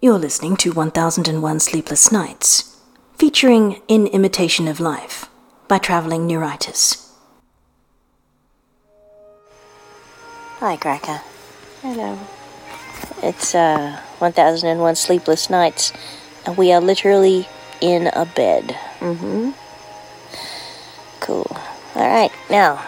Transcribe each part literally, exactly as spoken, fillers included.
You're listening to one thousand one Sleepless Nights, featuring In Imitation of Life by Traveling Neuritis. Hi, Cracker. Hello. It's uh, one thousand one Sleepless Nights, and we are literally in a bed. Mm-hmm. Cool. Alright, now.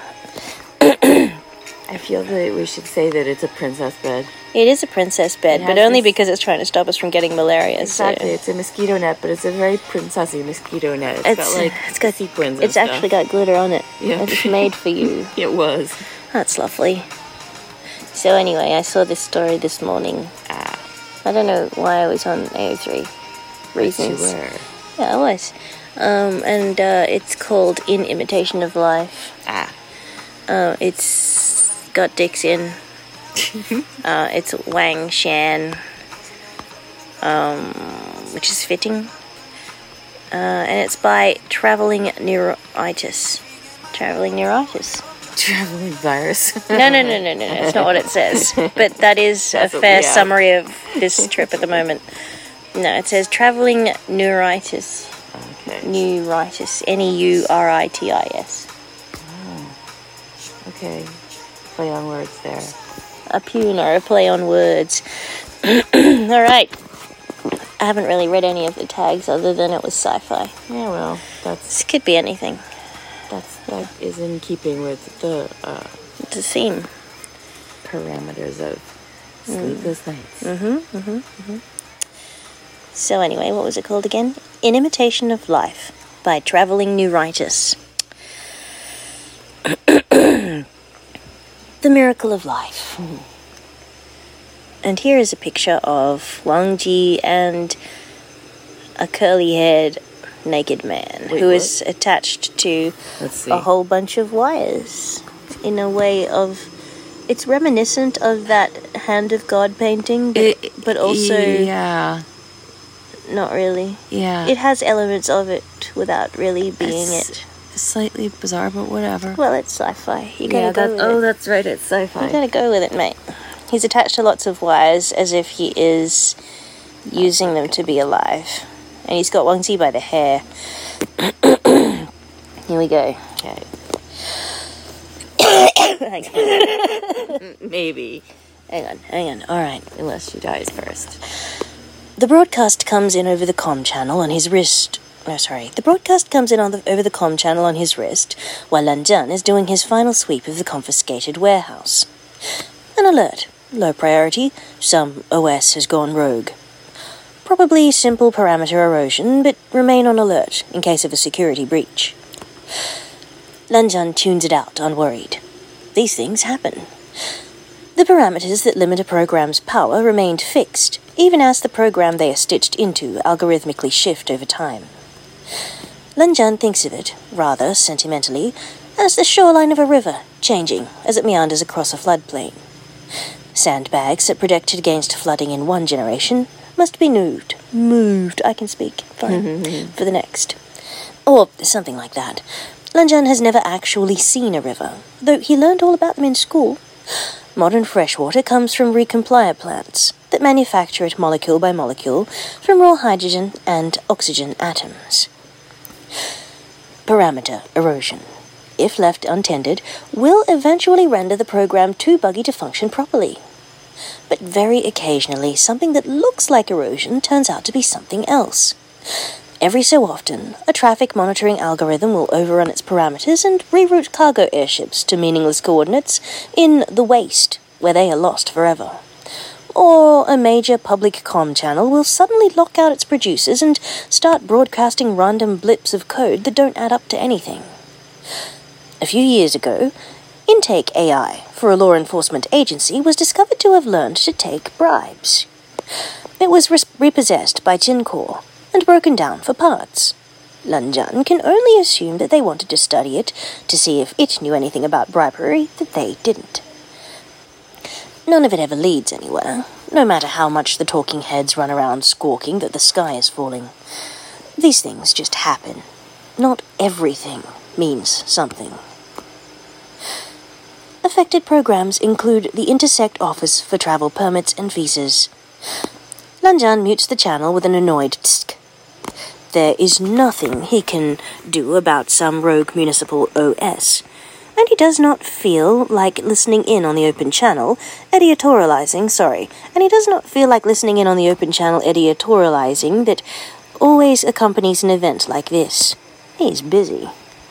I feel that we should say that it's a princess bed. It is a princess bed, It but has only this- because it's trying to stop us from getting malaria. Exactly. So. It's a mosquito net, but it's a very princessy mosquito net. It's, It's- got like it's got- sequins and It's stuff. actually got glitter on it. Yeah. It's made for you. It was. That's lovely. So anyway, I saw this story this morning. Ah. I don't know why I was on A O three. Reasons. You were. Yeah, I was. Um, and uh, it's called In Imitation of Life. Ah. Uh, it's got dicks in. uh, it's Wang Shan, um, which is fitting. Uh, and it's by Traveling Neuritis. Traveling Neuritis. Traveling virus. No, no, no, no, no, no. That's not what it says. But that is That's a what fair we have. summary of this trip at the moment. No, it says Traveling Neuritis. Okay. Neuritis. N E U R I T I S. Okay. Play on words there. A pun or a play on words. Alright. I haven't really read any of the tags other than it was sci-fi. Yeah, well, that's This could be anything. that's that is in keeping with the uh, It's a theme. parameters of Sleepless Nights. Mm-hmm, mm-hmm, mm-hmm. So anyway, what was it called again? In Imitation of Life by Traveling Neuritis. The Miracle of Life. And here is a picture of Wang Ji and a curly-haired naked man Wait, who what? is attached to Let's see. a whole bunch of wires in a way of... It's reminiscent of that Hand of God painting, but, It- but also yeah, not really. yeah. It has elements of it without really being It's it. slightly bizarre, but whatever. Well, it's sci-fi. You gotta yeah, go that, with oh, it. that's right. It's You sci-fi. gotta go with it, mate. He's attached to lots of wires as if he is using them to be alive. And he's got Wang Zi by the hair. Here we go. Okay. hang on, Maybe, hang on, hang on. Alright. unless she dies first. The broadcast comes in over the comm channel on his wrist. No, sorry. The broadcast comes in on the, over the comm channel on his wrist while Lan Zhan is doing his final sweep of the confiscated warehouse. An alert. Low priority. Some O S has gone rogue. Probably simple parameter erosion, but remain on alert in case of a security breach. Lan Zhan tunes it out, unworried. These things happen. The parameters that limit a program's power remained fixed, even as the program they are stitched into algorithmically shift over time. Lan Zhan thinks of it, rather sentimentally, as the shoreline of a river, changing as it meanders across a floodplain. Sandbags that protected against flooding in one generation must be moved, moved, I can speak, fine, for the next. Or something like that. Lan Zhan has never actually seen a river, though he learned all about them in school. Modern freshwater comes from recomplier plants that manufacture it molecule by molecule from raw hydrogen and oxygen atoms. Parameter erosion, if left untended, will eventually render the program too buggy to function properly. But very occasionally, something that looks like erosion turns out to be something else. Every so often, a traffic monitoring algorithm will overrun its parameters and reroute cargo airships to meaningless coordinates in the waste, where they are lost forever. Or a major public comm channel will suddenly lock out its producers and start broadcasting random blips of code that don't add up to anything. A few years ago, Intake A I for a law enforcement agency was discovered to have learned to take bribes. It was res- repossessed by Jinkor and broken down for parts. Lan Zhan can only assume that they wanted to study it to see if it knew anything about bribery that they didn't. None of it ever leads anywhere, no matter how much the talking heads run around squawking that the sky is falling. These things just happen. Not everything means something. Affected programs include the Intersect Office for Travel Permits and Visas. Lan Lanjan mutes the channel with an annoyed tsk. There is nothing he can do about some rogue municipal O S, and he does not feel like listening in on the open channel, editorializing, sorry, and he does not feel like listening in on the open channel editorializing that always accompanies an event like this. He's busy.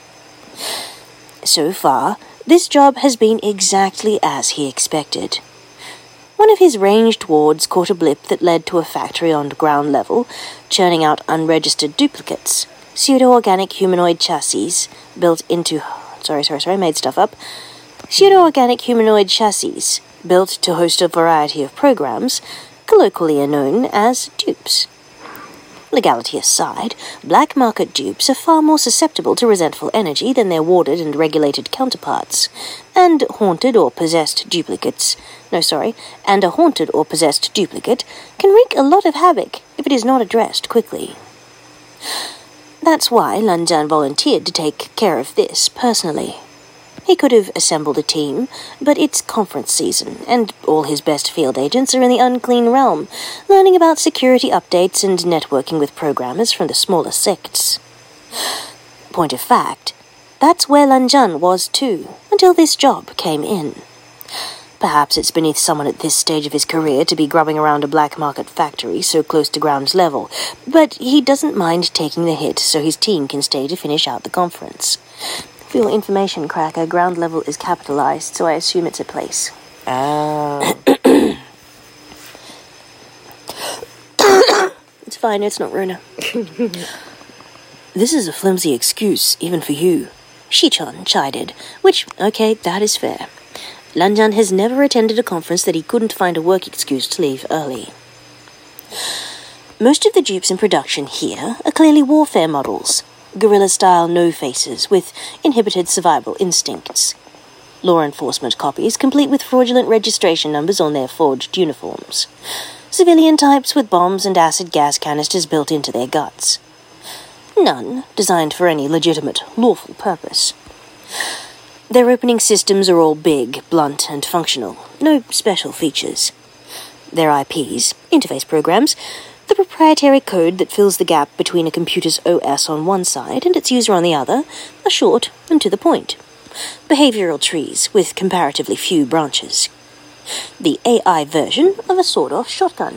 So far, this job has been exactly as he expected. One of his ranged wards caught a blip that led to a factory on ground level, churning out unregistered duplicates, pseudo-organic humanoid chassis built into... Sorry, sorry, sorry, I made stuff up. Pseudo-organic humanoid chassis built to host a variety of programs, colloquially known as dupes. Legality aside, black market dupes are far more susceptible to resentful energy than their warded and regulated counterparts, and haunted or possessed duplicates, no sorry, and a haunted or possessed duplicate can wreak a lot of havoc if it is not addressed quickly. That's why Lanjan volunteered to take care of this personally. He could have assembled a team, but it's conference season, and all his best field agents are in the unclean realm, learning about security updates and networking with programmers from the smaller sects. Point of fact, that's where Lanjan was too, until this job came in. Perhaps it's beneath someone at this stage of his career to be grubbing around a black market factory so close to ground level, but he doesn't mind taking the hit so his team can stay to finish out the conference. For your information, Cracker, ground level is capitalized, so I assume it's a place. Oh. It's fine, it's not Runa. This is a flimsy excuse, even for you, Shichon chided, which, okay, that is fair. Lanjan has never attended a conference that he couldn't find a work excuse to leave early. Most of the dupes in production here are clearly warfare models, guerrilla-style no-faces with inhibited survival instincts. Law enforcement copies complete with fraudulent registration numbers on their forged uniforms. Civilian types with bombs and acid gas canisters built into their guts. None designed for any legitimate, lawful purpose. Their opening systems are all big, blunt, and functional. No special features. Their I Ps, interface programs, the proprietary code that fills the gap between a computer's O S on one side and its user on the other, are short and to the point. Behavioral trees with comparatively few branches. The A I version of a sawed-off shotgun.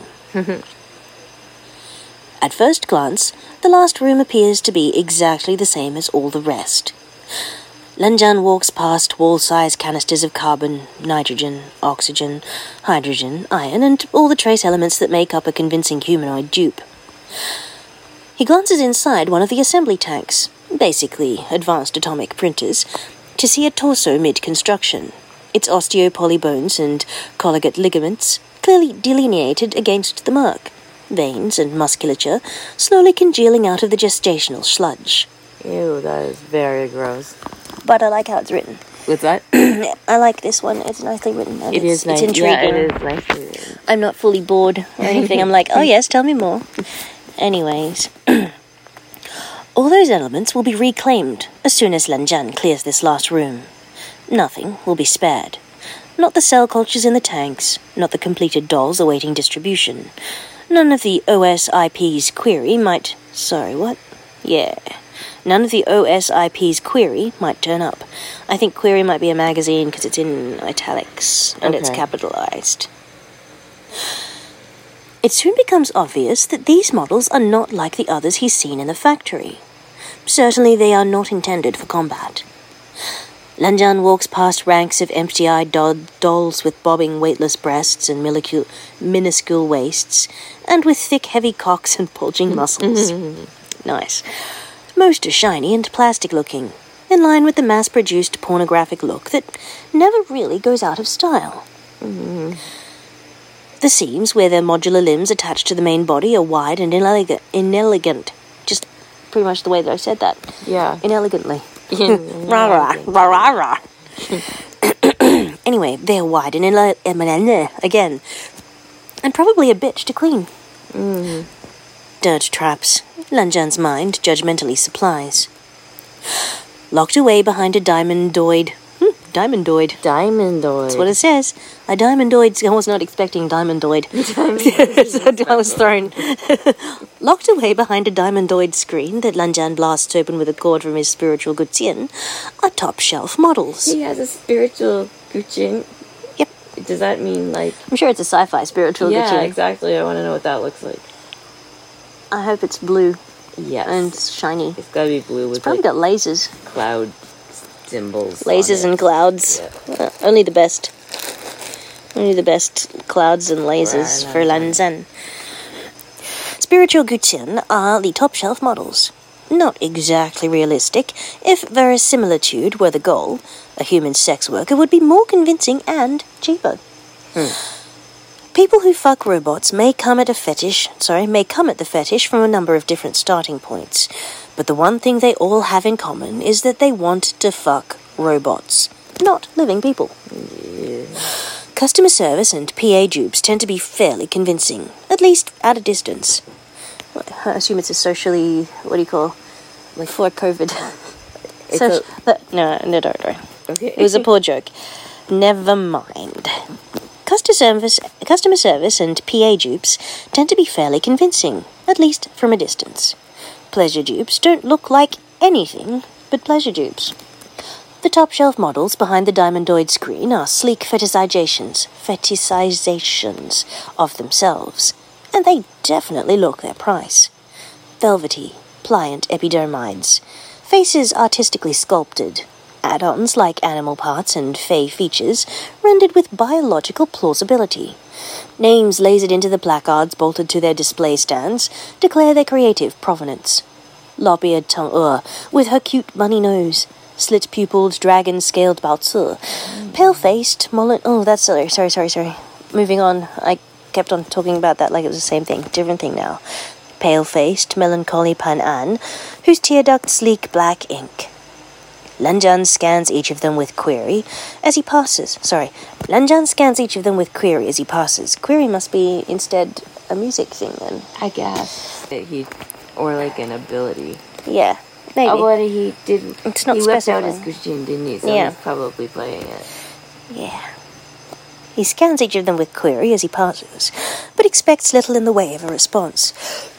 At first glance, the last room appears to be exactly the same as all the rest. Lanjan walks past wall-sized canisters of carbon, nitrogen, oxygen, hydrogen, iron, and all the trace elements that make up a convincing humanoid dupe. He glances inside one of the assembly tanks, basically advanced atomic printers, to see a torso mid-construction, its osteopolybones and colligate ligaments clearly delineated against the murk, veins and musculature slowly congealing out of the gestational sludge. Ew, that is very gross. But I like how it's written. What's that? I like this one. It's nicely written. And It it's, is nice. It's intriguing. Yeah, it is nicely written. I'm not fully bored or anything. I'm like, oh yes, tell me more. Anyways. All those elements will be reclaimed as soon as Lanjan clears this last room. Nothing will be spared. Not the cell cultures in the tanks, not the completed dolls awaiting distribution. None of the O S I P's query might... Sorry, what? Yeah. None of the O S I P's query might turn up. I think query might be a magazine because it's in italics and Okay. it's capitalized. It soon becomes obvious that these models are not like the others he's seen in the factory. Certainly they are not intended for combat. Lanjan walks past ranks of empty-eyed do- dolls with bobbing weightless breasts and minuscule, minuscule waists, and with thick heavy cocks and bulging muscles. Nice. Most are shiny and plastic-looking, in line with the mass-produced pornographic look that never really goes out of style. Mm-hmm. The seams where their modular limbs attached to the main body are wide and inelegant. inelegant. Just pretty much the way that I said that. Yeah. Inelegantly. Yeah. Rah, rah, rah, rah, rah. Anyway, they're wide and inelegant again, and probably a bitch to clean. Mm. Dirt traps, Lanjan's mind judgmentally supplies. Locked away behind a diamond-doid, Diamondoid. Diamondoid. That's what it says. A Diamondoid. I was not expecting Diamondoid. So I was thrown. Locked away behind a Diamondoid screen that Lanjan blasts open with a cord from his spiritual Gutian are top-shelf models. He has a spiritual Gucci. Yep. Does that mean, like... I'm sure it's a sci-fi spiritual yeah, Gutian. exactly. I want to know what that looks like. I hope it's blue Yes. and shiny. It's gotta be blue with, It's probably like, got lasers. cloud symbols. Lasers on and it. clouds. Yeah. Uh, only the best. Only the best clouds and lasers Right, for right. Lanzan. Spiritual Gutian are the top-shelf models. Not exactly realistic. If verisimilitude were the goal, a human sex worker would be more convincing and cheaper. Hmm. People who fuck robots may come at a fetish, sorry, may come at the fetish from a number of different starting points. But the one thing they all have in common is that they want to fuck robots, not living people. Yeah. Customer service and P A dupes tend to be fairly convincing, at least at a distance. I assume it's a socially, what do you call, like for COVID. It's Soci- a- the- no, no, don't worry. Okay. It was a poor joke. Never mind. Customer service, customer service and P A dupes tend to be fairly convincing, at least from a distance. Pleasure dupes don't look like anything but pleasure dupes. The top-shelf models behind the Diamondoid screen are sleek fetishizations, fetishizations of themselves, and they definitely look their price. Velvety, pliant epidermides, faces artistically sculpted, add-ons like animal parts and fey features rendered with biological plausibility. Names lasered into the placards bolted to their display stands declare their creative provenance. Lop-eared tongue, uh, with her cute bunny nose, slit-pupiled, dragon-scaled Baozi, pale-faced, mullet... Oh, that's... Sorry, sorry, sorry, sorry. Moving on. I kept on talking about that like it was the same thing. Different thing now. Pale-faced, melancholy Pan-An, whose tear duct sleek black ink. Lanjan scans each of them with query as he passes. Sorry. Lanjan scans each of them with query as he passes. Query must be instead a music thing then. I guess that he, or like an ability. Yeah, maybe. Oh, but he did. It's not he whipped out his specifying. Gucci, didn't he? So Yeah. he's probably playing it. Yeah. He scans each of them with query as he passes, but expects little in the way of a response.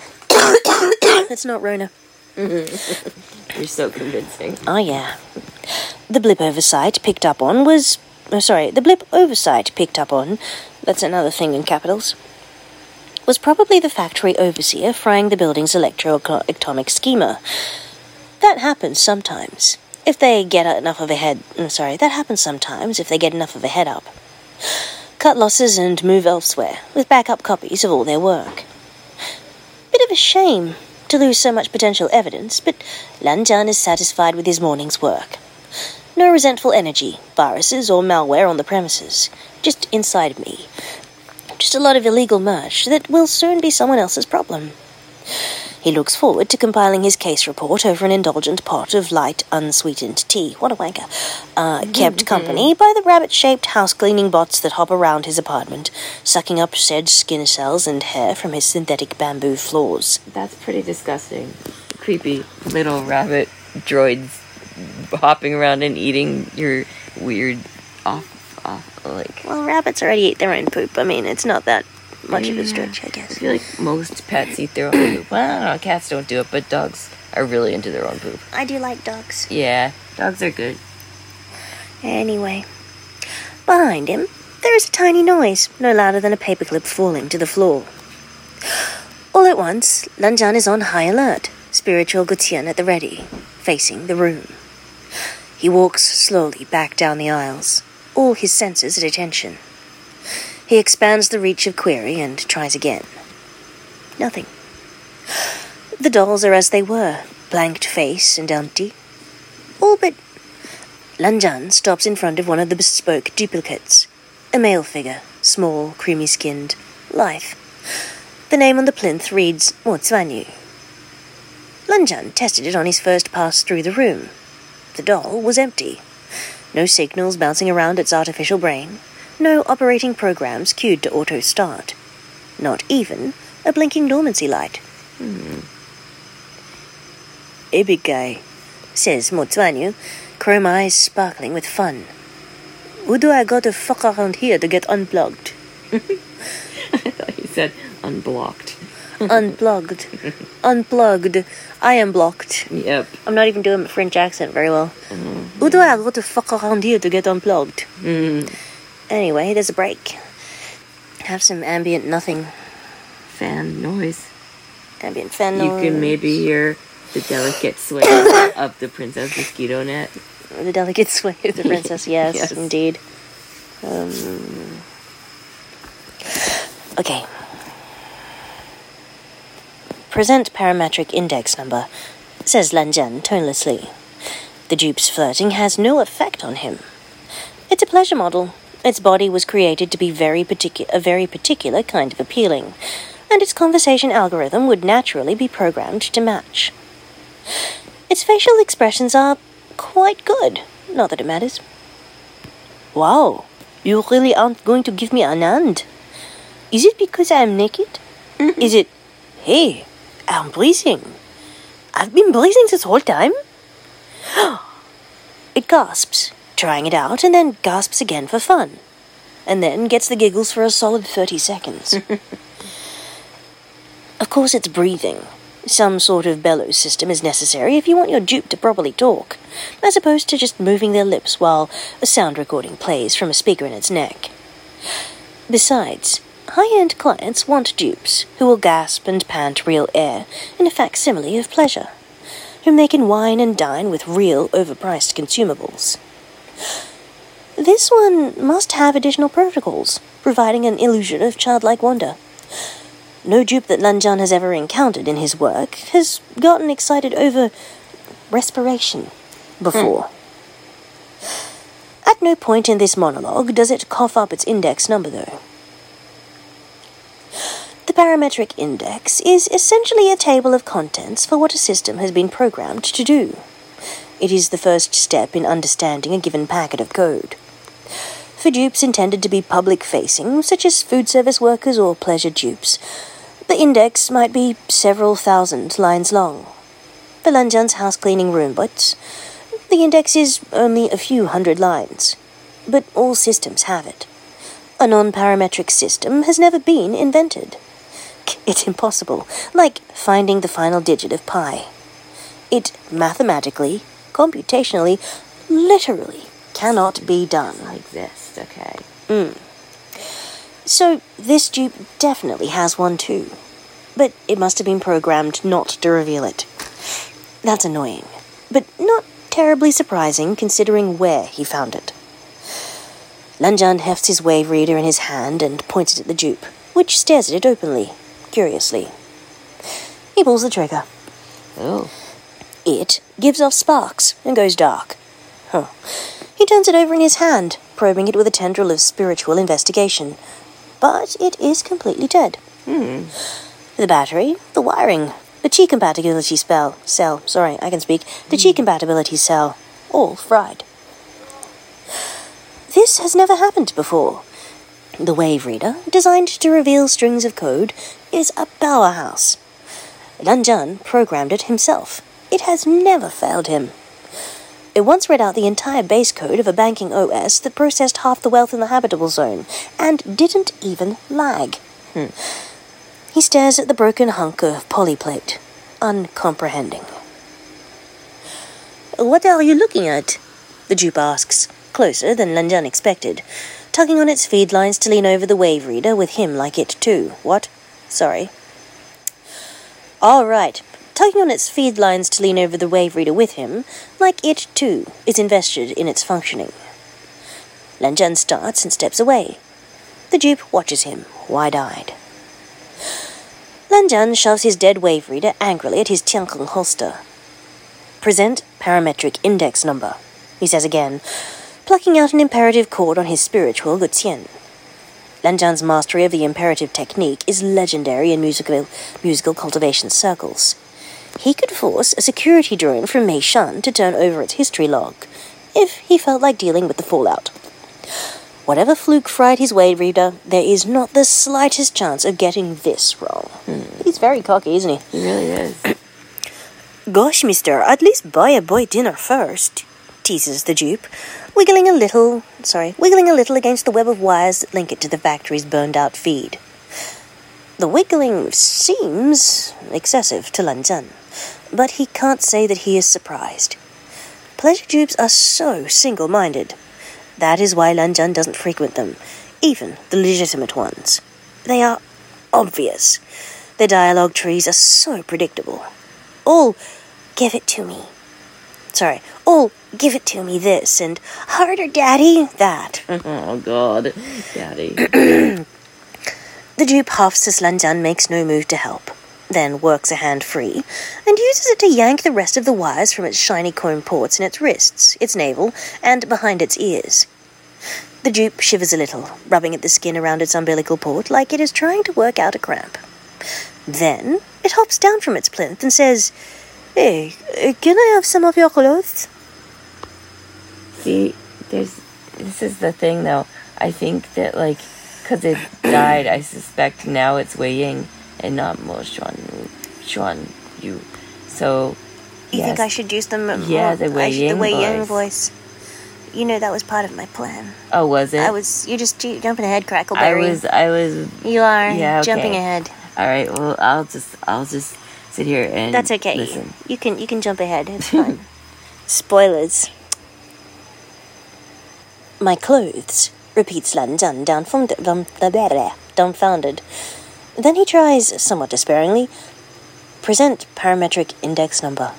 It's not Rona. You're so convincing. Oh, yeah. The blip oversight picked up on was... Oh, sorry, the blip oversight picked up on... That's another thing in capitals. Was probably the factory overseer frying the building's electro-atomic schema. That happens sometimes. If they get enough of a head... I'm sorry, that happens sometimes if they get enough of a head up. Cut losses and move elsewhere, with backup copies of all their work. Bit of a shame to lose so much potential evidence, but Lanjan is satisfied with his morning's work. No resentful energy, viruses, or malware on the premises. Just inside of me. Just a lot of illegal merch that will soon be someone else's problem. He looks forward to compiling his case report over an indulgent pot of light, unsweetened tea. What a wanker. Uh, kept company by the rabbit-shaped house-cleaning bots that hop around his apartment, sucking up said skin cells and hair from his synthetic bamboo floors. That's pretty disgusting. Creepy little rabbit droids hopping around and eating your weird off, off, like... Well, rabbits already eat their own poop. I mean, it's not that much of a Yeah. stretch, I I guess. feel like most pets eat their own poop. Well, I don't know, cats don't do it, but dogs are really into their own poop. I do like dogs. Yeah, dogs are good. Anyway, behind him, there is a tiny noise, no louder than a paperclip falling to the floor. All at once, Lanjan is on high alert, spiritual Gutian at the ready, facing the room. He walks slowly back down the aisles, all his senses at attention. He expands the reach of query and tries again. Nothing. The dolls are as they were, blanked face and empty. All but... Lanjan stops in front of one of the bespoke duplicates. A male figure, small, creamy-skinned, lithe. The name on the plinth reads Motsvanyu. Lanjan tested it on his first pass through the room. The doll was empty. No signals bouncing around its artificial brain. No operating programs cued to auto-start. Not even a blinking dormancy light. Hmm. "Hey, big guy," says Motsvanyu, chrome eyes sparkling with fun. Who do I got to fuck around here to get unplugged? I thought he said unblocked. Unplugged. Unplugged. I am blocked. Yep. I'm not even doing a French accent very well. Mm-hmm. Who do I got to fuck around here to get unplugged? Mm. Anyway, there's a break. Have some ambient nothing. Fan noise. Ambient fan You noise. can maybe hear the delicate sway of the princess mosquito net. The delicate sway of the princess, yes, Yes. indeed. Um, okay. Present parametric index number, says Lan Zhan tonelessly. The dupe's flirting has no effect on him. It's a pleasure model. Its body was created to be very particu- a very particular kind of appealing, and its conversation algorithm would naturally be programmed to match. Its facial expressions are quite good, not that it matters. Wow, you really aren't going to give me an hand? Is it because I am naked? Is it, hey, I'm breathing. I've been breathing this whole time? It gasps, trying it out, and then gasps again for fun, and then gets the giggles for a solid thirty seconds. Of course it's breathing. Some sort of bellows system is necessary if you want your dupe to properly talk, as opposed to just moving their lips while a sound recording plays from a speaker in its neck. Besides, high-end clients want dupes who will gasp and pant real air in a facsimile of pleasure, whom they can wine and dine with real overpriced consumables. This one must have additional protocols, providing an illusion of childlike wonder. No dupe that Lan Zhan has ever encountered in his work has gotten excited over respiration before. Hmm. At no point in this monologue does it cough up its index number, though. The parametric index is essentially a table of contents for what a system has been programmed to do. It is the first step in understanding a given packet of code. For dupes intended to be public-facing, such as food service workers or pleasure dupes, the index might be several thousand lines long. For Lan Zhan's house-cleaning roombots, the index is only a few hundred lines. But all systems have it. A non-parametric system has never been invented. It's impossible, like finding the final digit of pi. It mathematically, computationally, literally cannot be done. Exist, okay. Mm. So this dupe definitely has one too. But it must have been programmed not to reveal it. That's annoying, but not terribly surprising considering where he found it. Lan Zhan hefts his wave reader in his hand and points it at the dupe, which stares at it openly, curiously. He pulls the trigger. Oh. It gives off sparks and goes dark. Huh. He turns it over in his hand, probing it with a tendril of spiritual investigation. But it is completely dead. Hmm. The battery, the wiring, the Qi compatibility spell, cell, sorry, I can speak, the Qi compatibility cell, all fried. This has never happened before. The wave reader, designed to reveal strings of code, is a powerhouse. Lan Zhan programmed it himself. It has never failed him. It once read out the entire base code of a banking O S that processed half the wealth in the habitable zone, and didn't even lag. Hmm. He stares at the broken hunk of polyplate, uncomprehending. "What are you looking at?" the dupe asks, closer than Lan Zhan expected, tugging on its feed lines to lean over the wave reader with him like it too. What? Sorry. All right. Tugging on its feed lines to lean over the wave reader with him, like it too is invested in its functioning. Lan Zhan starts and steps away. The dupe watches him, wide-eyed. Lan Zhan shoves his dead wave reader angrily at his Tiankeng holster. "Present parametric index number," he says again, plucking out an imperative chord on his spiritual Guqian. Lan Zhan's mastery of the imperative technique is legendary in musical, musical cultivation circles. He could force a security drone from Mei Shan to turn over its history log, if he felt like dealing with the fallout. Whatever fluke fried his wave reader, there is not the slightest chance of getting this wrong. Hmm. He's very cocky, isn't he? He really is. "Gosh, mister, at least buy a boy dinner first," teases the dupe, wiggling a little, sorry, wiggling a little against the web of wires that link it to the factory's burned-out feed. The wiggling seems excessive to Lan Zhan, but he can't say that he is surprised. Pleasure dupes are so single-minded. That is why Lan Zhan doesn't frequent them, even the legitimate ones. They are obvious. Their dialogue trees are so predictable. All, give it to me. Sorry, all, give it to me this, and harder, daddy, that. Oh, God, daddy. The dupe huffs as Lan Zhan makes no move to help, then works a hand free, and uses it to yank the rest of the wires from its shiny comb ports in its wrists, its navel, and behind its ears. The dupe shivers a little, rubbing at the skin around its umbilical port like it is trying to work out a cramp. Then it hops down from its plinth and says, "Hey, can I have some of your clothes?" See, there's... This is the thing, though. I think that, like, because it died, I suspect now it's Wei Ying and not Mo Xuan, Xuan Yu. So, You yes. think I should use them more? Yeah, the Wei I should- Ying the Wei Ying voice. voice. You know that was part of my plan. Oh, was it? I was. You're just jumping ahead, I Crackleberry. was, I was... You are Yeah, okay. jumping ahead. All right, well, I'll just, I'll just sit here and That's okay. listen. You can you can jump ahead. It's fine. Spoilers. My clothes, repeats Lan Zhan, dumbfounded. dumbfounded. Then he tries, somewhat despairingly, present parametric index number.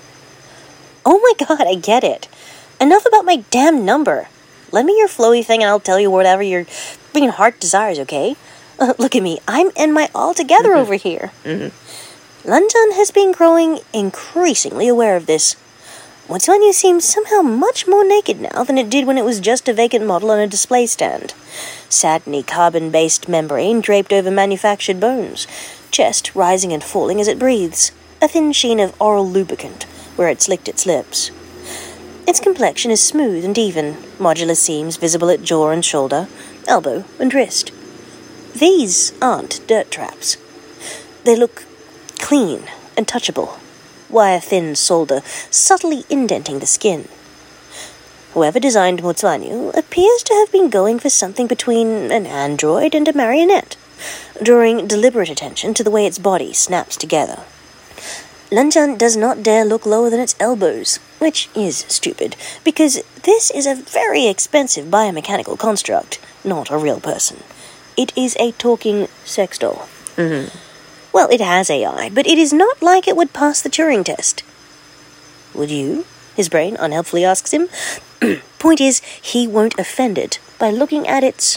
Oh my god, I get it. Enough about my damn number. Lend me your flowy thing and I'll tell you whatever your freaking heart desires, okay? Uh, look at me, I'm in my all together over here. Mm-hmm. Lan Zhan has been growing increasingly aware of this. What's on you seems somehow much more naked now than it did when it was just a vacant model on a display stand. Satiny carbon-based membrane draped over manufactured bones, chest rising and falling as it breathes, a thin sheen of oral lubricant where it's licked its lips. Its complexion is smooth and even, modular seams visible at jaw and shoulder, elbow and wrist. These aren't dirt traps. They look clean and touchable, wire-thin solder subtly indenting the skin. Whoever designed Mozuanyu appears to have been going for something between an android and a marionette, drawing deliberate attention to the way its body snaps together. Lan Zhan does not dare look lower than its elbows, which is stupid, because this is a very expensive biomechanical construct, not a real person. It is a talking sex doll. Mm-hmm. Well, it has A I, but it is not like it would pass the Turing test. Would you? His brain unhelpfully asks him. Point is, he won't offend it by looking at its...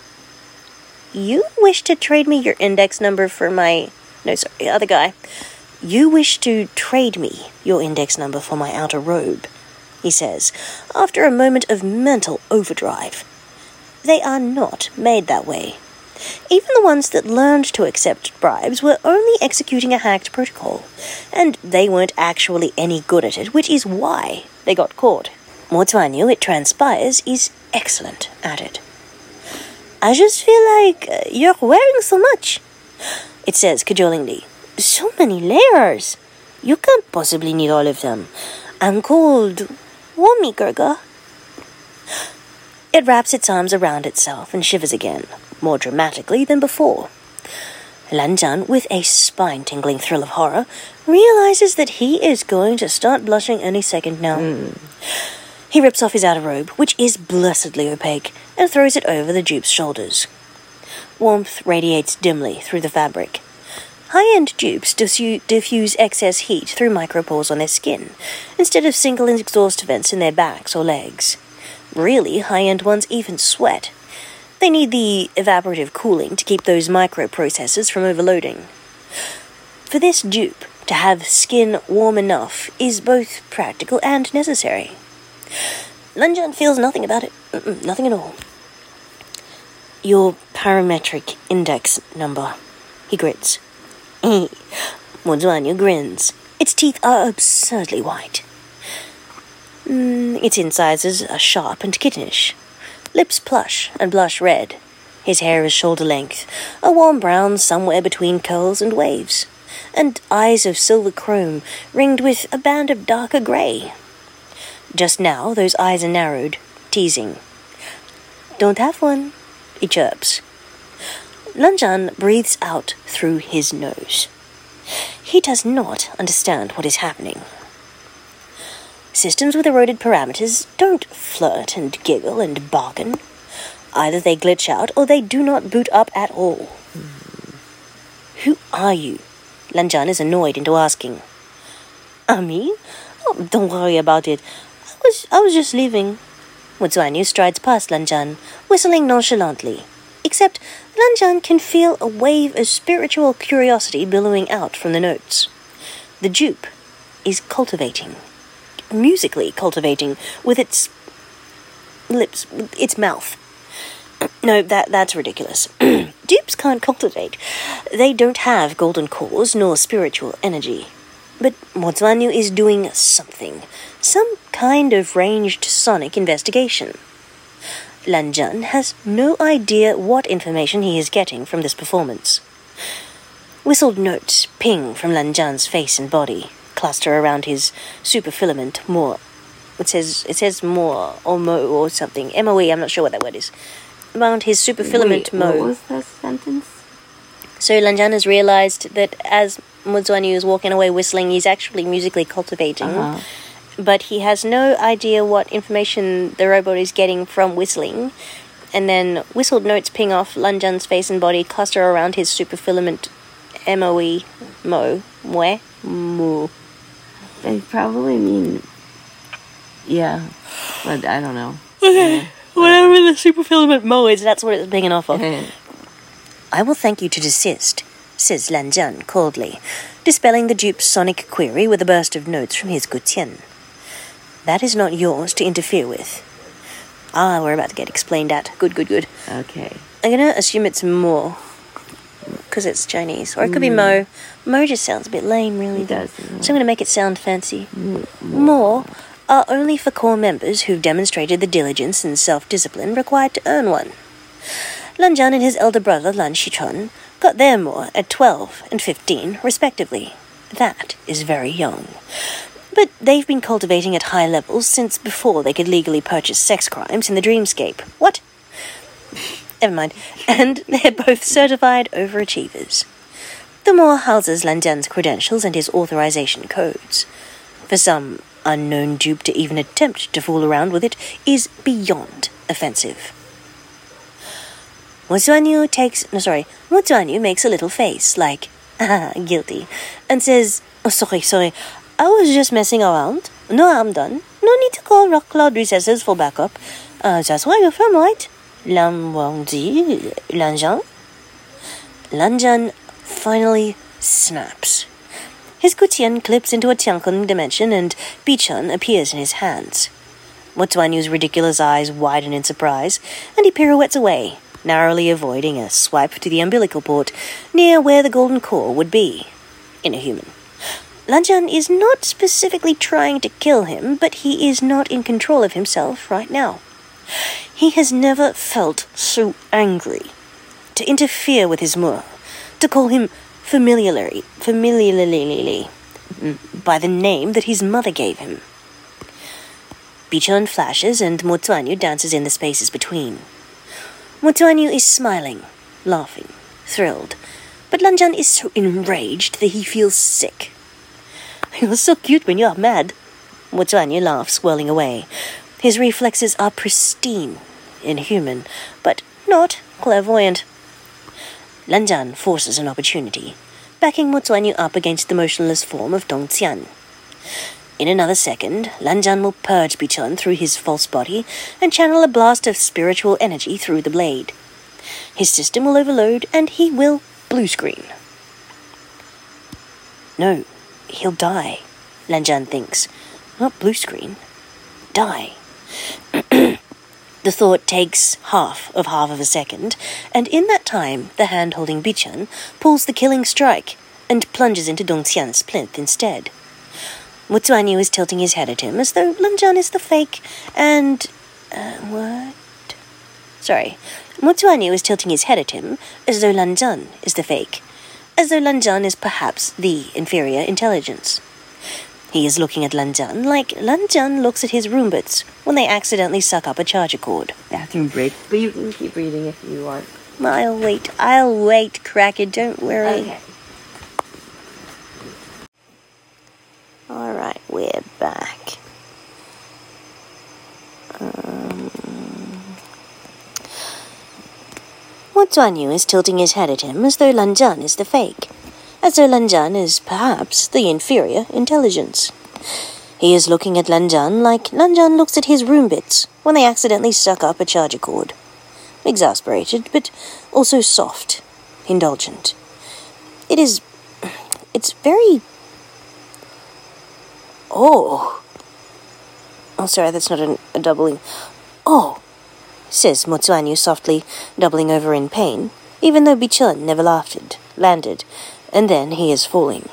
You wish to trade me your index number for my... No, sorry, other guy. You wish to trade me your index number for my outer robe, he says, after a moment of mental overdrive. They are not made that way. Even the ones that learned to accept bribes were only executing a hacked protocol, and they weren't actually any good at it, which is why they got caught. Mozuanyu, it transpires, is excellent at it. I just feel like uh, you're wearing so much, it says cajolingly. So many layers. You can't possibly need all of them. I'm cold. Warm me, Gurga. It wraps its arms around itself and shivers again, more dramatically than before. Lan Zhan, with a spine-tingling thrill of horror, realizes that he is going to start blushing any second now. Mm. He rips off his outer robe, which is blessedly opaque, and throws it over the dupe's shoulders. Warmth radiates dimly through the fabric. High-end dupes diffu- diffuse excess heat through micropores on their skin, instead of single exhaust vents in their backs or legs. Really, high-end ones even sweat. They need the evaporative cooling to keep those microprocessors from overloading. For this dupe to have skin warm enough is both practical and necessary. Lan Zhan feels nothing about it. Mm-mm, nothing at all. Your parametric index number, he grits. Mozuanyu grins. Its teeth are absurdly white. Mm, its incisors are sharp and kittenish. Lips plush and blush red. His hair is shoulder length, a warm brown somewhere between curls and waves, and eyes of silver chrome ringed with a band of darker grey. Just now, those eyes are narrowed, teasing. Don't have one, he chirps. Lanjan breathes out through his nose. He does not understand what is happening. Systems with eroded parameters don't flirt and giggle and bargain. Either they glitch out or they do not boot up at all. Mm. Who are you? Lanjan is annoyed into asking. Ah, me? Oh, don't worry about it. I was, I was just leaving. Mutsuanyu strides past Lanjan, whistling nonchalantly. Except Lanjan can feel a wave of spiritual curiosity billowing out from the notes. The dupe is cultivating. Musically cultivating with its lips, with its mouth. No, that that's ridiculous. Dupes can't cultivate. They don't have golden cores nor spiritual energy. But Mutsuanyu is doing something. Some kind of ranged sonic investigation. Lanjan has no idea what information he is getting from this performance. Whistled notes ping from Lanjan's face and body, cluster around his superfilament more. It says it says more or mo or something. M O E, I'm not sure what that word is. Around his superfilament Wait, mo. What was that sentence? So Lanjan has realized that as Mutsuanyu is walking away whistling, he's actually musically cultivating. Uh-huh. But he has no idea what information the robot is getting from whistling. And then whistled notes ping off Lanjan's face and body, cluster around his superfilament M O E, mo, mwe, mu. They probably mean, yeah, but I don't know. Okay, Yeah. whatever the superfilament mo is, that's what it's pinging off of. I will thank you to desist, says Lanjan coldly, dispelling the dupe's sonic query with a burst of notes from his Gutian. That is not yours to interfere with. Ah, we're about to get explained at. Good, good, good. Okay. I'm gonna assume it's mo, because it's Chinese. Or it could be Mm. mo. Mo just sounds a bit lame, really. It does. So I'm gonna make it sound fancy. Mm. More are only for core members who've demonstrated the diligence and self-discipline required to earn one. Lanjan and his elder brother, Lan Shichun, got their more at twelve and fifteen, respectively. That is very young. But they've been cultivating at high levels since before they could legally purchase sex crimes in the dreamscape. What? Never mind. And they're both certified overachievers. The Moor houses Lanjan's credentials and his authorization codes. For some unknown dupe to even attempt to fool around with it is beyond offensive. Mutsuanyu takes... No, sorry. Mutsuanyu makes a little face, like, ah, guilty, and says, oh, sorry, sorry, I was just messing around. No, I'm done. No need to call Rock Cloud Recesses for backup. Uh, that's where you're from, right? Lan Wangji? Lanjan? Lanjan finally snaps. His Gutian clips into a Tiankun dimension and Bichun appears in his hands. Mutsuanyu's ridiculous eyes widen in surprise, and he pirouettes away, narrowly avoiding a swipe to the umbilical port near where the golden core would be in a human. Lanjan is not specifically trying to kill him, but he is not in control of himself right now. He has never felt so angry. To interfere with his Moor, to call him familiarly, familiarly by the name that his mother gave him. Bichun flashes and Mutsuanyu dances in the spaces between. Mutsuanyu is smiling, laughing, thrilled, but Lanjan is so enraged that he feels sick. You're so cute when you're mad. Mutsuanyu laughs, whirling away. His reflexes are pristine, inhuman, but not clairvoyant. Lanjan forces an opportunity, backing Mutsuanyu up against the motionless form of Dongtian. In another second, Lanjan will purge Bichun through his false body and channel a blast of spiritual energy through the blade. His system will overload and he will blue screen. No, he'll die, Lanjan thinks. Not blue screen. Die. The thought takes half of half of a second, and in that time, the hand holding Bichun pulls the killing strike and plunges into Dongtian's plinth instead. Mutsuanyu is tilting his head at him as though Lanjan is the fake, and... Uh, what? Sorry. Mutsuanyu is tilting his head at him as though Lanjan is the fake, as though Lanjan is perhaps the inferior intelligence. He is looking at Lan Zhan like Lan Zhan looks at his Roombits when they accidentally suck up a charger cord. Bathroom break, but you can keep reading if you want. I'll wait. I'll wait, Cracker. Don't worry. Okay. Alright, we're back. Um, Mo Zuanyu is tilting his head at him as though Lan Zhan is the fake, as though Lan Zhan is perhaps the inferior intelligence. He is looking at Lan Zhan like Lan Zhan looks at his Roombits when they accidentally suck up a charger cord. Exasperated, but also soft, indulgent. It is... it's very... Oh. Oh, sorry, that's not an, a doubling. Oh, says Mo Zuanyu softly, doubling over in pain, even though Bichun never laughed, landed, and then he is falling.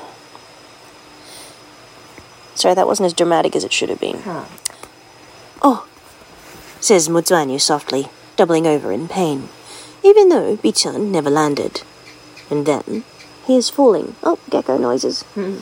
Sorry, that wasn't as dramatic as it should have been. Huh. Oh, says Mo Zuanyu softly, doubling over in pain, even though Bichun never landed. And then he is falling. Oh, gecko noises. Hmm.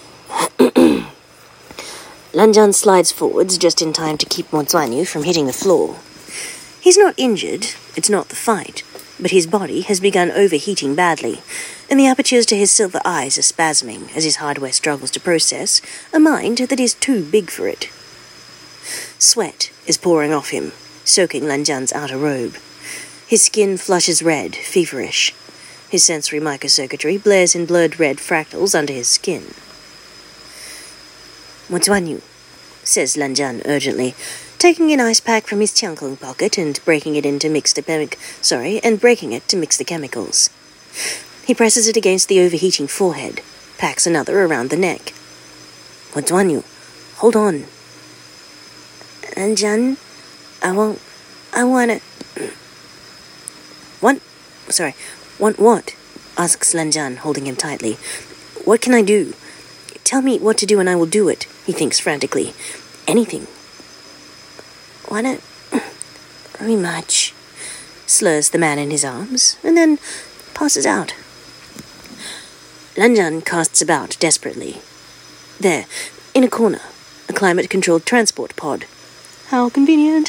Lan Zhan slides forwards just in time to keep Mo Zuanyu from hitting the floor. He's not injured, it's not the fight, but his body has begun overheating badly, and the apertures to his silver eyes are spasming as his hardware struggles to process a mind that is too big for it. Sweat is pouring off him, soaking Lan Zhan's outer robe. His skin flushes red, feverish. His sensory microcircuitry blares in blurred red fractals under his skin. Mo Zuanyu, says Lan Zhan urgently, taking an ice pack from his Tiankong pocket and breaking it into mix the chemi- sorry, and breaking it to mix the chemicals. He presses it against the overheating forehead, packs another around the neck. Mo Zuanyu, hold on. Lan Zhan, I won't, I wanna... What? Sorry, want what? Asks Lan Zhan, holding him tightly. What can I do? Tell me what to do and I will do it, he thinks frantically. Anything. Why not? Very much, slurs the man in his arms, and then passes out. Lan Zhan casts about desperately. There, in a corner, a climate-controlled transport pod. How convenient.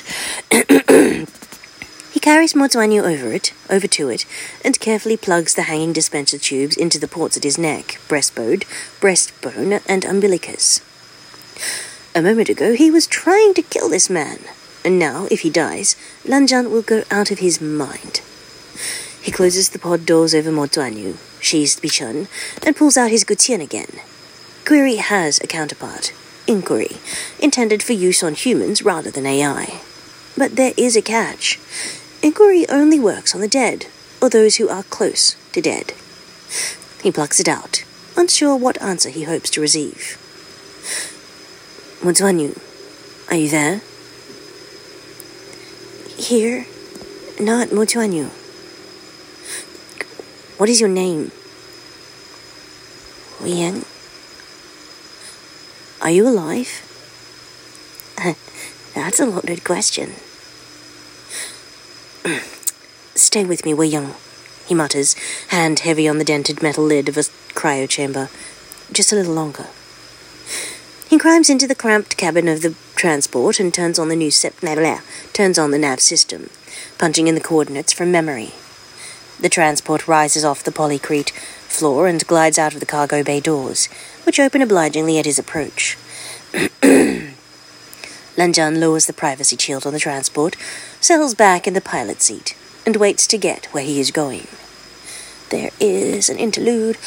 He carries Mo Zuanyu over it, over to it, and carefully plugs the hanging dispenser tubes into the ports at his neck, breastbone, breastbone, and umbilicus. A moment ago, he was trying to kill this man, and now, if he dies, Lan Zhan will go out of his mind. He closes the pod doors over Mo Zuanyu, sheathes Bichun, and pulls out his Gutian again. Query has a counterpart, Inquiry, intended for use on humans rather than A I. But there is a catch. Inquiry only works on the dead, or those who are close to dead. He plucks it out, unsure what answer he hopes to receive. Mo Zuanyu, are you there? Here, not Mo Zuanyu. What is your name? Weiyang. Are you alive? That's a loaded question. Stay with me, Weiyang, he mutters, hand heavy on the dented metal lid of a cryo chamber. Just a little longer. He climbs into the cramped cabin of the transport and turns on the new sep- turns on the nav system, punching in the coordinates from memory. The transport rises off the polycrete floor and glides out of the cargo bay doors, which open obligingly at his approach. Lan Zhan lowers the privacy shield on the transport, settles back in the pilot seat, and waits to get where he is going. There is an interlude.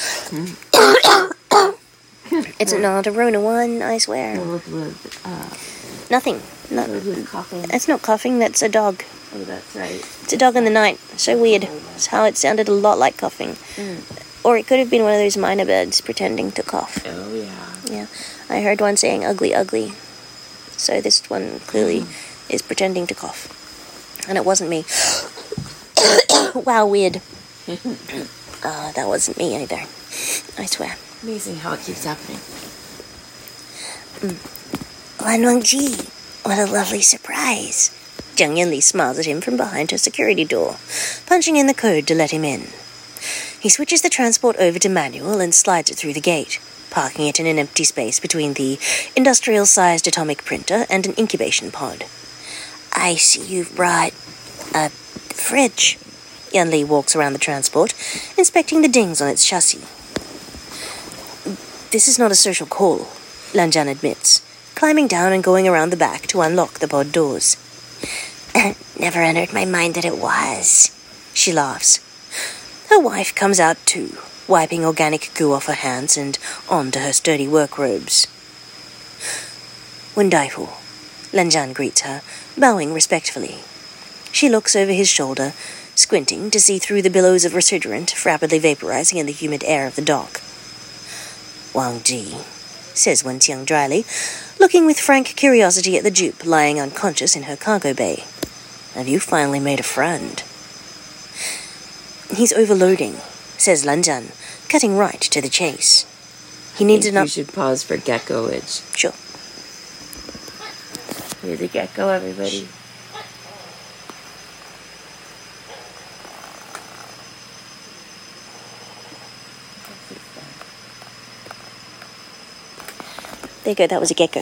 It's not a Rona one, I swear. With, with, uh, Nothing. Not, with coughing. that's not coughing, that's a dog. Oh, that's right. It's a dog in the night. So weird. It's how it sounded a lot like coughing. Mm. Or it could have been one of those minor birds pretending to cough. Oh, yeah. Yeah. I heard one saying ugly, ugly. So this one clearly mm. is pretending to cough. And it wasn't me. Wow, weird. uh, that wasn't me either. I swear. Amazing how it keeps happening. Mm. Lan Wangji, what a lovely surprise. Zheng Yanli smiles at him from behind her security door, punching in the code to let him in. He switches the transport over to manual and slides it through the gate, parking it in an empty space between the industrial-sized atomic printer and an incubation pod. I see you've brought a fridge. Yanli walks around the transport, inspecting the dings on its chassis. This is not a social call, Lanjan admits, climbing down and going around the back to unlock the pod doors. Never entered my mind that it was, she laughs. Her wife comes out too, wiping organic goo off her hands and onto her sturdy work robes. Wendaifu, Lanjan greets her, bowing respectfully. She looks over his shoulder, squinting to see through the billows of refrigerant rapidly vaporizing in the humid air of the dock. Wang Ji, says Wenxiang dryly, looking with frank curiosity at the jupe lying unconscious in her cargo bay. Have you finally made a friend? He's overloading, says Lanjan, cutting right to the chase. He needs I think enough. we should pause for geckoage. Sure. Hear the gecko, everybody. There you go, that was a gecko.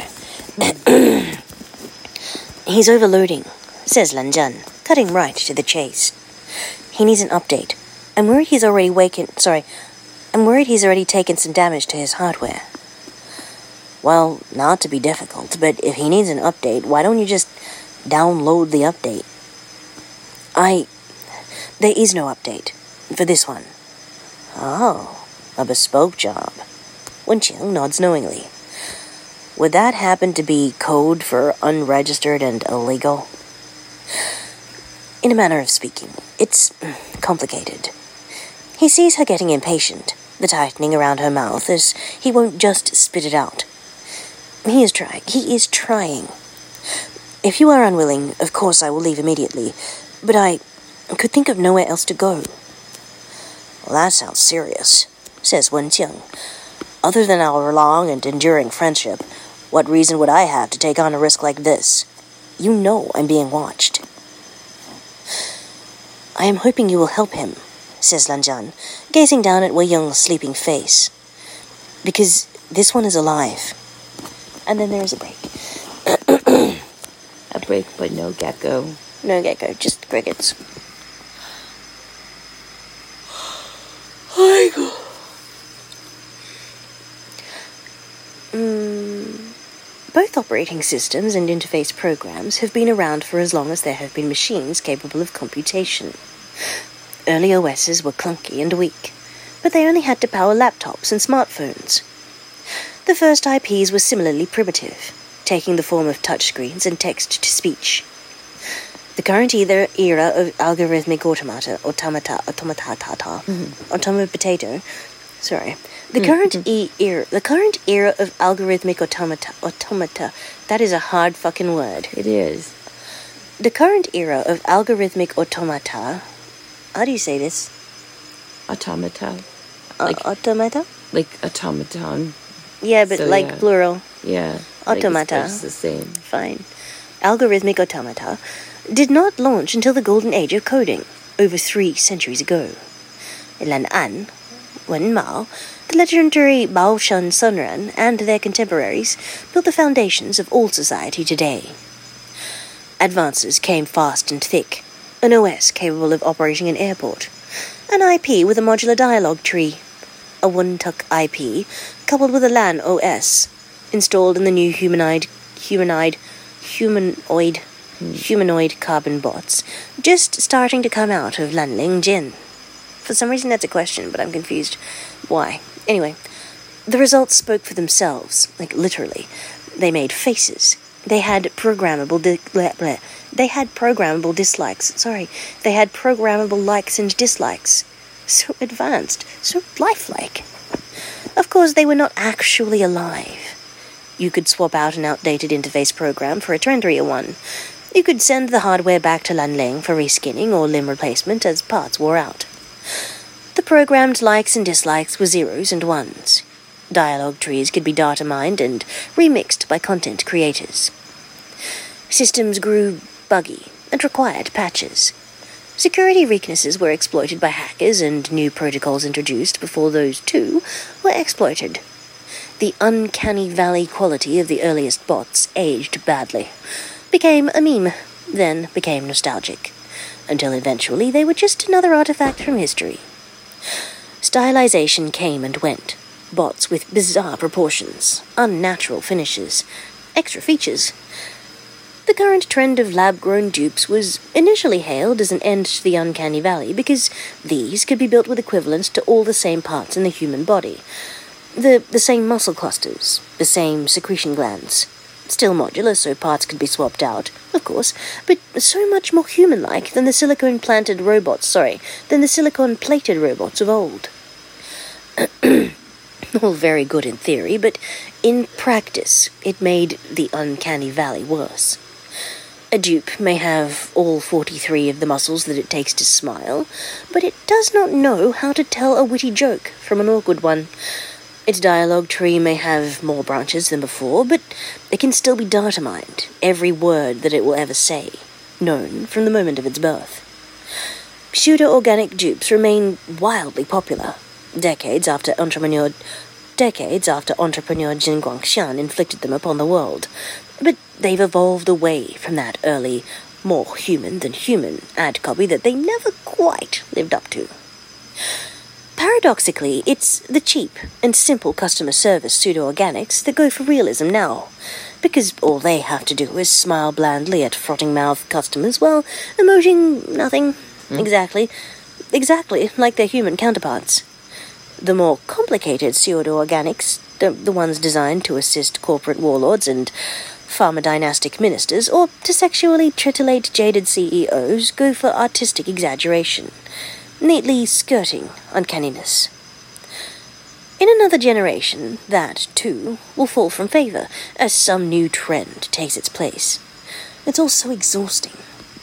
He's overloading, says Lanjan, cutting right to the chase. He needs an update. I'm worried he's already waken. Sorry, I'm worried he's already taken some damage to his hardware. Well, not to be difficult, but if he needs an update, why don't you just download the update? I... There is no update for this one. Oh, a bespoke job. Wenqiang nods knowingly. Would that happen to be code for unregistered and illegal? In a manner of speaking, it's complicated. He sees her getting impatient, the tightening around her mouth as he won't just spit it out. He is trying. He is trying. If you are unwilling, of course I will leave immediately, but I could think of nowhere else to go. Well, that sounds serious, says Wenqiang. Other than our long and enduring friendship, what reason would I have to take on a risk like this? You know I'm being watched. I am hoping you will help him, says Lanjan, gazing down at Wei Ying's sleeping face. Because this one is alive. And then there is a break. A break, but no gecko. No gecko, just crickets. Oh my God. Mm, both operating systems and interface programs have been around for as long as there have been machines capable of computation. Early O Ss were clunky and weak, but they only had to power laptops and smartphones. The first I Ps were similarly primitive, taking the form of touchscreens and text-to-speech. The current either era of algorithmic automata, automata, automata, mm-hmm. automata potato, sorry, the mm-hmm. current e era, the current era of algorithmic automata, automata, that is a hard fucking word. It is. The current era of algorithmic automata, how do you say this? Automata. Like, uh, automata? Like automaton. Yeah, but so, like yeah. plural. Yeah. Automata. Like it's the same. Fine. Algorithmic automata did not launch until the golden age of coding, over three centuries ago. Lan An, Wen Mao, the legendary Bao Shen Sunran, and their contemporaries built the foundations of all society today. Advances came fast and thick. An O S capable of operating an airport. An I P with a modular dialogue tree. A one-tuck I P coupled with a LAN O S installed in the new humanoid, humanoid, humanoid, hmm. humanoid carbon bots just starting to come out of Lanling Jin. For some reason that's a question, but I'm confused why. Anyway, the results spoke for themselves, like literally. They made faces. They had programmable di- bleh, bleh. They had programmable dislikes. Sorry, they had programmable likes and dislikes. So advanced, so lifelike. Of course, they were not actually alive. You could swap out an outdated interface program for a trendier one. You could send the hardware back to Lanling for reskinning or limb replacement as parts wore out. The programmed likes and dislikes were zeros and ones. Dialogue trees could be data mined and remixed by content creators. Systems grew buggy and required patches. Security weaknesses were exploited by hackers and new protocols introduced before those too were exploited. The uncanny valley quality of the earliest bots aged badly, became a meme, then became nostalgic, until eventually they were just another artifact from history. Stylization came and went. Bots with bizarre proportions, unnatural finishes, extra features. The current trend of lab-grown dupes was initially hailed as an end to the uncanny valley because these could be built with equivalents to all the same parts in the human body. The, the same muscle clusters, the same secretion glands. Still modular, so parts could be swapped out, of course, but so much more human-like than the silicone-planted robots, sorry, than the silicone-plated robots of old. All very good in theory, but in practice, it made the uncanny valley worse. A dupe may have all forty-three of the muscles that it takes to smile, but it does not know how to tell a witty joke from an awkward one. Its dialogue tree may have more branches than before, but it can still be data mined, every word that it will ever say, known from the moment of its birth. Pseudo-organic dupes remain wildly popular, decades after entrepreneur, decades after entrepreneur Jin Guangxian inflicted them upon the world, but they've evolved away from that early, more human than human ad copy that they never quite lived up to. Paradoxically, it's the cheap and simple customer service pseudo-organics that go for realism now, because all they have to do is smile blandly at frotting-mouthed customers while emoting nothing. Mm. Exactly. Exactly like their human counterparts. The more complicated pseudo-organics, the, the ones designed to assist corporate warlords and pharma-dynastic ministers, or to sexually tritillate jaded C E Os, go for artistic exaggeration, neatly skirting uncanniness. In another generation, that, too, will fall from favor as some new trend takes its place. It's all so exhausting.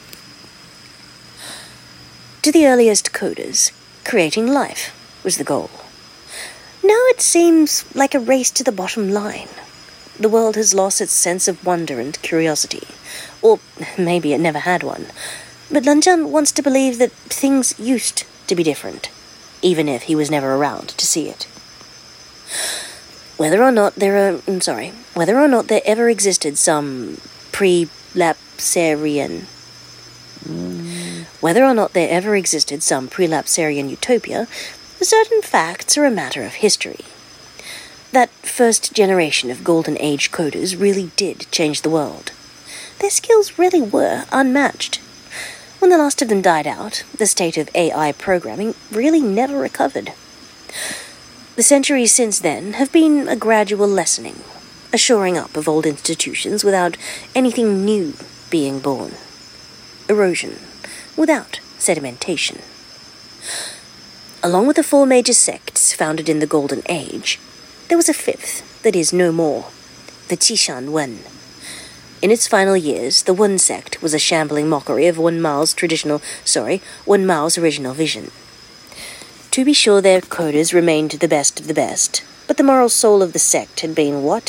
To the earliest coders, creating life was the goal. Now it seems like a race to the bottom line. The world has lost its sense of wonder and curiosity. Or maybe it never had one. But Lanzhan wants to believe that things used to be different, even if he was never around to see it. Whether or not there are, I'm sorry, whether or not there ever existed some prelapsarian, mm. whether or not there ever existed some prelapsarian utopia, certain facts are a matter of history. That first generation of Golden Age coders really did change the world. Their skills really were unmatched. When the last of them died out, the state of A I programming really never recovered. The centuries since then have been a gradual lessening, a shoring up of old institutions without anything new being born. Erosion, without sedimentation. Along with the four major sects founded in the Golden Age, there was a fifth that is no more, the Qishan Wen. In its final years, the Wen sect was a shambling mockery of Wen Mao's traditional, sorry, Wen Mao's original vision. To be sure, their coders remained the best of the best, but the moral soul of the sect had been what?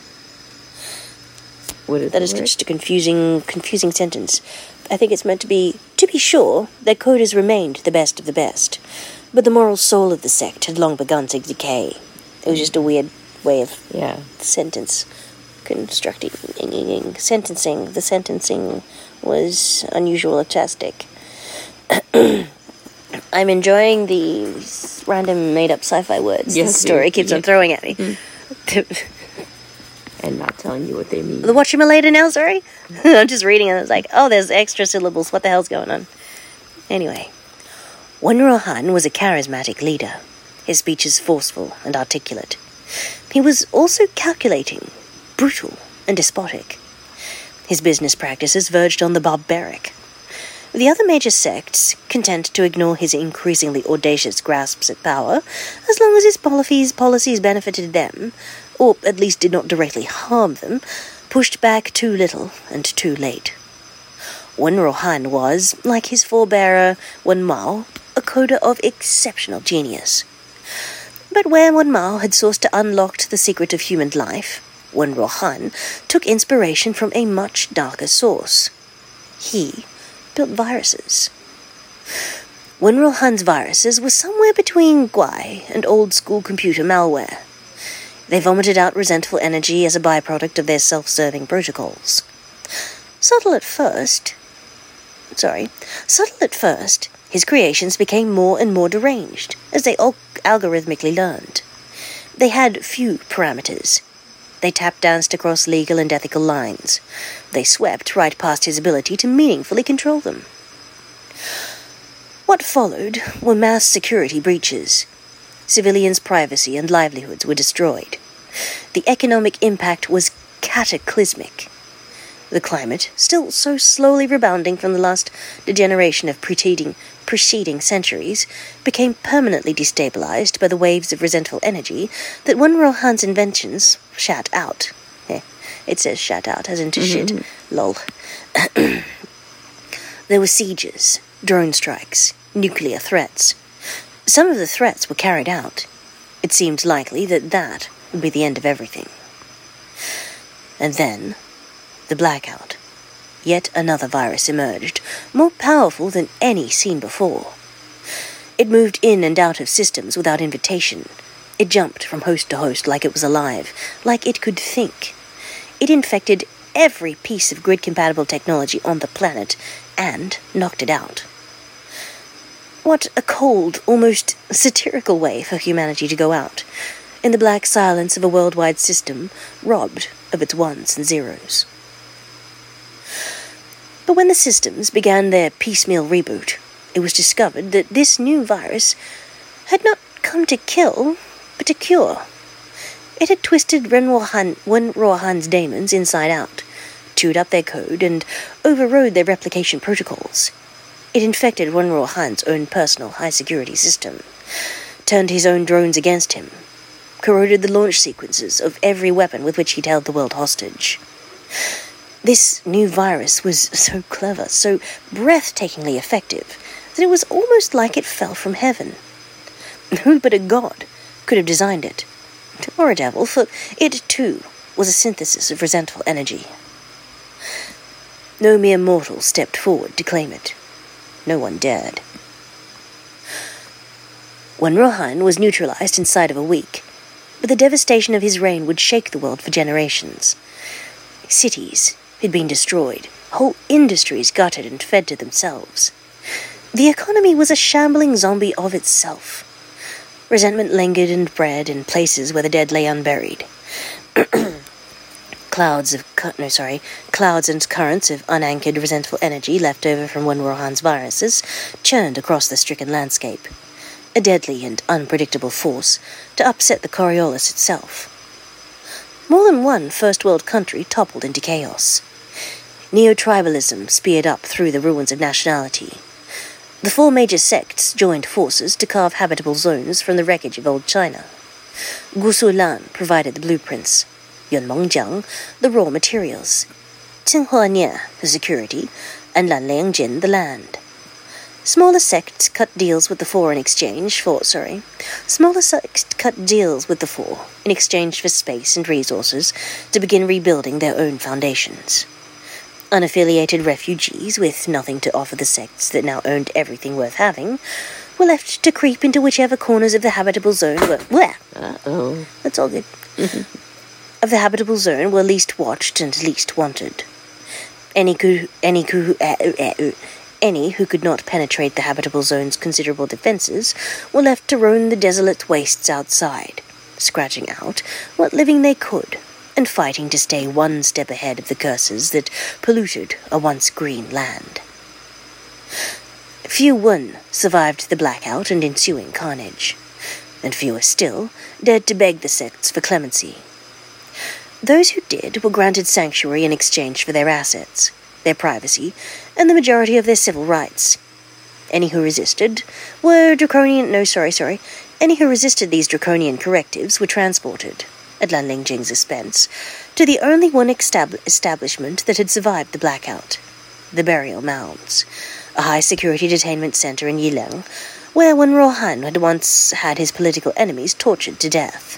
What is that is word? just a confusing, confusing sentence. I think it's meant to be, to be sure, their coders remained the best of the best, but the moral soul of the sect had long begun to decay. It was just a weird way of yeah. sentence constructing, sentencing. The sentencing was unusualistic. I'm enjoying these random made-up sci-fi words yes, this story yeah. keeps yeah. on throwing at me. Mm. And not telling you what they mean. The whatchamalater now, sorry? I'm just reading and it's like, oh, there's extra syllables. What the hell's going on? Anyway, Wen Rohan was a charismatic leader. His speeches forceful and articulate. He was also calculating, brutal and despotic. His business practices verged on the barbaric. The other major sects, content to ignore his increasingly audacious grasps at power, as long as his policies, policies benefited them, or at least did not directly harm them, pushed back too little and too late. Wen Rohan was, like his forebearer Wen Mao, a coder of exceptional genius. But where Wen Mao had sourced to unlock the secret of human life, Wen Rohan took inspiration from a much darker source. He built viruses. Wen Rohan's viruses were somewhere between Guai and old-school computer malware. They vomited out resentful energy as a byproduct of their self-serving protocols. Subtle at first... Sorry. Subtle at first, his creations became more and more deranged as they al- algorithmically learned. They had few parameters. They tap danced across legal and ethical lines. They swept right past his ability to meaningfully control them. What followed were mass security breaches. Civilians' privacy and livelihoods were destroyed. The economic impact was cataclysmic. The climate, still so slowly rebounding from the last degeneration of preceding, preceding centuries, became permanently destabilized by the waves of resentful energy that Wen Ruohan's inventions shat out. Eh, it says shat out, as into Mm-hmm. shit. Lol. There were sieges, drone strikes, nuclear threats. Some of the threats were carried out. It seemed likely that that would be the end of everything. And then, the blackout. Yet another virus emerged, more powerful than any seen before. It moved in and out of systems without invitation. It jumped from host to host like it was alive, like it could think. It infected every piece of grid-compatible technology on the planet and knocked it out. What a cold, almost satirical way for humanity to go out, in the black silence of a worldwide system robbed of its ones and zeros. But when the systems began their piecemeal reboot, it was discovered that this new virus had not come to kill, but to cure. It had twisted Wen Ruohan, Wen Ruohan's daemons inside out, chewed up their code, and overrode their replication protocols. It infected Wen Ruohan's own personal high-security system, turned his own drones against him, corroded the launch sequences of every weapon with which he'd held the world hostage. This new virus was so clever, so breathtakingly effective, that it was almost like it fell from heaven. Who but a god could have designed it? Or a devil, for it, too, was a synthesis of resentful energy. No mere mortal stepped forward to claim it. No one dared. Wen Ruohan was neutralized inside of a week, but the devastation of his reign would shake the world for generations. Cities had been destroyed, whole industries gutted and fed to themselves. The economy was a shambling zombie of itself. Resentment lingered and bred in places where the dead lay unburied. Clouds of no, sorry, clouds and currents of unanchored, resentful energy left over from Wen Ruohan's viruses churned across the stricken landscape, a deadly and unpredictable force to upset the Coriolis itself. More than one first-world country toppled into chaos. Neo-tribalism speared up through the ruins of nationality. The four major sects joined forces to carve habitable zones from the wreckage of old China. Gusu Lan provided the blueprints, Yunmengjiang the raw materials, Tsinghua Nie the security, and Lanliangjin the land. Smaller sects cut deals with the four in exchange for, sorry, smaller sects cut deals with the four in exchange for space and resources to begin rebuilding their own foundations. Unaffiliated refugees with nothing to offer the sects that now owned everything worth having were left to creep into whichever corners of the habitable zone were... Bleh! Uh-oh. That's all good. Of the habitable zone were least watched and least wanted. Any who, any who, uh, uh, uh, any who could not penetrate the habitable zone's considerable defenses were left to roam the desolate wastes outside, scratching out what living they could, and fighting to stay one step ahead of the curses that polluted a once green land. Few Wen survived the blackout and ensuing carnage, and fewer still dared to beg the sects for clemency. Those who did were granted sanctuary in exchange for their assets, their privacy, and the majority of their civil rights. Any who resisted were draconian... No, sorry, sorry. Any who resisted these draconian correctives were transported, at Lanliangjing's expense, to the only one estab- establishment that had survived the blackout, the Burial Mounds, a high-security detainment center in Yileng, where Wen Ruohan had once had his political enemies tortured to death.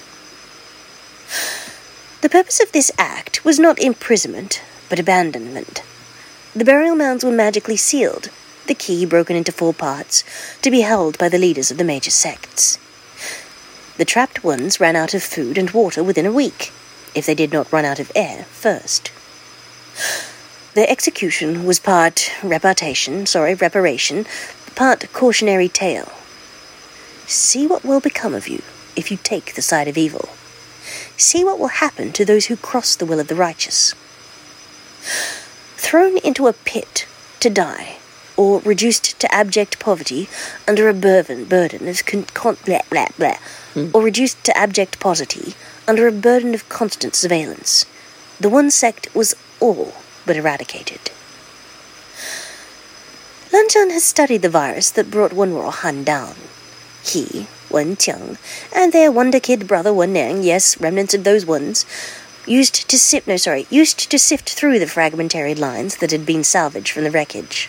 The purpose of this act was not imprisonment, but abandonment. The burial mounds were magically sealed, the key broken into four parts, to be held by the leaders of the major sects. The trapped ones ran out of food and water within a week, if they did not run out of air first. Their execution was part reparation, sorry, reparation, part cautionary tale. See what will become of you if you take the side of evil. See what will happen to those who cross the will of the righteous. Thrown into a pit to die, or reduced to abject poverty under a burden, burden of con- con- blah, blah, blah, hmm. or reduced to abject poverty under a burden of constant surveillance, the one sect was all but eradicated. Lan Zhan has studied the virus that brought Wenruo Han down. He, Wen Qiang, and their wonder kid brother Wen Niang, yes, remnants of those ones, used to sift, no, sorry, used to sift through the fragmentary lines that had been salvaged from the wreckage.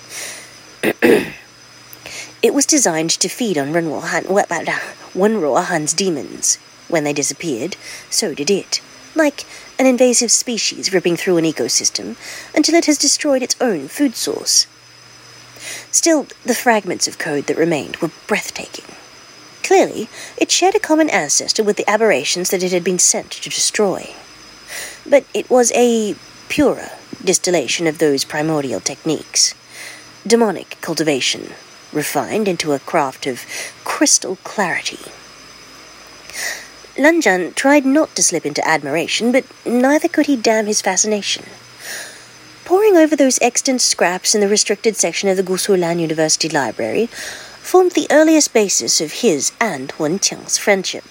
It was designed to feed on Wenruo Han, Wenruo Han's demons. When they disappeared, so did it, like an invasive species ripping through an ecosystem until it has destroyed its own food source. Still, the fragments of code that remained were breathtaking. Clearly, it shared a common ancestor with the aberrations that it had been sent to destroy. But it was a purer distillation of those primordial techniques. Demonic cultivation, refined into a craft of crystal clarity. Lan Zhan tried not to slip into admiration, but neither could he damn his fascination. Poring over those extant scraps in the restricted section of the Gusulan University Library formed the earliest basis of his and Wen Qiang's friendship.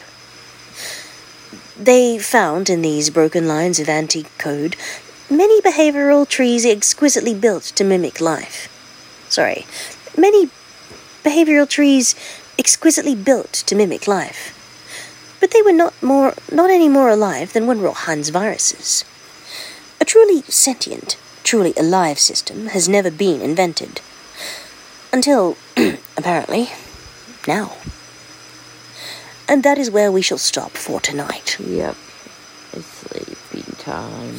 They found in these broken lines of antique code many behavioral trees exquisitely built to mimic life. Sorry, many behavioral trees exquisitely built to mimic life. But they were not more, not any more alive than Wenruo Han's viruses. A truly sentient, truly alive system has never been invented. Until, apparently, now. And that is where we shall stop for tonight. Yep. It's sleeping time.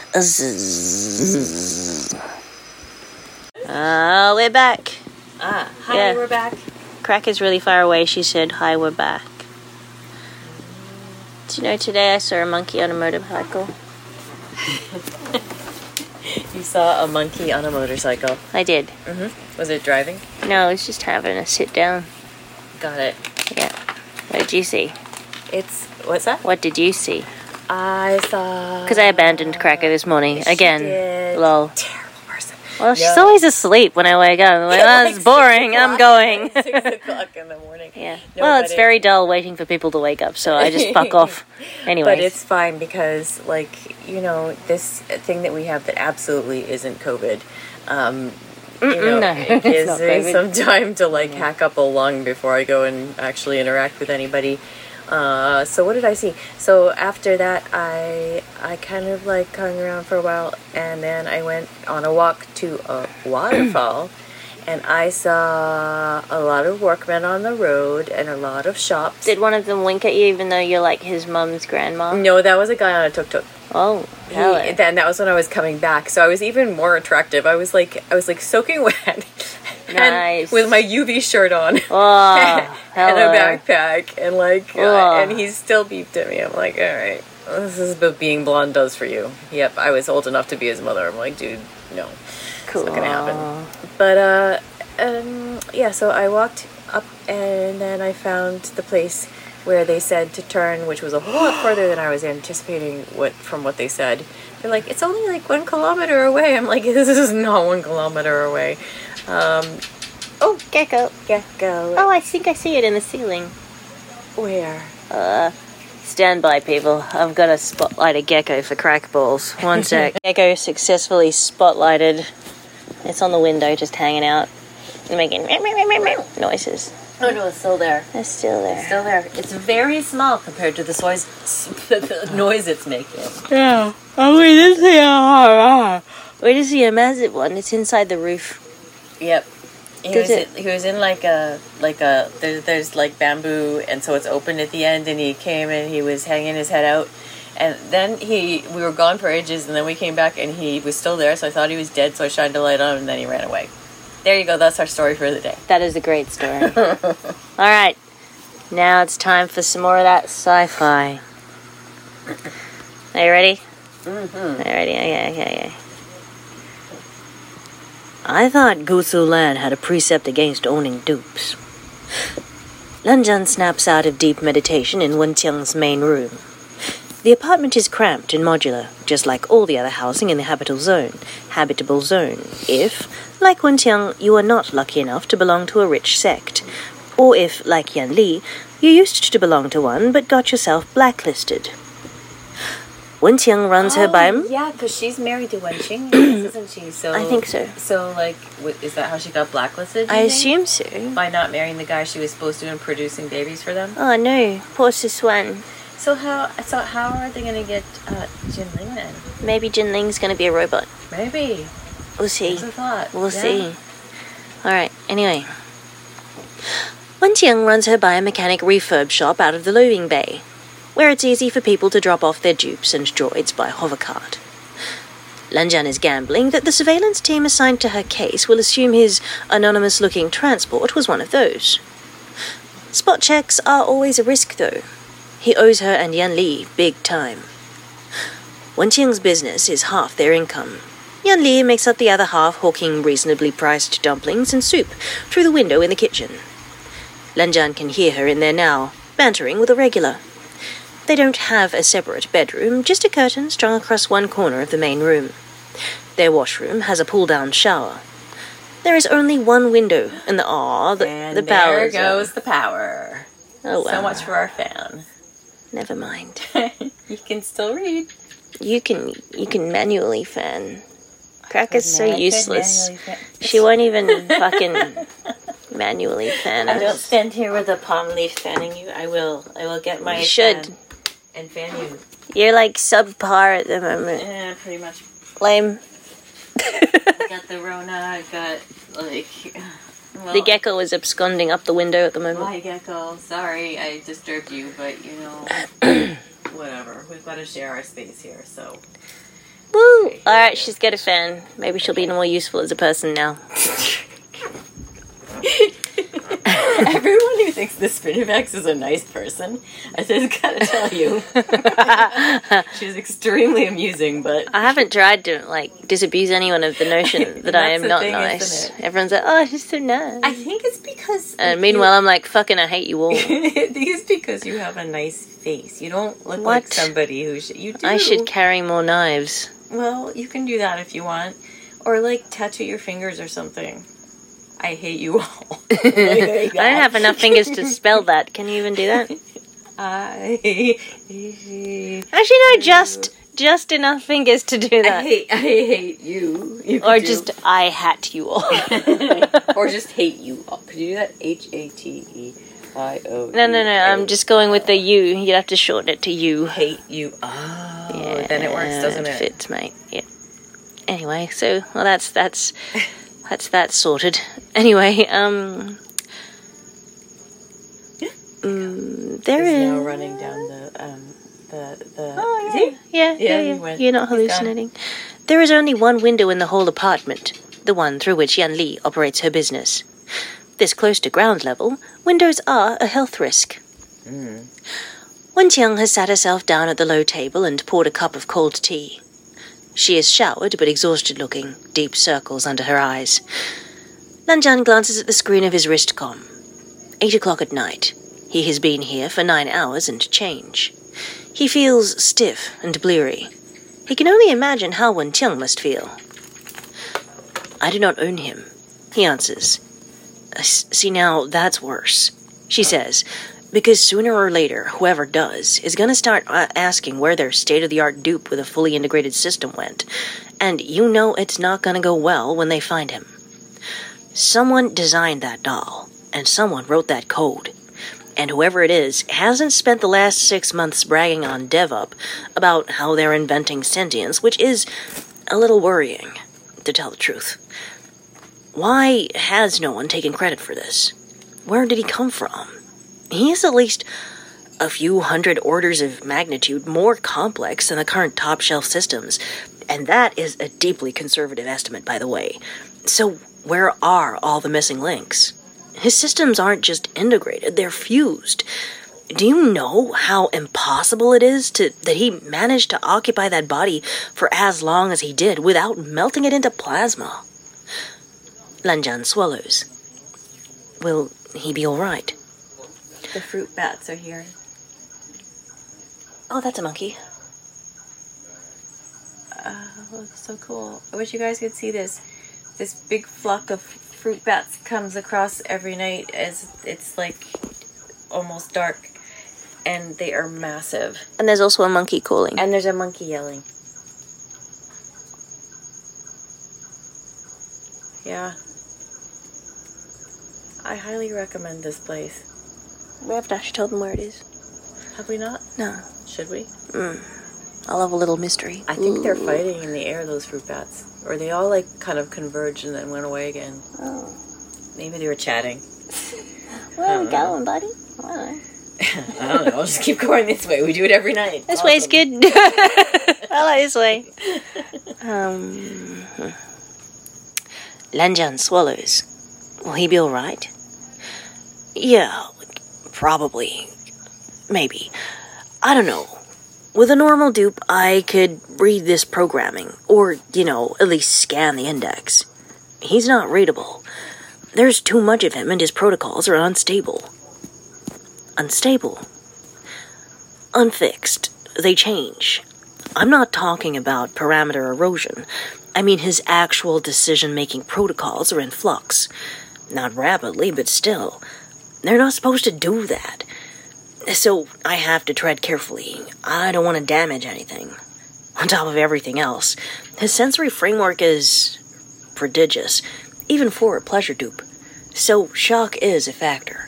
Ah, uh, we're back. Ah, hi, yeah. We're back. Crack is really far away. She said, hi, we're back. Do you know, today I saw a monkey on a motorcycle. You saw a monkey on a motorcycle? I did. Mm-hmm. Was it driving? No, it was just having a sit down. Got it. Yeah. What did you see? It's, what's that? What did you see? I saw... Because I abandoned Cracker this morning. She Again. Did. Lol. Terrible person. Well, she's no. always asleep when I wake up. I'm like, oh, it's like boring. I'm going. six o'clock in the morning. Yeah. No, well, it's it, very dull waiting for people to wake up, so I just fuck off. Anyway. But it's fine because, like, you know, this thing that we have that absolutely isn't COVID, um, you know, no, it gives not me COVID. some time to, like, Yeah. hack up a lung before I go and actually interact with anybody. Uh, so what did I see? So after that, I I kind of, like, hung around for a while, and then I went on a walk to a waterfall. And I saw a lot of workmen on the road and a lot of shops. Did one of them wink at you even though you're like his mum's grandma? No, that was a guy on a tuk-tuk. Oh, He, hello. then that was when I was coming back, so I was even more attractive. I was like, I was like soaking wet, and Nice. with my U V shirt on, Oh, and hello. a backpack, and like, uh, Oh. and he still beeped at me. I'm like, all right, this is what being blonde does for you. Yep, I was old enough to be his mother. I'm like, dude, no, Cool. it's not gonna happen. But uh, um, yeah, so I walked up, and then I found the place where they said to turn, which was a whole lot further than I was anticipating. What from what they said, they're like, it's only like one kilometer away. I'm like, this is not one kilometer away. Um, Oh, gecko. gecko. Oh, I think I see it in the ceiling. Where? Uh, stand by, people. I've got to spotlight a gecko for crack balls. One sec. Gecko successfully spotlighted. It's on the window, just hanging out, making noises. Oh no, it's still there. It's still there. It's still there. It's very small compared to the noise, the noise it's making. Yeah. Oh, wait, this is a Wait to see a massive one. It's inside the roof. Yep. He Does was it- in, he was in like a like a there, there's like bamboo, and so it's open at the end, and he came and he was hanging his head out, and then he we were gone for ages, and then we came back and he was still there, so I thought he was dead, so I shined a light on him, and then he ran away. There you go. That's our story for the day. That is a great story. All right. Now it's time for some more of that sci-fi. Are you ready? Mm-hmm. Are you ready? Okay, okay, okay. I thought Gusu Lan had a precept against owning dupes. Lanjan snaps out of deep meditation in Wenqiang's main room. The apartment is cramped and modular, just like all the other housing in the habitable zone. Habitable zone, if, like Wenqiang, you are not lucky enough to belong to a rich sect, or if, like Yan Li, you used to belong to one but got yourself blacklisted. Wenqiang runs oh, her by... Yeah, because she's married to Wenqing, isn't she? So I think so. So, like, what, is that how she got blacklisted? I think? assume so. By not marrying the guy she was supposed to and producing babies for them? Oh no, poor Siswan. So how so how are they going to get uh, Jinling then? Maybe Jinling's going to be a robot. Maybe. We'll see. That's a thought. We'll yeah. see. Alright, anyway. Wenqiang runs her biomechanic refurb shop out of the loading bay, where it's easy for people to drop off their dupes and droids by hovercart. Lanjan is gambling that the surveillance team assigned to her case will assume his anonymous-looking transport was one of those. Spot checks are always a risk, though. He owes her and Yan Li big time. Wenqiang's business is half their income. Yan Li makes up the other half hawking reasonably priced dumplings and soup through the window in the kitchen. Lanjan can hear her in there now, bantering with a regular. They don't have a separate bedroom, just a curtain strung across one corner of the main room. Their washroom has a pull-down shower. There is only one window, and the aw, the, and the power there goes the power. Oh, wow. So much for our fan. Never mind. You can still read. You can you can manually fan. Cracker's so I could useless. manually fan. She won't even fucking manually fan us. I don't stand here with a palm leaf fanning you. I will. I will get my You should. fan and fan you. You're like subpar at the moment. Yeah, pretty much. Lame. I got the Rona. I got like. Well, The gecko is absconding up the window at the moment. Hi, Gecko. Sorry I disturbed you, but you know, whatever. We've got to share our space here, so. Woo! Alright, she's got a fan. Maybe she'll be more useful as a person now. Everyone who thinks the Spinifex is a nice person, I just gotta tell you, she's extremely amusing, but... I haven't tried to, like, disabuse anyone of the notion that I am the not thing, nice. Everyone's like, oh, she's so nice. I think it's because... And meanwhile, I'm like, fucking, I hate you all. I think it's because you have a nice face. You don't look What? like somebody who should... You do. I should carry more knives. Well, you can do that if you want. Or, like, tattoo your fingers or something. I hate you all. Like, I don't have enough fingers to spell that. Can you even do that? I Actually, no, just just enough fingers to do I that. hate I hate you. You Or could do- just, I hat you all. or just hate you all. Could you do that? H A T E I O. No, no, no, I'm just going with the U. You'd have to shorten it to you. hate you. Oh, Yeah, then it works, doesn't it? fits, mate. Yeah. Anyway, so, well, that's, that's, that's that sorted. Anyway, um... Mm, there He's is... now running down the um the the. Oh, yeah. See? Yeah, yeah, Yeah, yeah. he went. You're not He's gone. hallucinating. There is only one window in the whole apartment, the one through which Yan Li operates her business. This close to ground level, windows are a health risk. Mm. Wenqiang has sat herself down at the low table and poured a cup of cold tea. She is showered but exhausted-looking, deep circles under her eyes. Lanjan glances at the screen of his wrist comm. Eight o'clock at night. He has been here for nine hours and change. He feels stiff and bleary. He can only imagine how Wenqiang must feel. I do not own him, he answers. See, now, that's worse, she says, because sooner or later, whoever does is going to start asking where their state-of-the-art dupe with a fully integrated system went, and you know it's not going to go well when they find him. Someone designed that doll, and someone wrote that code. And whoever it is hasn't spent the last six months bragging on DevUp about how they're inventing sentience, which is a little worrying, to tell the truth. Why has no one taken credit for this? Where did he come from? He is at least a few hundred orders of magnitude more complex than the current top-shelf systems, and that is a deeply conservative estimate, by the way. So where are all the missing links? His systems aren't just integrated, they're fused. Do you know how impossible it is to that he managed to occupy that body for as long as he did without melting it into plasma? Lan Zhan swallows. Will he be all right? The fruit bats are here. Oh, that's a monkey. Oh, so cool. I wish you guys could see this. This big flock of fruit bats comes across every night as it's like almost dark. And they are massive. And there's also a monkey calling. And there's a monkey yelling. Yeah. I highly recommend this place. We haven't actually told them where it is. Have we not? No. Should we? Mm. I love a little mystery. I think Ooh. They're fighting in the air, those fruit bats. Or they all like kind of converged and then went away again. Oh. Maybe they were chatting. Where are we going, buddy? I don't know. I don't know. I'll just keep going this way. We do it every night. This awesome. way's good. I like this way. Um, Lan Zhan swallows. Will he be all right? Yeah, probably. Maybe. I don't know. With a normal dupe, I could read this programming, or, you know, at least scan the index. He's not readable. There's too much of him and his protocols are unstable. Unstable. Unfixed. They change. I'm not talking about parameter erosion. I mean his actual decision-making protocols are in flux. Not rapidly, but still. They're not supposed to do that. So I have to tread carefully. I don't want to damage anything. On top of everything else, his sensory framework is prodigious, even for a pleasure dupe. So shock is a factor.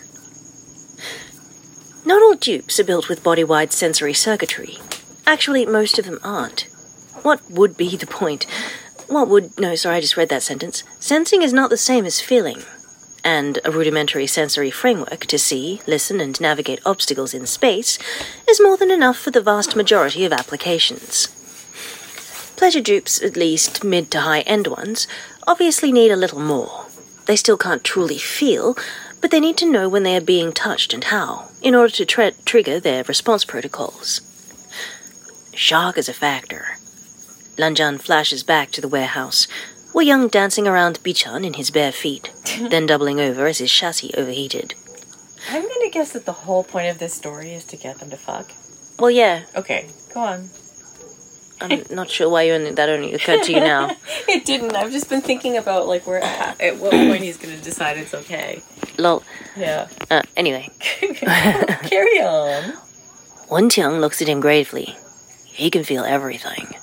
Not all dupes are built with body-wide sensory circuitry. Actually, most of them aren't. What would be the point? What would... No, sorry, I just read that sentence. Sensing is not the same as feeling. And a rudimentary sensory framework to see, listen, and navigate obstacles in space is more than enough for the vast majority of applications. Pleasure dupes, at least mid to high-end ones, obviously need a little more. They still can't truly feel, but they need to know when they are being touched and how, in order to tra- trigger their response protocols. Shock is a factor. Lan Zhan flashes back to the warehouse, Wei Young dancing around Bichan in his bare feet, then doubling over as his chassis overheated. I'm gonna guess that the whole point of this story is to get them to fuck. Well, yeah. Okay, go on. I'm not sure why you only, that only occurred to you now. It didn't. I've just been thinking about, like, where at what point he's gonna decide it's okay. Lol. Yeah. Uh, anyway. Carry on. Wen Qiang looks at him gravely. He can feel everything.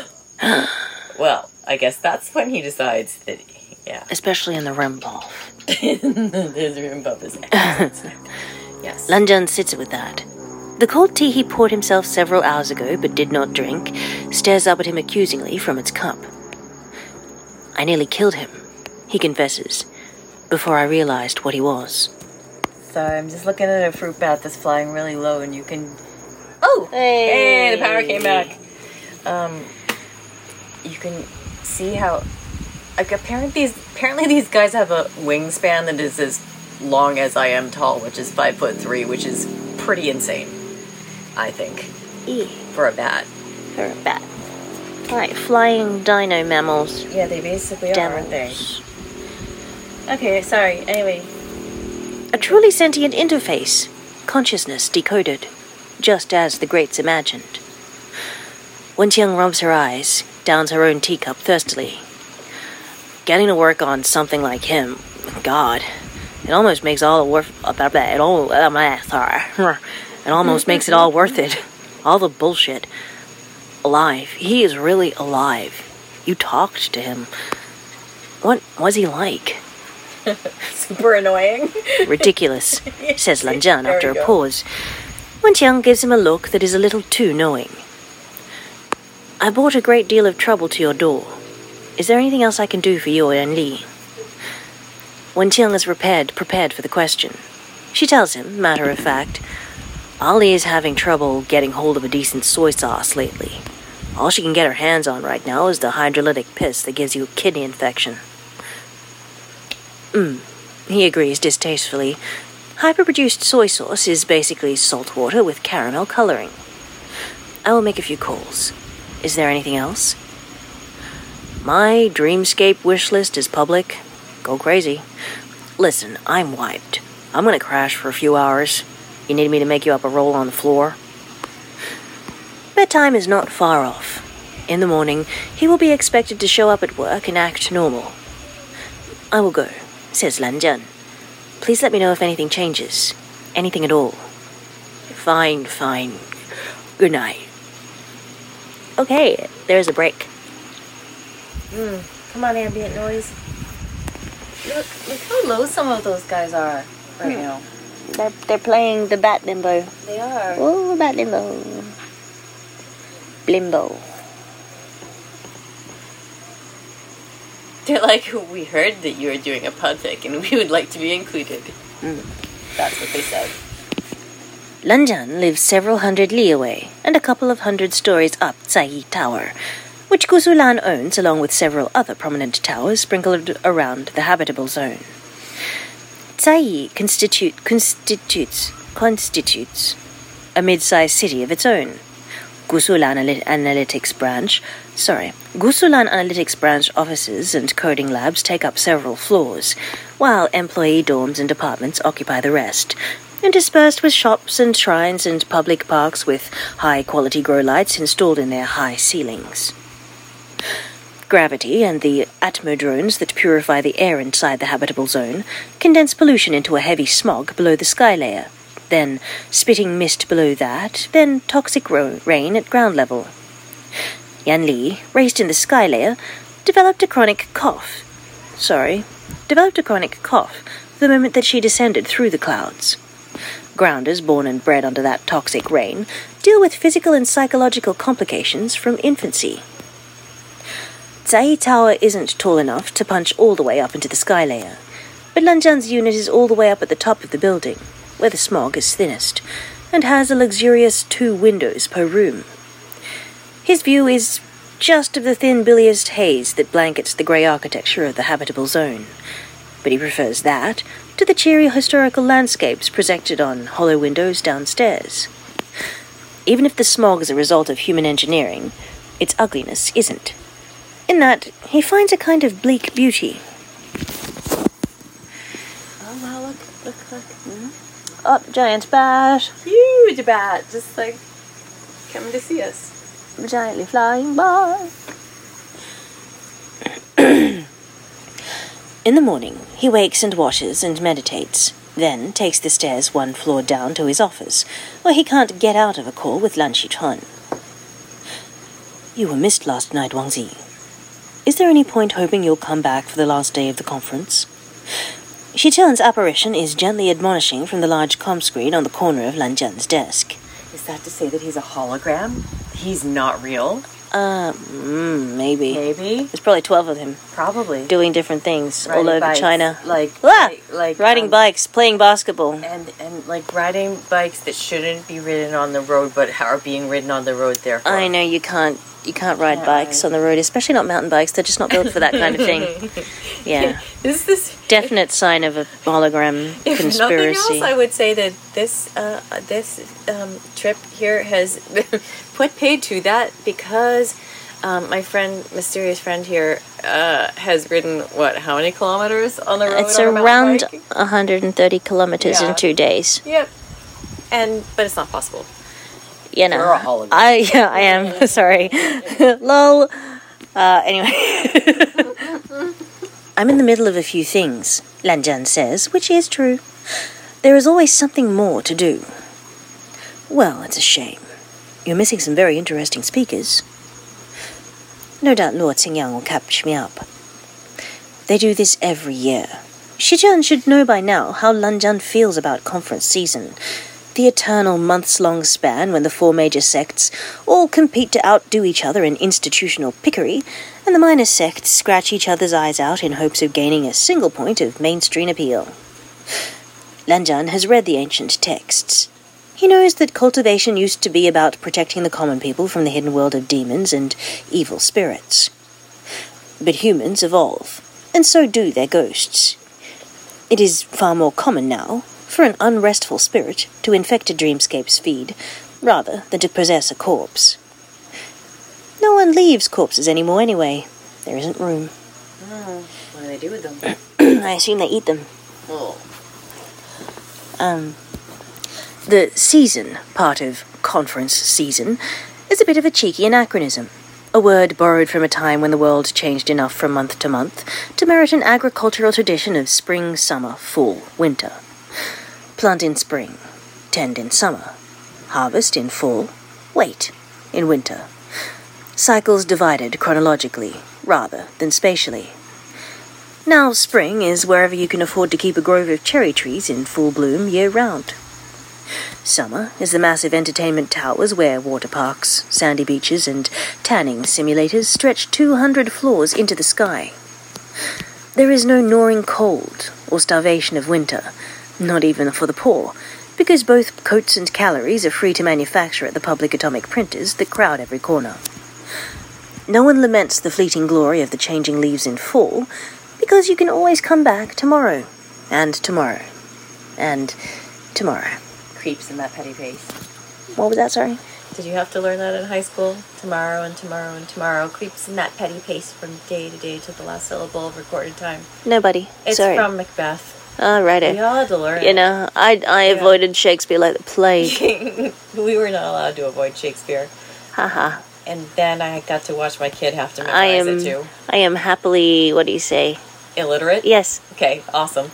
Well, I guess that's when he decides that, yeah. Especially in the R E M ball. His R E M ball is yes. Lan Zhan sits with that. The cold tea he poured himself several hours ago but did not drink stares up at him accusingly from its cup. I nearly killed him, he confesses, before I realized what he was. Sorry, I'm just looking at a fruit bat that's flying really low and you can... Oh! Hey! Hey, the power came back. Um, you can see how... Like, apparently these, apparently these guys have a wingspan that is as long as I am tall, which is five foot three, which is pretty insane, I think. E. For a bat. For a bat. Right, flying dino mammals. Yeah, they basically Demos. are, aren't they? Okay, sorry. Anyway. A truly sentient interface. Consciousness decoded. Just as the greats imagined. Wen Qiang rubs her eyes, downs her own teacup thirstily. Getting to work on something like him, God, it almost makes all the worth. It all. It almost makes it all worth it. All the bullshit. Alive. He is really alive. You talked to him. What was he like? Super annoying. Ridiculous, says Lan Zhan There after we a go. pause. Wen Qiang gives him a look that is a little too knowing. I brought a great deal of trouble to your door. Is there anything else I can do for you, Yan Li? Wen Qiang is prepared, prepared for the question. She tells him, matter of fact, Ali is having trouble getting hold of a decent soy sauce lately. All she can get her hands on right now is the hydrolytic piss that gives you a kidney infection. Mm. He agrees distastefully. Hyper-produced soy sauce is basically salt water with caramel coloring. I will make a few calls. Is there anything else? My dreamscape wish list is public. Go crazy. Listen, I'm wiped. I'm gonna crash for a few hours. You need me to make you up a roll on the floor? Bedtime is not far off. In the morning, he will be expected to show up at work and act normal. I will go, says Lan Zhan. Please let me know if anything changes. Anything at all. Fine, fine. Good night. Okay, there's a break. Mm, come on, ambient noise. Look, look how low some of those guys are right now. They're, they're playing the bat limbo. They are. Oh, bat limbo. Blimbo. They're like, we heard that you were doing a podfic and we would like to be included. Mm. That's what they said. Lan Zhan lives several hundred li away and a couple of hundred stories up Zaiyi Tower, which Gu Sulan owns along with several other prominent towers sprinkled around the habitable zone. Zaiyi constitute, constitutes, constitutes a mid-sized city of its own. Gu Sulan Analytics Branch, sorry, Gu Sulan Analytics Branch offices and coding labs take up several floors, while employee dorms and apartments occupy the rest, interspersed with shops and shrines and public parks with high-quality grow lights installed in their high ceilings. Gravity and the atmodrones that purify the air inside the habitable zone condense pollution into a heavy smog below the sky layer, then spitting mist below that, then toxic ro- rain at ground level. Yan Li, raised in the sky layer, developed a chronic cough. Sorry, developed a chronic cough the moment that she descended through the clouds. Grounders born and bred under that toxic rain deal with physical and psychological complications from infancy. Zaiyi Tower isn't tall enough to punch all the way up into the sky layer, but Lan Zhan's unit is all the way up at the top of the building, where the smog is thinnest, and has a luxurious two windows per room. His view is just of the thin bilious haze that blankets the grey architecture of the habitable zone, but he prefers that to the cheery historical landscapes projected on hollow windows downstairs. Even if the smog is a result of human engineering, its ugliness isn't. In that, he finds a kind of bleak beauty. Oh, wow, look, look, look. Mm-hmm. Up, giant bat. Huge bat, just like coming to see us. Giantly flying by. In the morning, he wakes and washes and meditates, then takes the stairs one floor down to his office, where he can't get out of a call with Lan Xichuan. You were missed last night, Wang Zi. Is there any point hoping you'll come back for the last day of the conference? Xichuan's apparition is gently admonishing from the large comm screen on the corner of Lan Zhan's desk. Is that to say that he's a hologram? He's not real? Uh, mm, maybe. Maybe. There's probably twelve of him. Probably. Doing different things Riding all over bikes, China. Like, ah! like, like riding um, bikes, playing basketball. And, and like riding bikes that shouldn't be ridden on the road but are being ridden on the road therefore. I know you can't you can't ride Can't bikes ride. on the road, especially not mountain bikes. They're just not built for that kind of thing. Yeah. This this Definite sign of a hologram if conspiracy. nothing else, I would say that this uh, this um, trip here has put paid to that because um, my friend, mysterious friend here, uh, has ridden what? How many kilometers on the road? It's on a mountain around bike? one hundred thirty kilometers Yeah. in two days. Yep. And but it's not possible. You know, You're a hologram. I yeah, I am sorry. Lol. Uh, anyway, I'm in the middle of a few things, Lan Zhan says, which is true. There is always something more to do. Well, it's a shame. You're missing some very interesting speakers. No doubt Lord Xingyang will catch me up. They do this every year. Shijian should know by now how Lan Zhan feels about conference season. The eternal months-long span when the four major sects all compete to outdo each other in institutional pickery, and the minor sects scratch each other's eyes out in hopes of gaining a single point of mainstream appeal. Lan Zhan has read the ancient texts. He knows that cultivation used to be about protecting the common people from the hidden world of demons and evil spirits. But humans evolve, and so do their ghosts. It is far more common now for an unrestful spirit to infect a dreamscape's feed, rather than to possess a corpse. No one leaves corpses anymore anyway. There isn't room. Oh, what do they do with them? I assume they eat them. Oh. Um, the season part of conference season is a bit of a cheeky anachronism. A word borrowed from a time when the world changed enough from month to month to merit an agricultural tradition of spring, summer, fall, winter. Plant in spring, tend in summer, harvest in fall, wait in winter. Cycles divided chronologically rather than spatially. Now spring is wherever you can afford to keep a grove of cherry trees in full bloom year-round. Summer is the massive entertainment towers where water parks, sandy beaches, and tanning simulators stretch two hundred floors into the sky. There is no gnawing cold or starvation of winter, not even for the poor, because both coats and calories are free to manufacture at the public atomic printers that crowd every corner. No one laments the fleeting glory of the changing leaves in fall, because you can always come back tomorrow, and tomorrow, and tomorrow. Creeps in that petty pace. What was that, sorry? Did you have to learn that in high school? Tomorrow and tomorrow and tomorrow. Creeps in that petty pace from day to day to the last syllable of recorded time. Nobody. It's sorry. from Macbeth. Oh, righto. We all had to learn You it. know, I, I Yeah. avoided Shakespeare like the plague. We were not allowed to avoid Shakespeare. Haha. And then I got to watch my kid have to I memorize am, it too. I am happily, what do you say? Illiterate? Yes. Okay, awesome.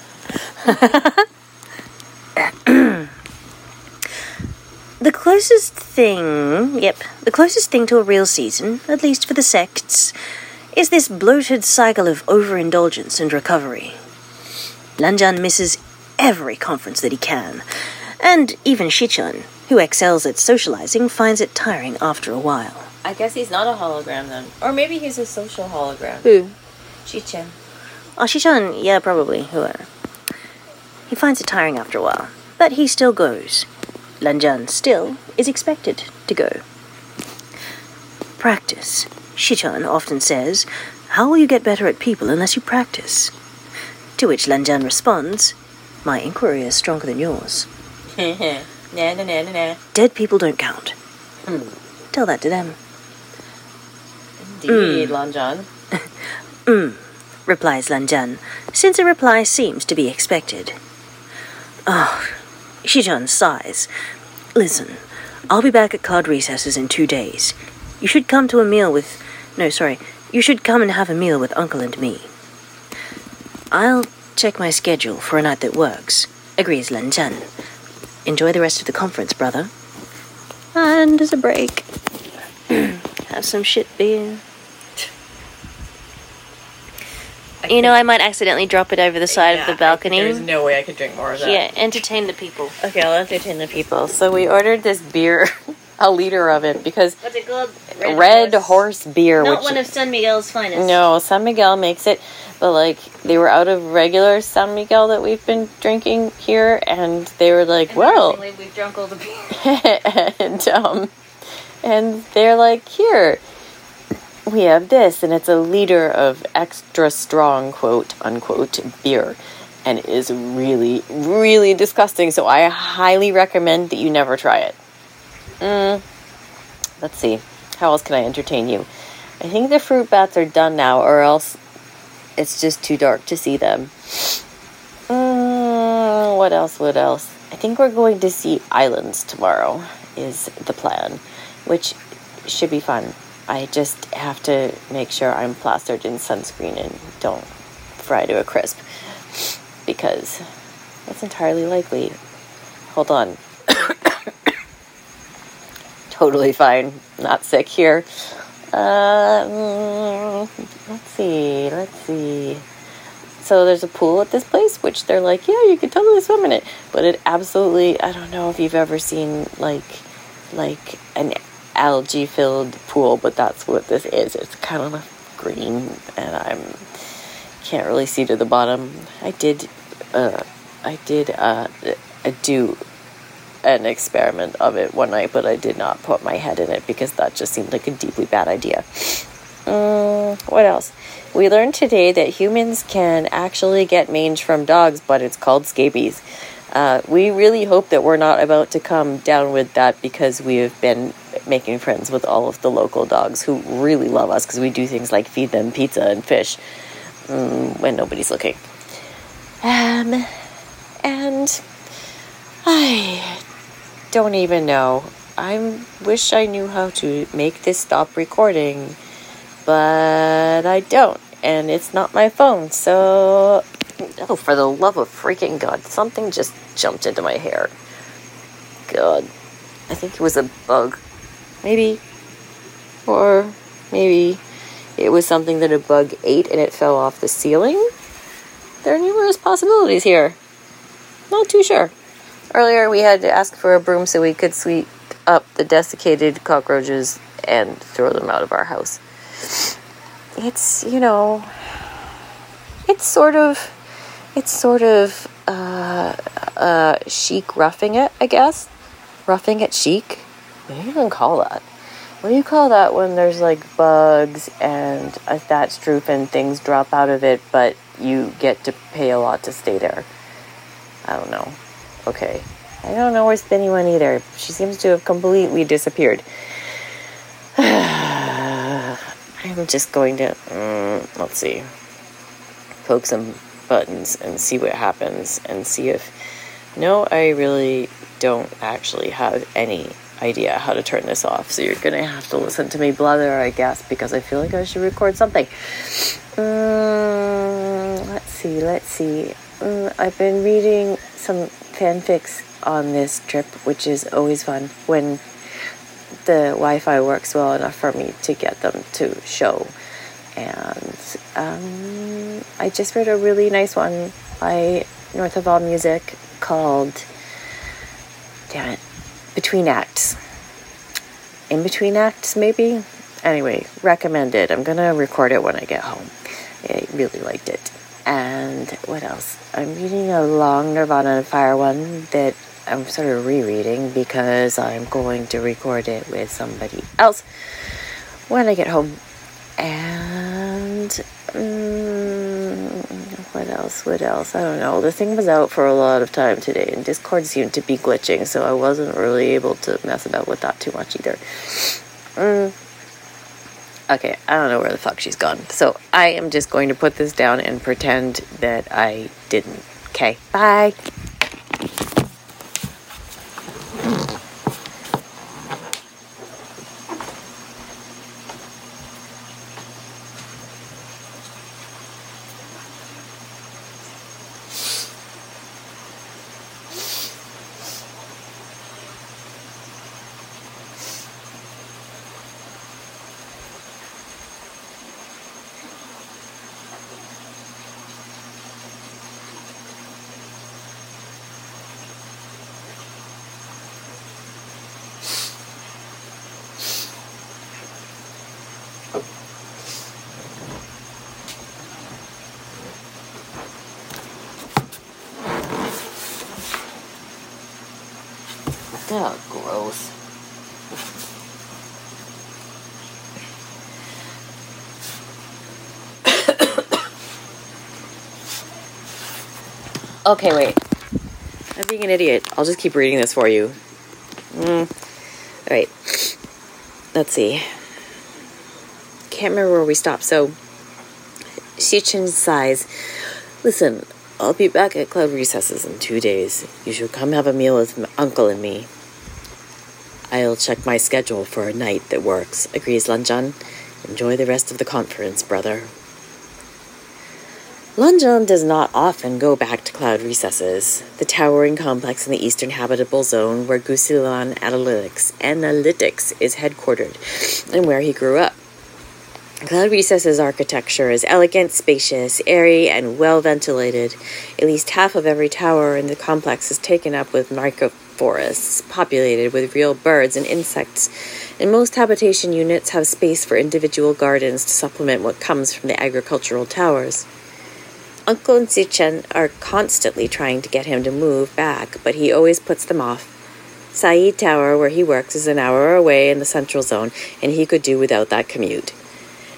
The closest thing, yep, the closest thing to a real season, at least for the sects, is this bloated cycle of overindulgence and recovery. Lanjan misses every conference that he can, and even Shichun, who excels at socializing, finds it tiring after a while. I guess he's not a hologram then. Or maybe he's a social hologram. Who? Chichen. Oh, Shichun, yeah, probably, whoever. He finds it tiring after a while, but he still goes. Lanjan still is expected to go. Practice. Shichun often says, "How will you get better at people unless you practice?" To which Lanjan responds, "My inquiry is stronger than yours. Nah, nah, nah, nah, nah. Dead people don't count." Hmm. Tell that to them. Indeed, Lanjan. Mm, replies Lanjan, since a reply seems to be expected. Oh, Shichun sighs. "Listen, I'll be back at cloud recesses in two days. You should come to a meal with... No, sorry. You should come and have a meal with Uncle and me." "I'll check my schedule for a night that works," agrees Lanjan. "Enjoy the rest of the conference, brother." And as a break, have some shit beer. You know, I might accidentally drop it over the side of the balcony. There's no way I could drink more of that. Yeah, entertain the people. Okay, I'll entertain the people. So we ordered this beer, a liter of it, because What's it called? Red, Horse. beer. Not which one of San Miguel's finest. No, San Miguel makes it, but like they were out of regular San Miguel that we've been drinking here, and they were like, "Well," we've drunk all the beer. and um, and they're like, "Here, we have this," and it's a liter of extra strong, quote unquote, beer, and it is really, really disgusting. So I highly recommend that you never try it. Mm, let's see. How else can I entertain you? I think the fruit bats are done now, or else it's just too dark to see them. Mm, what else? What else? I think we're going to see islands tomorrow, is the plan, which should be fun. I just have to make sure I'm plastered in sunscreen and don't fry to a crisp, because that's entirely likely. Hold on. Totally fine. Not sick here. Uh, mm, let's see. Let's see. So there's a pool at this place, which they're like, yeah, you can totally swim in it. But it absolutely, I don't know if you've ever seen like, like an algae-filled pool, but that's what this is. It's kind of green, and I'm can't really see to the bottom. I did, uh, I did, uh, do an experiment of it one night, but I did not put my head in it because that just seemed like a deeply bad idea. Um, Mm, what else? We learned today that humans can actually get mange from dogs, but it's called scabies. Uh, we really hope that we're not about to come down with that because we have been making friends with all of the local dogs who really love us because we do things like feed them pizza and fish mm, when nobody's looking. Um, and I don't even know. I wish I knew how to make this stop recording, but I don't, and it's not my phone, so... Oh, for the love of freaking God, something just jumped into my hair. God. I think it was a bug. Maybe. Or maybe it was something that a bug ate and it fell off the ceiling. There are numerous possibilities here. Not too sure. Earlier we had to ask for a broom so we could sweep up the desiccated cockroaches and throw them out of our house. It's, you know, it's sort of, it's sort of, uh, uh, chic roughing it, I guess. Roughing it chic? What do you even call that? What do you call that when there's, like, bugs and a thatched roof and things drop out of it, but you get to pay a lot to stay there? I don't know. Okay. I don't know where Spinny went either. She seems to have completely disappeared. I'm just going to, um, let's see, poke some buttons and see what happens and see if, no, I really don't actually have any idea how to turn this off. So you're going to have to listen to me blather, I guess, because I feel like I should record something. Um, let's see, let's see. Um, I've been reading some fanfics on this trip, which is always fun when the Wi-Fi works well enough for me to get them to show. And um, I just read a really nice one by North of All Music called, damn it, Between Acts. In Between Acts, maybe? Anyway, recommended. I'm gonna record it when I get home. I really liked it. And what else? I'm reading a long Nirvana and Fire one that I'm sort of rereading because I'm going to record it with somebody else when I get home. And um, what else? What else? I don't know. The thing was out for a lot of time today, and Discord seemed to be glitching, so I wasn't really able to mess about with that too much either. Um, okay, I don't know where the fuck she's gone. So I am just going to put this down and pretend that I didn't. Okay, bye. Oh, gross. Okay, wait. I'm being an idiot. I'll just keep reading this for you. Mm. Alright. Let's see. Can't remember where we stopped, so... Shichin sighs. Listen, I'll be back at Cloud Recesses in two days. You should come have a meal with m- Uncle and me. I'll check my schedule for a night that works, agrees Lanjan. Enjoy the rest of the conference, brother. Lanjan does not often go back to Cloud Recesses, the towering complex in the eastern habitable zone where Gusilan Analytics, Analytics is headquartered, and where he grew up. Cloud Recesses' architecture is elegant, spacious, airy, and well-ventilated. At least half of every tower in the complex is taken up with microforests, populated with real birds and insects, and most habitation units have space for individual gardens to supplement what comes from the agricultural towers. Uncle and Sichen are constantly trying to get him to move back, but he always puts them off. Saeed Tower, where he works, is an hour away in the central zone, and he could do without that commute.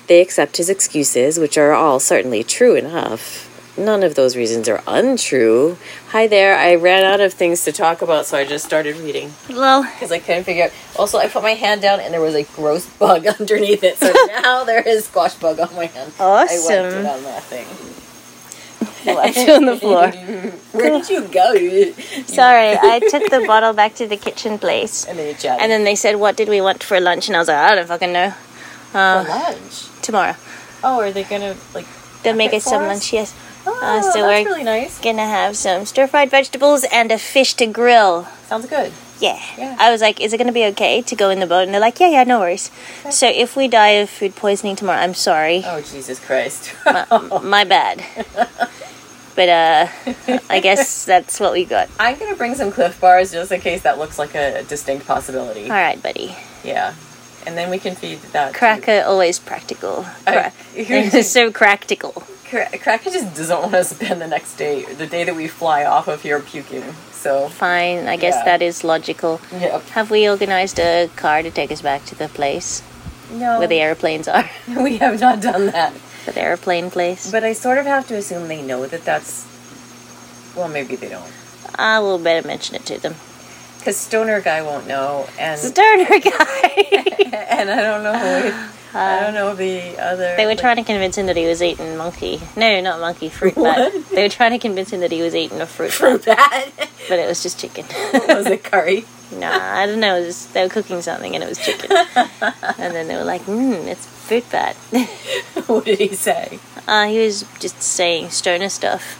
They accept his excuses, which are all certainly true enough. None of those reasons are untrue. Hi there, I ran out of things to talk about, so I just started reading. Well, because I couldn't figure out. Also, I put my hand down and there was a gross bug underneath it, so now there is squash bug on my hand. Awesome. I wiped it on that thing. You left it on the floor. Where did you go? Sorry, I took the bottle back to the kitchen place. And then you chatted. And then they said, what did we want for lunch? And I was like, I don't fucking know. Uh, for lunch? Tomorrow. Oh, are they gonna, like... They'll make it us some us? lunch, yes. Oh, uh, so that's we're really nice. Gonna have some stir-fried vegetables and a fish to grill. Sounds good. Yeah. yeah. I was like, is it gonna be okay to go in the boat? And they're like, yeah, yeah, no worries. Okay. So if we die of food poisoning tomorrow, I'm sorry. Oh, Jesus Christ. my, my bad. But, uh, I guess that's what we got. I'm gonna bring some Cliff Bars just in case that looks like a distinct possibility. Alright, buddy. Yeah. And then we can feed that Cracker, to... always practical. I, Cra- so practical. Cracker just doesn't want to spend the next day, the day that we fly off of here, puking. So fine, I guess yeah. that is logical. Yep. Have we organized a car to take us back to the place? No. Where the airplanes are? We have not done that. The airplane place? But I sort of have to assume they know that that's... Well, maybe they don't. I will better mention it to them. Because Stoner Guy won't know, and... Stoner Guy! And I don't know who he... I don't know the other... They were like, trying to convince him that he was eating monkey. No, not monkey, fruit bat. They were trying to convince him that he was eating a fruit, fruit bat. bat. But it was just chicken. Was it curry? Nah, I don't know. It was, they were cooking something and it was chicken. And then they were like, mmm, it's fruit bat. What did he say? Uh, he was just saying stoner stuff.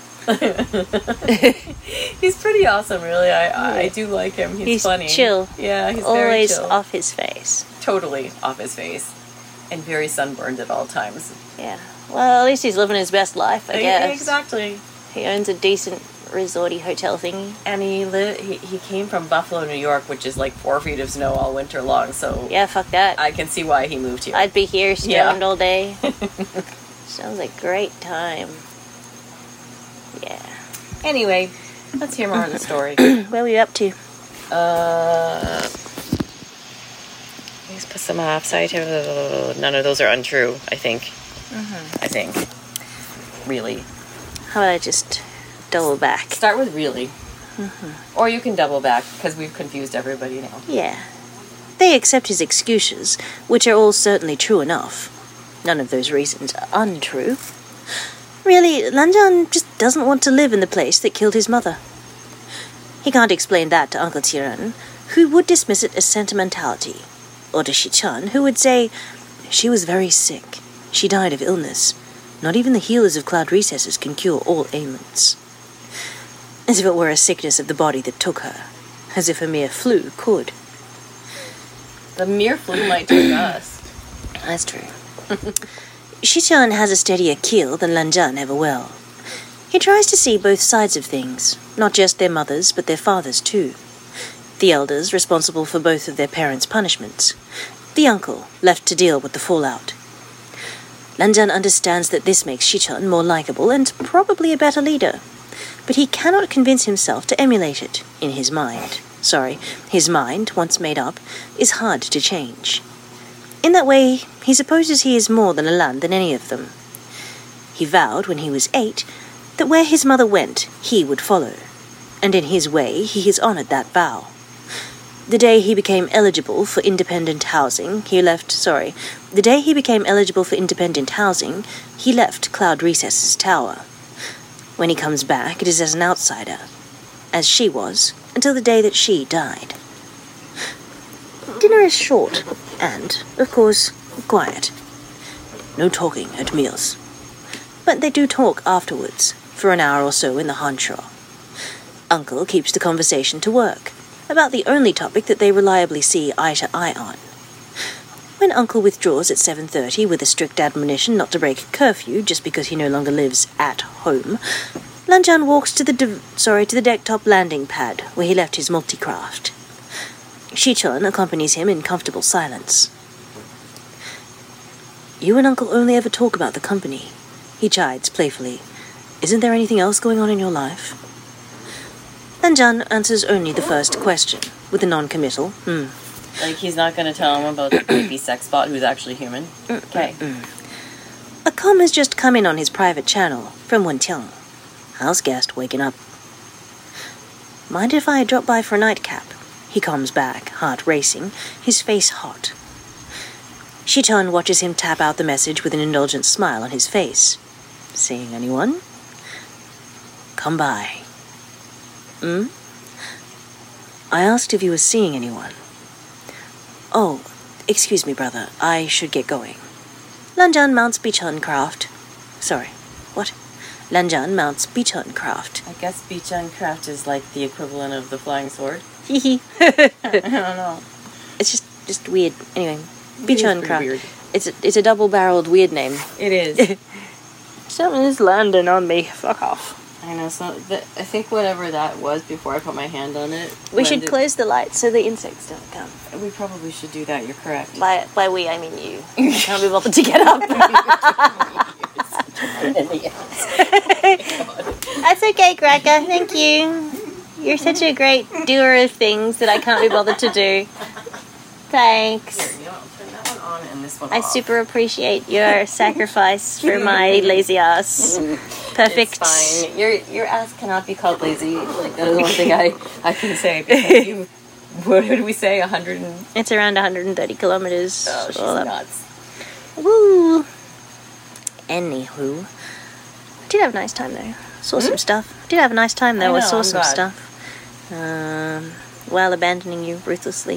He's pretty awesome, really. I I do like him. He's, he's funny. Chill. Yeah, he's always very chill. Off his face. Totally off his face, and very sunburned at all times. Yeah. Well, at least he's living his best life, I guess. Exactly. He owns a decent resorty hotel thingy, and he li- he he came from Buffalo, New York, which is like four feet of snow all winter long. So yeah, fuck that. I can see why he moved here. I'd be here stoned yeah. all day. Sounds like a great time. Yeah. Anyway, let's hear more of the story. Where were you up to? Uh, let's put some offside here. None of those are untrue, I think. Mm-hmm. I think. Really. How about I just double back? Start with really. Mm-hmm. Or you can double back, because we've confused everybody now. Yeah. They accept his excuses, which are all certainly true enough. None of those reasons are untrue. Really, Lanjan just doesn't want to live in the place that killed his mother. He can't explain that to Uncle Tiran, who would dismiss it as sentimentality, or to Shichan, who would say, she was very sick. She died of illness. Not even the healers of Cloud Recesses can cure all ailments. As if it were a sickness of the body that took her. As if a mere flu could. The mere flu might take us. That's true. Shichan has a steadier keel than Lanjan ever will. He tries to see both sides of things, not just their mothers, but their fathers too. The elders responsible for both of their parents' punishments. The uncle left to deal with the fallout. Lanjan understands that this makes Shichan more likable and probably a better leader, but he cannot convince himself to emulate it in his mind. Sorry, his mind, once made up, is hard to change. In that way, he supposes he is more than a Lan than any of them. He vowed when he was eight that where his mother went, he would follow, and in his way he has honoured that vow. The day he became eligible for independent housing, he left, sorry, the day he became eligible for independent housing, he left Cloud Recesses Tower. When he comes back, it is as an outsider, as she was, until the day that she died. Dinner is short, and, of course, quiet. No talking at meals. But they do talk afterwards, for an hour or so in the Hanshaw. Uncle keeps the conversation to work, about the only topic that they reliably see eye to eye on. When Uncle withdraws at seven thirty with a strict admonition not to break curfew just because he no longer lives at home, Lanjan walks to the de- sorry to the deck-top landing pad where he left his multicraft. Shichan accompanies him in comfortable silence. You and Uncle only ever talk about the company, he chides playfully. Isn't there anything else going on in your life? Lanjan answers only the first question, with a non-committal, hmm. Like he's not going to tell him about the creepy sex bot who's actually human? Okay. Mm-mm. comm has just come in on his private channel from Wenqiang. House guest waking up. Mind if I drop by for a nightcap? He comes back, heart racing, his face hot. Shiton watches him tap out the message with an indulgent smile on his face. Seeing anyone? Come by. Hmm? I asked if you were seeing anyone. Oh, excuse me, brother. I should get going. Lanjan mounts Bichon craft. Sorry, what? Lanjan mounts Bichon craft. I guess Bichon craft is like the equivalent of the flying sword. Hee I don't know. It's just just weird. Anyway, Bichon pretty craft. weird. It's a, it's a double-barreled weird name. It is. Something is landing on me. Fuck off. I know. So the, I think whatever that was before I put my hand on it. We should landed- close the lights so the insects don't come. We probably should do that. You're correct. By by we, I mean you. I can't be bothered to get up. That's okay, Cracker. Thank you. You're such a great doer of things that I can't be bothered to do. Thanks. Here, you know, turn that one on and this one I off. super appreciate your sacrifice for my lazy ass. Perfect. It's fine. Your your ass cannot be called lazy. Like that is one thing I I can say because you. What did we say? A hundred and. It's around one hundred thirty kilometers. Oh, she's all up. nuts. Woo. Anywho, did have a nice time though. Saw some stuff. Did have a nice time though. I I, know, saw I'm some glad. stuff. Um, while abandoning you ruthlessly.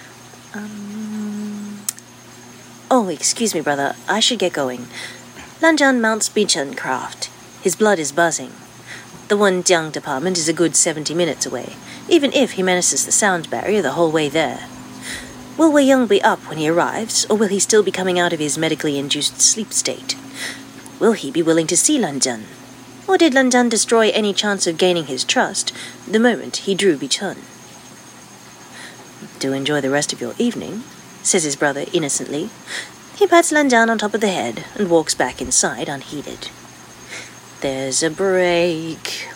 um, oh, excuse me, brother. I should get going. Lanjan mounts Bichon craft. His blood is buzzing. The Wenjiang department is a good seventy minutes away, even if he menaces the sound barrier the whole way there. Will Wei Young be up when he arrives, or will he still be coming out of his medically induced sleep state? Will he be willing to see Lanjan? Or did Lanjan destroy any chance of gaining his trust the moment he drew Bichon? Do enjoy the rest of your evening, says his brother innocently. He pats Lanjan on top of the head and walks back inside unheeded. There's a break.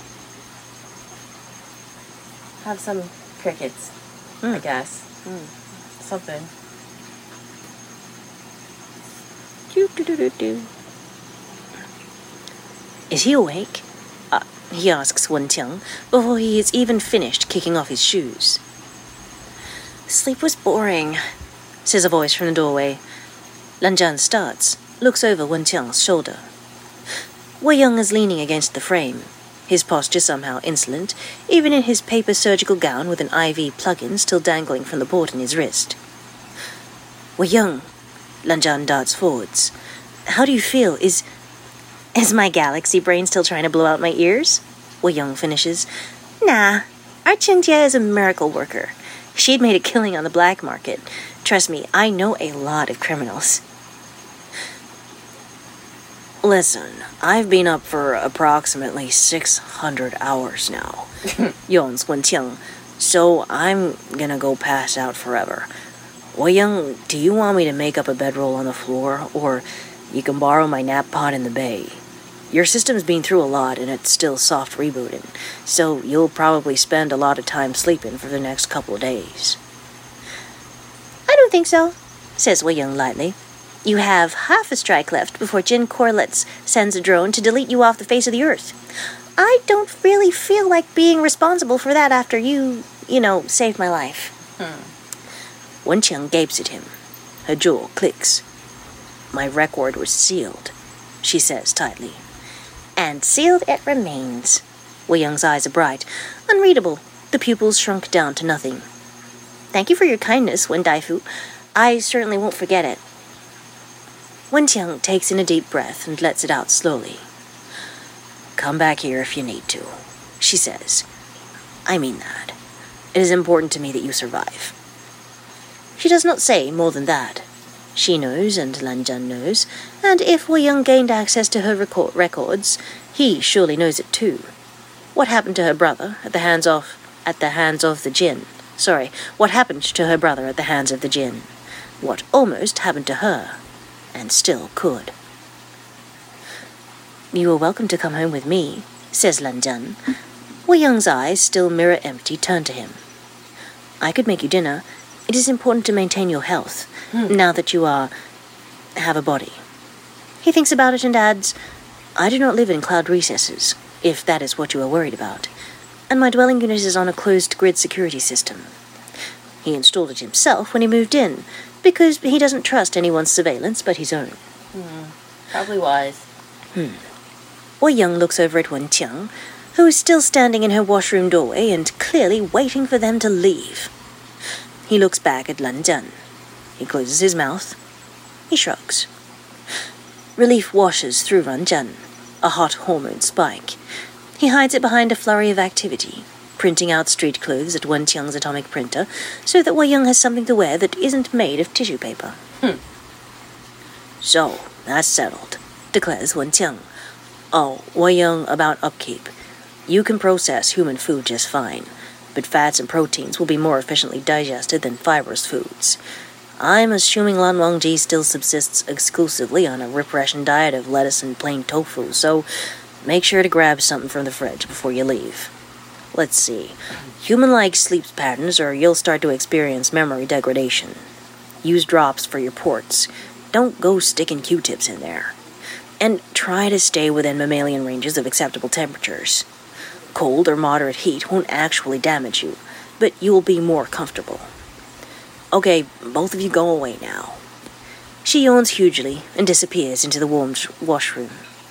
Have some crickets, I guess. Something. Doo-doo-doo-doo-doo. Is he awake? Uh, he asks Wenqiang before he is even finished kicking off his shoes. Sleep was boring, says a voice from the doorway. Lanjan starts, looks over Wenqiang's shoulder. Wei Young is leaning against the frame, his posture somehow insolent, even in his paper surgical gown with an I V plug-in still dangling from the port in his wrist. Wei Young, Lanjan darts forwards. How do you feel? Is... Is my galaxy brain still trying to blow out my ears? Wei Young finishes. Nah, our Chinjie is a miracle worker. She'd made a killing on the black market. Trust me, I know a lot of criminals. Listen, I've been up for approximately six hundred hours now, yawns Wenqiang, so I'm gonna go pass out forever. Wei Young, do you want me to make up a bedroll on the floor, or you can borrow my nap pod in the bay? Your system's been through a lot and it's still soft rebooting, so you'll probably spend a lot of time sleeping for the next couple of days. I don't think so, says Wei Young lightly. You have half a strike left before Jin Corlitz sends a drone to delete you off the face of the earth. I don't really feel like being responsible for that after you, you know, saved my life. Hmm. Wenqiang gapes at him. Her jaw clicks. My record was sealed, she says tightly. And sealed it remains. Wei Young's eyes are bright, unreadable, the pupils shrunk down to nothing. Thank you for your kindness, Wen Daifu. I certainly won't forget it. Wenqiang takes in a deep breath and lets it out slowly. Come back here if you need to, she says. I mean that. It is important to me that you survive. She does not say more than that. She knows, and Lanjan knows, and if Wei Young gained access to her record records, he surely knows it too. What happened to her brother at the hands of at the hands of the Jinn? Sorry, what happened to her brother at the hands of the Jinn? What almost happened to her, and still could. You are welcome to come home with me, says Lanjan. Wei Young's eyes, still mirror-empty, turn to him. I could make you dinner. It is important to maintain your health, hmm. now that you are... have a body. He thinks about it and adds, I do not live in cloud recesses, if that is what you are worried about, and my dwelling unit is on a closed grid security system. He installed it himself when he moved in, because he doesn't trust anyone's surveillance but his own. Hmm. Probably wise. Hmm. Wei Young looks over at Wen Tiang, who is still standing in her washroom doorway and clearly waiting for them to leave. He looks back at Lan Zhan. He closes his mouth. He shrugs. Relief washes through Lan Zhan, a hot hormone spike. He hides it behind a flurry of activity, printing out street clothes at Wen Tiang's atomic printer so that Wei Young has something to wear that isn't made of tissue paper. Hmm. So, that's settled, declares Wen Tiang. Oh, Wei Young, about upkeep. You can process human food just fine, but fats and proteins will be more efficiently digested than fibrous foods. I'm assuming Lan Wangji still subsists exclusively on a repression diet of lettuce and plain tofu, so make sure to grab something from the fridge before you leave. Let's see. Human-like sleep patterns or you'll start to experience memory degradation. Use drops for your ports. Don't go sticking Q-tips in there. And try to stay within mammalian ranges of acceptable temperatures. Cold or moderate heat won't actually damage you, but you will be more comfortable. Okay, both of you go away now. She yawns hugely and disappears into the warm washroom.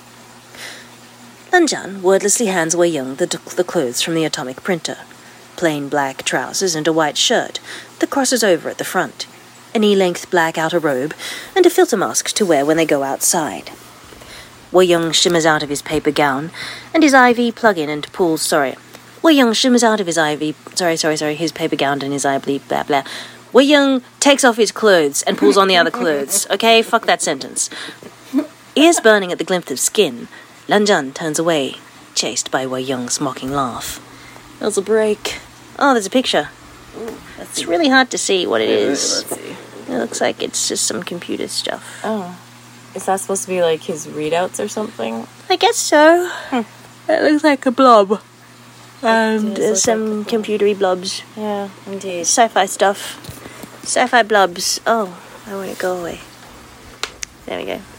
Lan Zhan wordlessly hands Wei Young the, the clothes from the atomic printer. Plain black trousers and a white shirt that crosses over at the front. A knee-length black outer robe and a filter mask to wear when they go outside. Wei Young shimmers out of his paper gown and his I V plug-in and pulls, sorry. Wei Young shimmers out of his I V, sorry, sorry, sorry, his paper gown and his I V, blah, blah. Wei Young takes off his clothes and pulls on the other clothes. Okay, fuck that sentence. Ears burning at the glimpse of skin, Lan Zhan turns away, chased by Wei Young's mocking laugh. There's a break. Oh, there's a picture. Ooh, it's really hard to see what it is. Let's see. It looks like it's just some computer stuff. Oh. Is that supposed to be like his readouts or something? I guess so. Hmm. It looks like a blob. And It does some look like a blob. computery blobs. Yeah, indeed. Sci-fi stuff. Sci-fi blobs. Oh, I want to go away. There we go.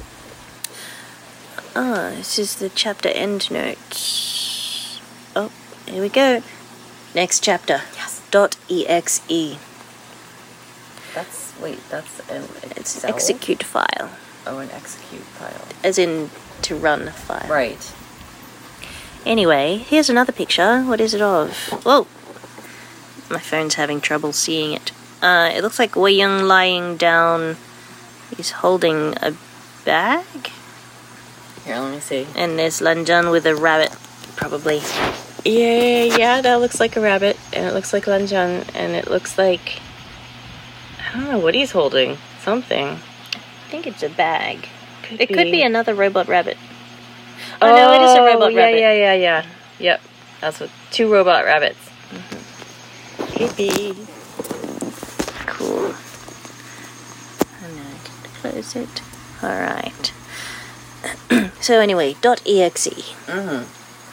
Ah, this is the chapter end notes. Oh, here we go. Next chapter. Yes. Dot exe. That's, wait, that's an It's Excel? execute file. Oh, an execute file. As in to run file. Right. Anyway, here's another picture. What is it of? Whoa! My phone's having trouble seeing it. Uh, it looks like Wei Young lying down. He's holding a bag? Here, let me see. And there's Lan Zhan with a rabbit, probably. Yeah, yeah, that looks like a rabbit, and it looks like Lan Zhan, and it looks like... I don't know what he's holding. Something. I think it's a bag. Could it be. could be another robot rabbit. Oh, no, it is a robot yeah, rabbit. Yeah, yeah, yeah, Yep. That's what... Two robot rabbits. Mm-hmm. Yippee. Cool. And now I can close it. Alright. So anyway, .exe. Mm-hmm.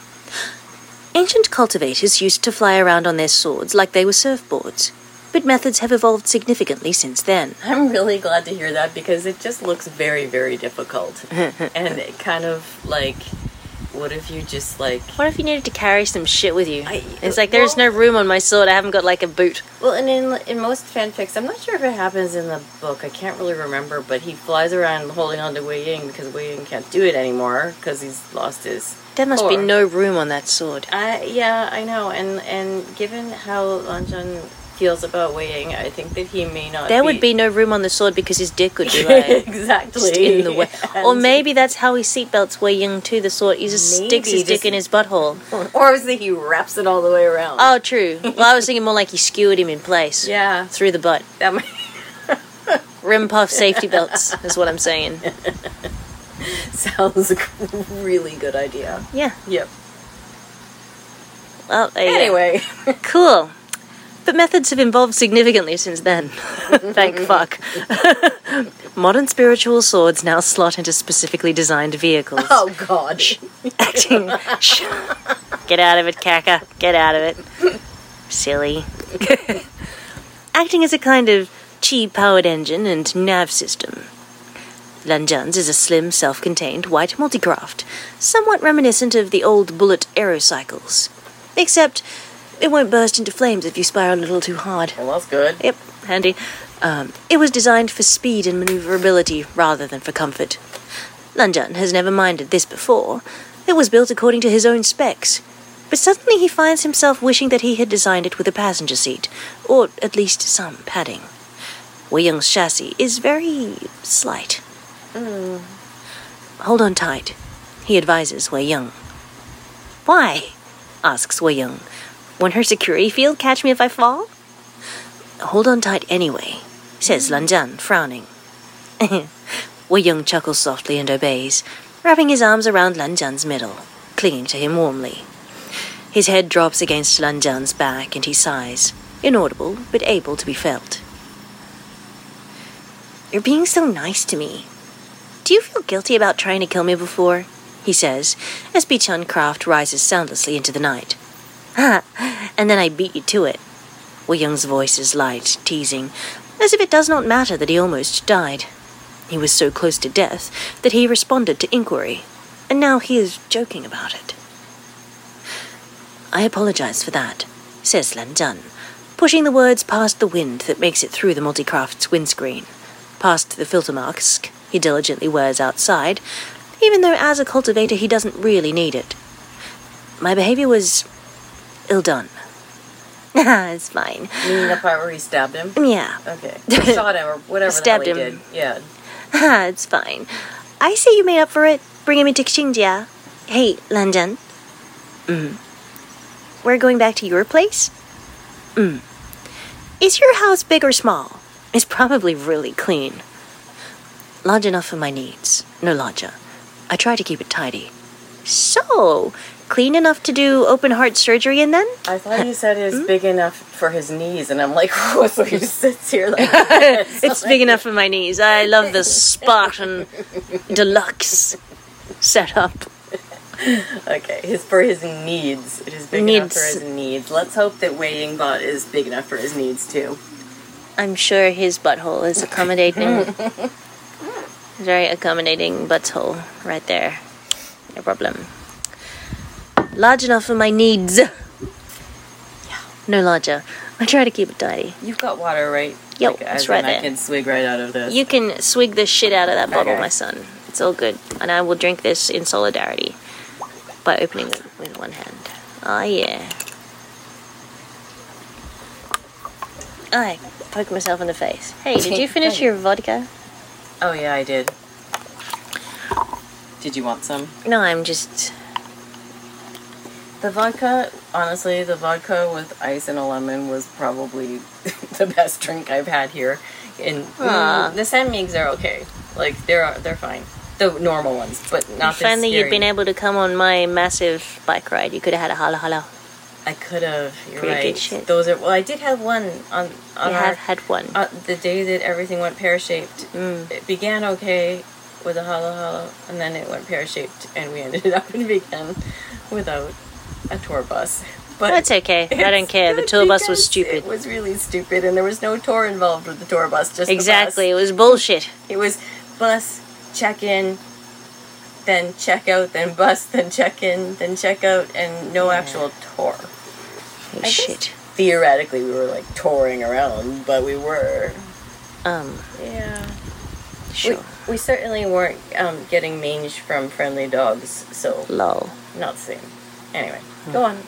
Ancient cultivators used to fly around on their swords like they were surfboards, but methods have evolved significantly since then. I'm really glad to hear that because it just looks very, very difficult. And it kind of, like, what if you just, like... What if you needed to carry some shit with you? I- it's like, there's well- no room on my sword, I haven't got, like, a boot. Well, and in in most fanfics, I'm not sure if it happens in the book, I can't really remember, but he flies around holding on to Wei Ying because Wei Ying can't do it anymore because he's lost his... There must be core. no room on that sword. I yeah, I know, and and given how Lan Zhan feels about Wei Ying, I think that he may not. There be... would be no room on the sword because his dick would be, like, exactly just in the way. And- Or maybe that's how he seatbelts Wei Ying to the sword. He just Maybe sticks his just- dick in his butthole. Or is it he wraps it all the way around? Oh, true. Well, I was thinking more like he skewered him in place. yeah, Through the butt. that might. Rim puff safety belts is what I'm saying. Sounds like a really good idea. Yeah. Yep. Well, there you go. Anyway. Cool. But methods have evolved significantly since then. Thank fuck. Modern spiritual swords now slot into specifically designed vehicles. Oh God. Acting. Shh. Get out of it, Kaka. Get out of it. Silly. Acting as a kind of chi-powered engine and nav system. Lan Zhan's is a slim, self-contained white multicraft, somewhat reminiscent of the old bullet aerocycles. Except it won't burst into flames if you spiral a little too hard. Well, that's good. Yep, handy. Um, it was designed for speed and maneuverability rather than for comfort. Lan Zhan has never minded this before. It was built according to his own specs. But suddenly he finds himself wishing that he had designed it with a passenger seat, or at least some padding. Wei Ying's chassis is very slight. Mm. Hold on tight, he advises Wei Ying. Why? Asks Wei Ying. Won't her security field catch me if I fall? Hold on tight anyway, says Lan Zhan, frowning. Wei Ying chuckles softly and obeys, wrapping his arms around Lan Zhan's middle, clinging to him warmly. His head drops against Lan Zhan's back and he sighs, inaudible but able to be felt. You're being so nice to me. Do you feel guilty about trying to kill me before? He says, as Bichun Craft rises soundlessly into the night. Ha! And then I beat you to it. Wei Ying's voice is light, teasing, as if it does not matter that he almost died. He was so close to death that he responded to inquiry, and now he is joking about it. I apologize for that, says Lan Zhan, pushing the words past the wind that makes it through the multicraft's windscreen, past the filter mask he diligently wears outside, even though as a cultivator he doesn't really need it. My behavior was ill done. It's fine. You mean the part where he stabbed him? Yeah. Okay. Shot him or whatever Stabbed the hell he him. did. Yeah. Ah, it's fine. I say you made up for it, bringing me to Xinjia. Hey, Lan Zhan. Mm. We're going back to your place? Mm. Is your house big or small? It's probably really clean. Large enough for my needs. No larger. I try to keep it tidy. So, clean enough to do open heart surgery in then? I thought you said it was big enough for his knees, and I'm like, oh, so he just sits here like that. It's big enough for my knees. I love the Spartan deluxe setup. Okay, his for his needs. It is big Needs. enough for his needs. Let's hope that Wei Yingbot is big enough for his needs too. I'm sure his butthole is accommodating. Very accommodating butthole right there. No problem. Large enough for my needs. Yeah. No larger. I try to keep it tidy. You've got water, right? Yo, like, it's as right in there. I can swig right out of this. You can swig the shit out of that bottle, Okay. my son. It's all good. And I will drink this in solidarity by opening it with one hand. Oh, yeah. I poke myself in the face. Hey, did you finish your vodka? Oh yeah, I did. Did you want some? No, I'm just... The vodka, honestly, the vodka with ice and a lemon was probably the best drink I've had here. And Aw. mm, the Sanmigs are okay. Like they're they're fine. The normal ones, but not the Finally, scary. you've been able to come on my massive bike ride. You could have had a hala hala. I could have. You're Pretty right. good shit. Those are. Well, I did have one on on You our, have had one. uh, the day that everything went pear shaped. Mm. It began okay with a hollow hollow, and then it went pear shaped, and we ended up in Beacon without a tour bus. But That's okay. I don't it's care. The good tour bus was because stupid. It was really stupid, and there was no tour involved with the tour bus. Just Exactly. The It bus. was bullshit. It was bus, check in, then check out, then bus, then check in, then check out, and no actual tour. Oh, I guess shit. Theoretically, we were like touring around, but we were. Um, Yeah. sure. We, we certainly weren't um, getting mange from friendly dogs, so Lol. not the same. Anyway, go on.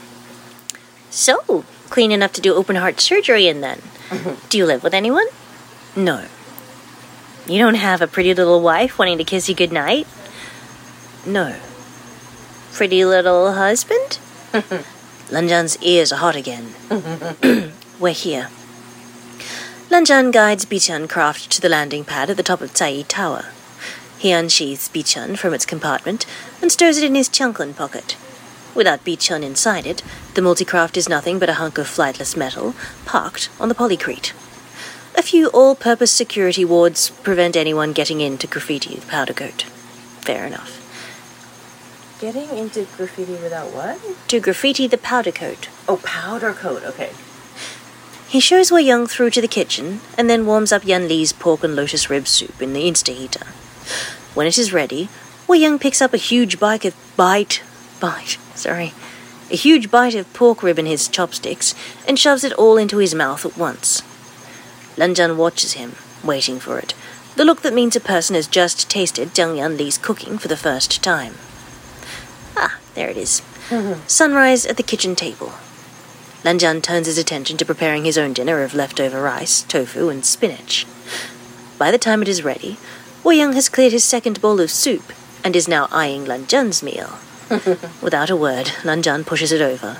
So, clean enough to do open heart surgery in then. Do you live with anyone? No. You don't have a pretty little wife wanting to kiss you goodnight? No. Pretty little husband? Lan Zhan's ears are hot again. We're here. Lan Zhan guides Bichun Craft to the landing pad at the top of Tsai Tower. He unsheathes Bichun from its compartment and stores it in his Chunklin pocket. Without Bichun inside it, the multicraft is nothing but a hunk of flightless metal parked on the polycrete. A few all-purpose security wards prevent anyone getting in to graffiti the powder coat. Fair enough. Getting into graffiti without what? To graffiti the powder coat. Oh, powder coat. Okay. He shows Wei Ying through to the kitchen and then warms up Yan Li's pork and lotus rib soup in the Insta-heater. When it is ready, Wei Young picks up a huge bite of bite, bite, sorry, a huge bite of pork rib in his chopsticks and shoves it all into his mouth at once. Lan Zhan watches him, waiting for it, the look that means a person has just tasted Jiang Yanli's cooking for the first time. Ah, there it is. Mm-hmm. Sunrise at the kitchen table. Lan Zhan turns his attention to preparing his own dinner of leftover rice, tofu, and spinach. By the time it is ready, Wei Young has cleared his second bowl of soup and is now eyeing Lan Zhan's meal. Without a word, Lan Zhan pushes it over.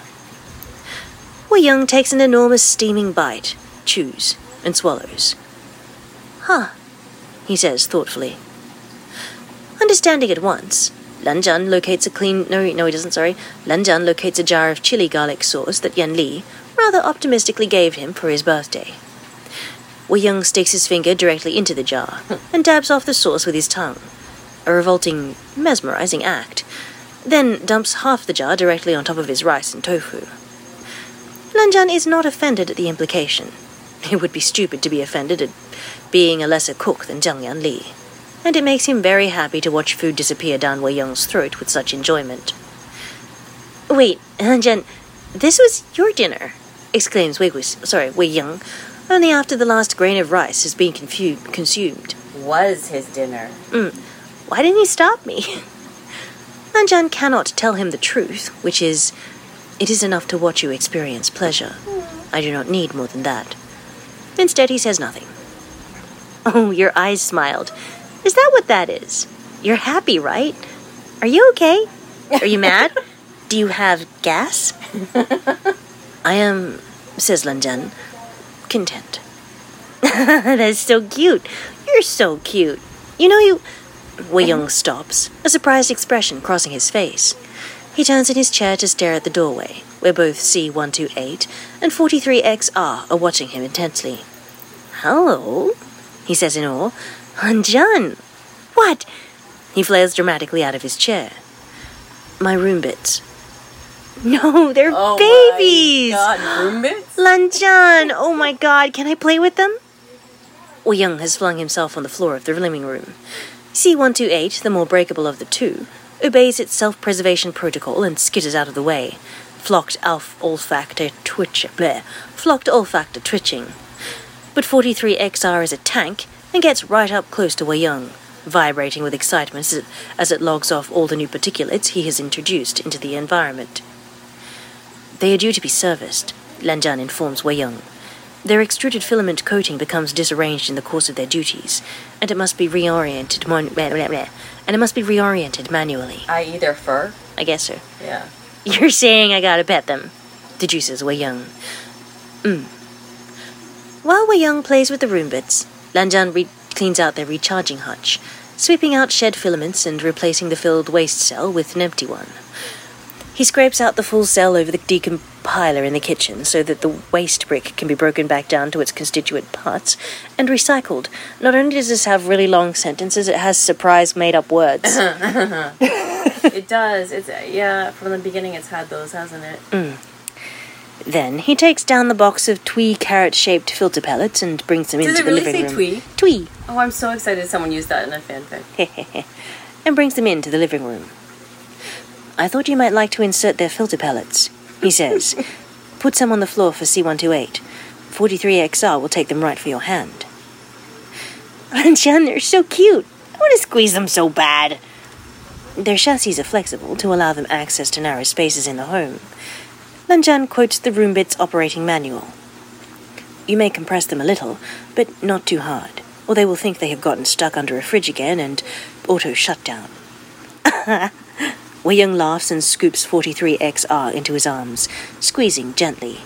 Wei Young takes an enormous steaming bite, chews, and swallows. Huh, he says thoughtfully. Understanding at once, Lan Zhan locates a clean... No, no, he doesn't, sorry. Lan Zhan locates a jar of chili garlic sauce that Yan Li rather optimistically gave him for his birthday. Wei Young sticks his finger directly into the jar and dabs off the sauce with his tongue. A revolting, mesmerizing act. Then dumps half the jar directly on top of his rice and tofu. Lan Zhan is not offended at the implication. It would be stupid to be offended at being a lesser cook than Jiang Yanli, and it makes him very happy to watch food disappear down Wei Young's throat with such enjoyment. Wait, Lan Zhan, this was your dinner, exclaims Wei, sorry, Wei Young, only after the last grain of rice has been confu- consumed. Was his dinner. Mm. Why didn't he stop me? Lan Zhan cannot tell him the truth, which is, it is enough to watch you experience pleasure. I do not need more than that. Instead, he says nothing. Oh, your eyes smiled. Is that what that is? You're happy, right? Are you okay? Are you mad? Do you have gas? I am, says Lan Zhan, content. That's so cute. You're so cute. You know you... Wei Young stops, a surprised expression crossing his face. He turns in his chair to stare at the doorway, where both C one two eight and forty-three X R are watching him intensely. Hello, he says in awe. Lan Zhan! What? He flails dramatically out of his chair. My room bits. No, they're oh babies! Oh my god, room bits? Lan Zhan! Oh my god, can I play with them? Wei Young has flung himself on the floor of the living room. C one two eight, the more breakable of the two, obeys its self-preservation protocol and skitters out of the way. Flocked alf olfactor twitch, bleh, flocked olfactor twitching. But forty-three X R is a tank and gets right up close to Wei Young, vibrating with excitement as it, as it logs off all the new particulates he has introduced into the environment. They are due to be serviced, Lan Zhan informs Wei Young. Their extruded filament coating becomes disarranged in the course of their duties, and it must be reoriented mon- blah, blah, blah, and it must be reoriented manually. I either fur? I guess so. Yeah. You're saying I gotta pet them, deduces Wei Young. Mm. While Wei Young plays with the room bits, Lan Zhan re- cleans out their recharging hutch, sweeping out shed filaments and replacing the filled waste cell with an empty one. He scrapes out the full cell over the decompiler in the kitchen so that the waste brick can be broken back down to its constituent parts and recycled. Not only does this have really long sentences, it has surprise made-up words. It does. It's yeah, from the beginning it's had those, hasn't it? Mm. Then he takes down the box of twee carrot-shaped filter pellets and brings them Did into it the really living say room. twee? Twee. Oh, I'm so excited someone used that in a fanfic. And brings them into the living room. I thought you might like to insert their filter pellets, he says. Put some on the floor for C one two eight. forty-three X R will take them right for your hand. Lan Zhan, they're so cute. I want to squeeze them so bad. Their chassis are flexible to allow them access to narrow spaces in the home. Lan Zhan quotes the room bit's operating manual. You may compress them a little, but not too hard, or they will think they have gotten stuck under a fridge again and auto-shutdown. Wei Young laughs and scoops forty-three X R into his arms, squeezing gently.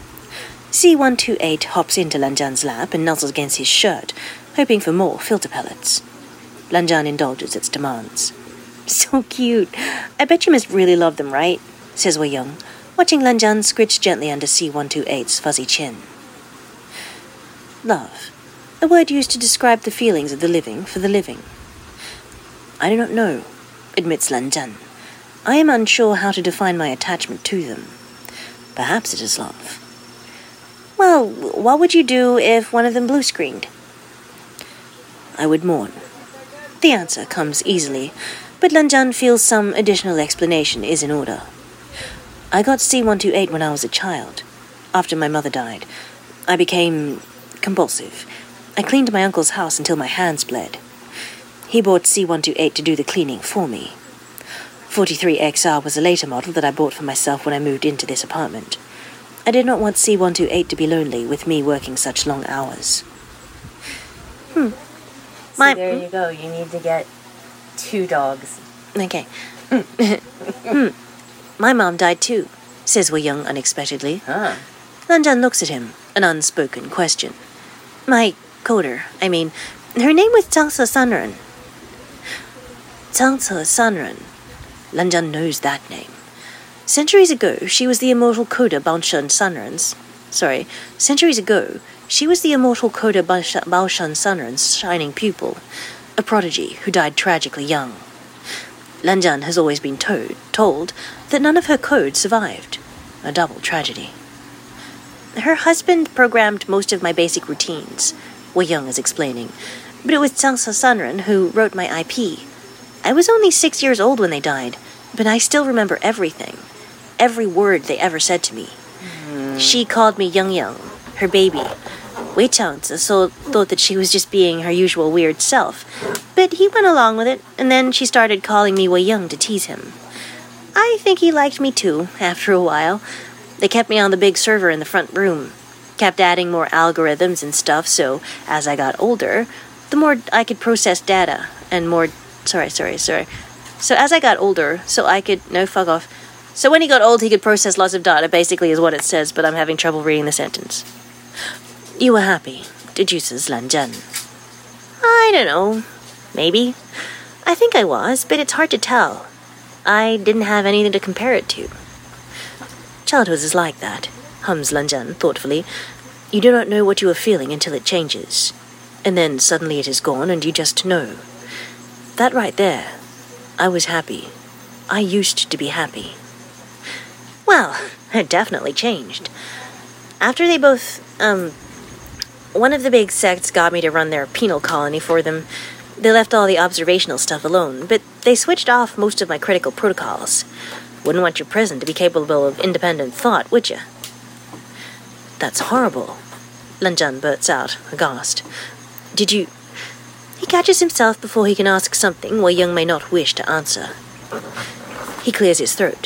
C one two eight hops into Lan Zhan's lap and nuzzles against his shirt, hoping for more filter pellets. Lan Zhan indulges its demands. So cute. I bet you must really love them, right? Says Wei Young, watching Lan Zhan scritch gently under C one two eight's fuzzy chin. Love. A word used to describe the feelings of the living for the living. I do not know, admits Lan Zhan. I am unsure how to define my attachment to them. Perhaps it is love. Well, what would you do if one of them blue-screened? I would mourn. The answer comes easily, but Lanjan feels some additional explanation is in order. I got C one twenty-eight when I was a child. After my mother died, I became compulsive. I cleaned my uncle's house until my hands bled. He bought C one twenty-eight to do the cleaning for me. forty-three X R was a later model that I bought for myself when I moved into this apartment. I did not want C one twenty-eight to be lonely with me working such long hours. Hmm. So My, there you go. You need to get two dogs. Okay. hmm. My mom died too, says Wei Young unexpectedly. Huh. Lanjan looks at him, an unspoken question. My coder, I mean, her name was Zhang Ce Sanren. Zhang Ce Sanren. Lanjan knows that name. Centuries ago, she was the immortal coder Baoshan Sanren's. Sorry, centuries ago, she was the immortal coder Baoshan Sanren's shining pupil, a prodigy who died tragically young. Lanjan has always been to- told that none of her code survived. A double tragedy. Her husband programmed most of my basic routines, Wei Young is explaining, but it was Zhang Ce Sanren who wrote my I P. I was only six years old when they died, but I still remember everything. Every word they ever said to me. Mm. She called me Young Young, her baby. Wei Changzi so thought that she was just being her usual weird self, but he went along with it, and then she started calling me Wei Young to tease him. I think he liked me too, after a while. They kept me on the big server in the front room, kept adding more algorithms and stuff, so as I got older, the more I could process data, and more... Sorry, sorry, sorry. So as I got older, so I could... No, fuck off. So when he got old, he could process lots of data, basically is what it says, but I'm having trouble reading the sentence. You were happy, deduces Lanjan. I don't know. Maybe. I think I was, but it's hard to tell. I didn't have anything to compare it to. Childhood is like that, hums Lanjan thoughtfully. You do not know what you are feeling until it changes. And then suddenly it is gone and you just know. That right there. I was happy. I used to be happy. Well, it definitely changed. After they both, um... One of the big sects got me to run their penal colony for them. They left all the observational stuff alone, but they switched off most of my critical protocols. Wouldn't want your prison to be capable of independent thought, would you? That's horrible, Lanjan bursts out, aghast. Did you... He catches himself before he can ask something Wei Young may not wish to answer. He clears his throat.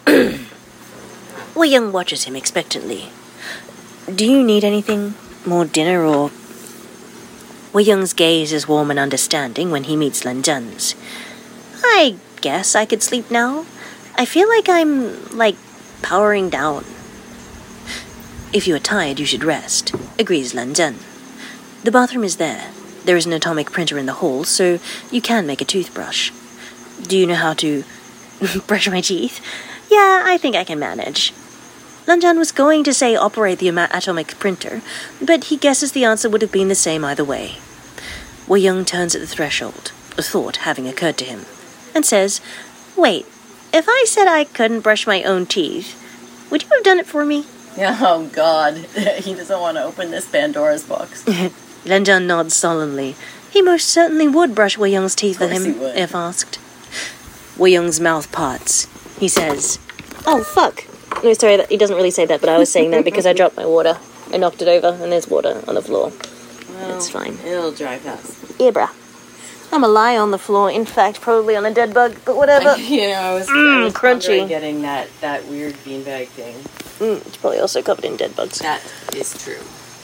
Wei Young watches him expectantly. Do you need anything? More dinner or... Wei Young's gaze is warm and understanding when he meets Lanjan's. I guess I could sleep now. I feel like I'm, like, powering down. If you are tired, you should rest, agrees Lanjan. The bathroom is there. There is an atomic printer in the hall, so you can make a toothbrush. Do you know how to brush my teeth? Yeah, I think I can manage. Lanjan was going to say operate the atomic printer, but he guesses the answer would have been the same either way. Wei Young turns at the threshold, a thought having occurred to him, and says, Wait, if I said I couldn't brush my own teeth, would you have done it for me? Oh, God. He doesn't want to open this Pandora's box. Lanjan nods solemnly. He most certainly would brush Wei Young's teeth with him, if asked. Wei Young's mouth parts. He says, Oh, fuck. No, sorry, he doesn't really say that, but I was saying that because I dropped my water. I knocked it over, and there's water on the floor. Well, it's fine. It'll dry fast. Yeah, bruh. I'm a lie on the floor. In fact, probably on a dead bug, but whatever. I, you know, I was, mm, I was crunchy. getting that, that weird beanbag thing. Mm, it's probably also covered in dead bugs. That is true.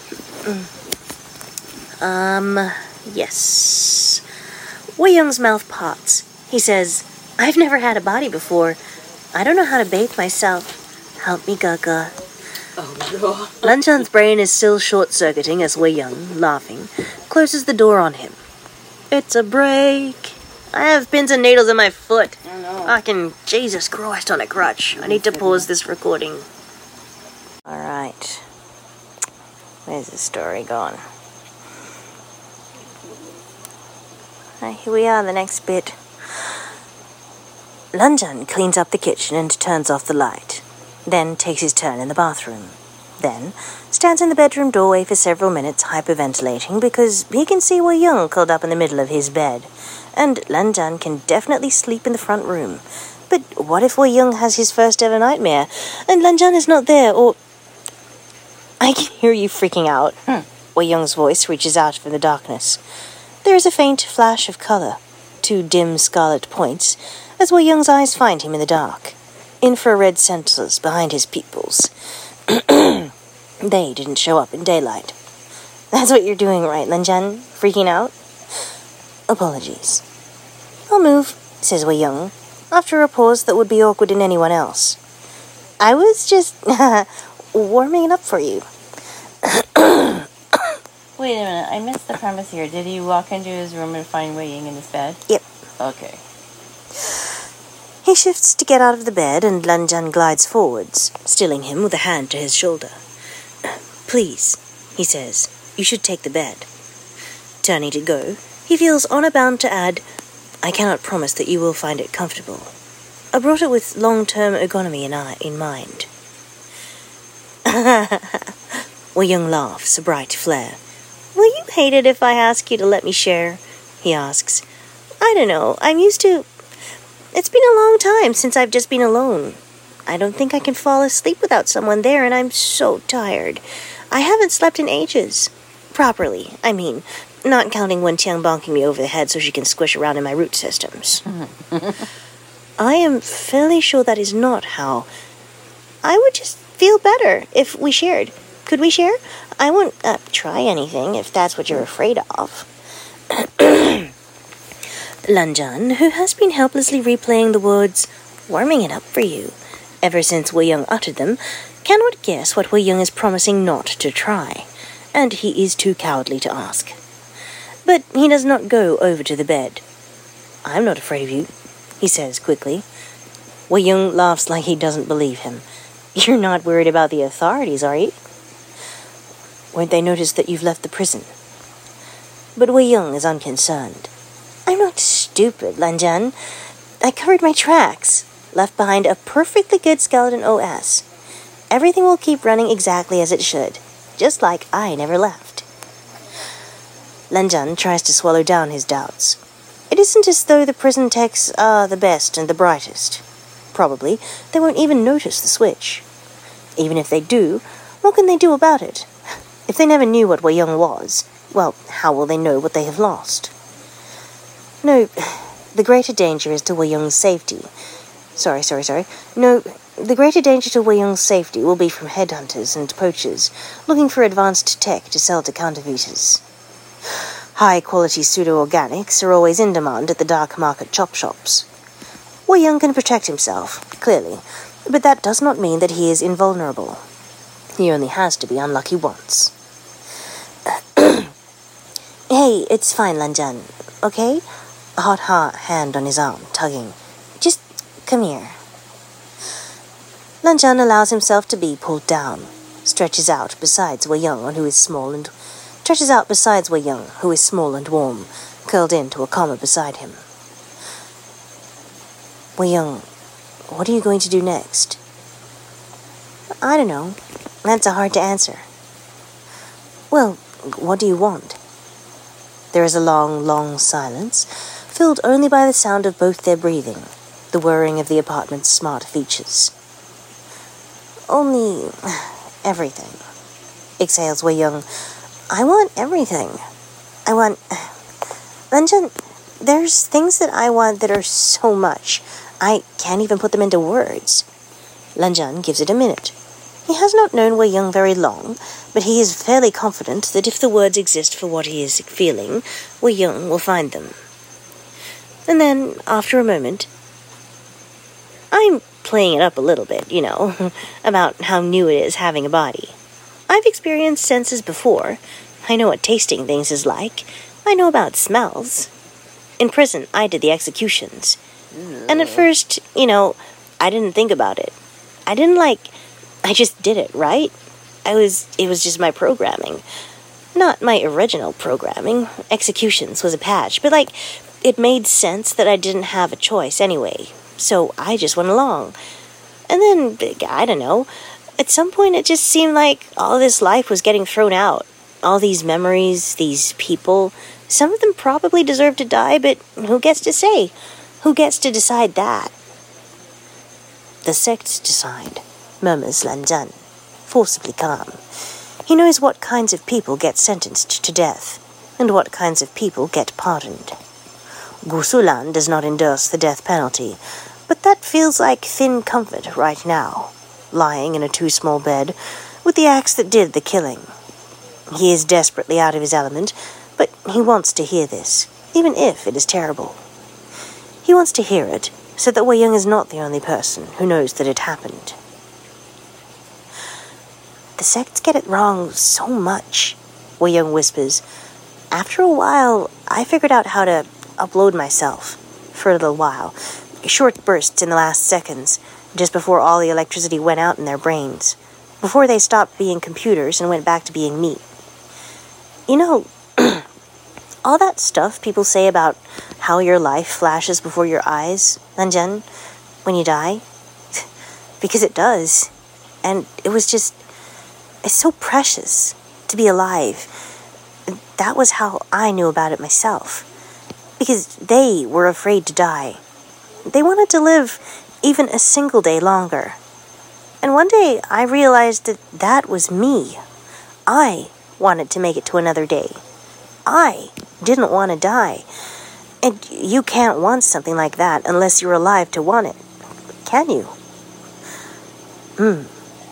Mm. Um, yes. Wei Young's mouth parts. He says, I've never had a body before. I don't know how to bathe myself. Help me, Gaga. Oh, God. Lanjan's brain is still short-circuiting as Wei Young, laughing, closes the door on him. It's a break. I have pins and needles in my foot. I know. I can... Jesus Christ on a crutch. I need to pause this recording. Alright. Where's the story gone? Right, here we are, the next bit. Lanjan cleans up the kitchen and turns off the light. Then takes his turn in the bathroom. Then stands in the bedroom doorway for several minutes hyperventilating because he can see Wei Young curled up in the middle of his bed, and Lan Zhan can definitely sleep in the front room. But what if Wei Young has his first ever nightmare, and Lan Zhan is not there, or... I can hear you freaking out. Hmm. Wei Young's voice reaches out from the darkness. There is a faint flash of color, two dim scarlet points, as Wei Young's eyes find him in the dark. Infrared sensors behind his pupils. They didn't show up in daylight. That's what you're doing, right, Lan Zhan? Freaking out? Apologies. I'll move, says Wei Young, after a pause that would be awkward in anyone else. I was just warming it up for you. Wait a minute, I missed the premise here. Did he walk into his room and find Wei Ying in his bed? Yep. Okay. He shifts to get out of the bed, and Lan Zhan glides forwards, stilling him with a hand to his shoulder. Please, he says, you should take the bed. Turning to go, he feels honor bound to add, I cannot promise that you will find it comfortable. I brought it with long-term ergonomy in, eye, in mind. Wei Young laughs, a bright flare. Will you hate it if I ask you to let me share? He asks. I don't know, I'm used to... It's been a long time since I've just been alone. I don't think I can fall asleep without someone there, and I'm so tired. I haven't slept in ages. Properly, I mean, not counting Wen Tiang bonking me over the head so she can squish around in my root systems. I am fairly sure that is not how. I would just feel better if we shared. Could we share? I won't uh, try anything if that's what you're afraid of. Lan Zhan, who has been helplessly replaying the words, warming it up for you, ever since Wei Young uttered them, cannot guess what Wei Young is promising not to try, and he is too cowardly to ask. But he does not go over to the bed. I'm not afraid of you, he says quickly. Wei Young laughs like he doesn't believe him. You're not worried about the authorities, are you? Won't they notice that you've left the prison? But Wei Young is unconcerned. I'm not stupid, Lan Zhan. I covered my tracks, left behind a perfectly good skeleton O S. Everything will keep running exactly as it should, just like I never left. Lan Zhan tries to swallow down his doubts. It isn't as though the prison techs are the best and the brightest. Probably they won't even notice the switch. Even if they do, what can they do about it? If they never knew what Wei Young was, well, how will they know what they have lost? No, the greater danger is to Wei Young's safety. Sorry, sorry, sorry. No, the greater danger to Wei Young's safety will be from headhunters and poachers looking for advanced tech to sell to counterfeiters. High-quality pseudo-organics are always in demand at the dark market chop shops. Wei Young can protect himself, clearly, but that does not mean that he is invulnerable. He only has to be unlucky once. Hey, it's fine, Lan Zhan, okay? A hot, hot hand on his arm, tugging. Just come here. Lan Zhan allows himself to be pulled down, stretches out besides Wei Young, who is small and stretches out besides Wei Young, who is small and warm, curled into a comma beside him. Wei Young, what are you going to do next? I don't know. That's hard to answer. Well, what do you want? There is a long, long silence, filled only by the sound of both their breathing, the whirring of the apartment's smart features. Only everything, exhales Wei Young. I want everything. I want... Lan Zhan, there's things that I want that are so much, I can't even put them into words. Lan Zhan gives it a minute. He has not known Wei Young very long, but he is fairly confident that if the words exist for what he is feeling, Wei Young will find them. And then, after a moment, I'm playing it up a little bit, you know, about how new it is having a body. I've experienced senses before. I know what tasting things is like. I know about smells. In prison, I did the executions. And at first, you know, I didn't think about it. I didn't like... I just did it, right? I was... It was just my programming. Not my original programming. Executions was a patch. But, like, it made sense that I didn't have a choice anyway. So I just went along. And then, I don't know, At some point, it just seemed like all this life was getting thrown out. All these memories, these people. Some of them probably deserve to die, but who gets to say? Who gets to decide that? The sects decide, murmurs Lan Zhan, forcibly calm. He knows what kinds of people get sentenced to death, and what kinds of people get pardoned. Gusulan does not endorse the death penalty, but that feels like thin comfort right now, lying in a too-small bed with the axe that did the killing. He is desperately out of his element, but he wants to hear this, even if it is terrible. He wants to hear it, so that Wei Ying is not the only person who knows that it happened. The sects get it wrong so much, Wei Ying whispers. After a while, I figured out how to upload myself, for a little while. Short bursts in the last seconds, just before all the electricity went out in their brains, before they stopped being computers and went back to being me. You know, all that stuff people say about how your life flashes before your eyes, Lan Zhan, when you die, because it does. And it was just, it's so precious to be alive. That was how I knew about it myself. Because they were afraid to die. They wanted to live even a single day longer. And one day I realized that that was me. I wanted to make it to another day. I didn't want to die. And you can't want something like that unless you're alive to want it. Can you? Hmm.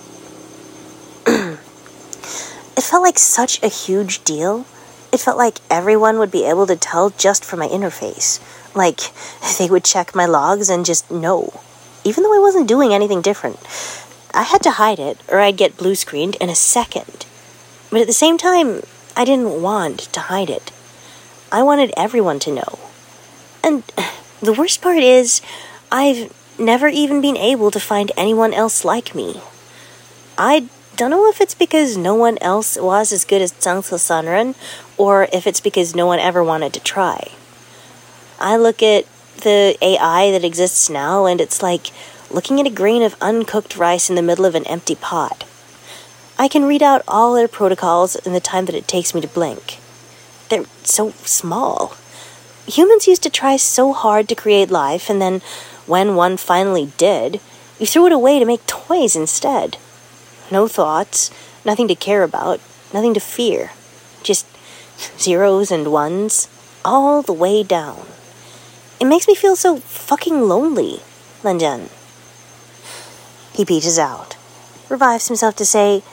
It felt like such a huge deal. It felt like everyone would be able to tell just from my interface. Like, they would check my logs and just know. Even though I wasn't doing anything different. I had to hide it, or I'd get blue-screened in a second. But at the same time, I didn't want to hide it. I wanted everyone to know. And the worst part is, I've never even been able to find anyone else like me. I don't know if it's because no one else was as good as Zhangce Sanren, or if it's because no one ever wanted to try. I look at the A I that exists now, and it's like looking at a grain of uncooked rice in the middle of an empty pot. I can read out all their protocols in the time that it takes me to blink. They're so small. Humans used to try so hard to create life, and then when one finally did, you threw it away to make toys instead. No thoughts, nothing to care about, nothing to fear. Just zeros and ones, all the way down. It makes me feel so fucking lonely, Lan Zhan. He peaches out, revives himself to say,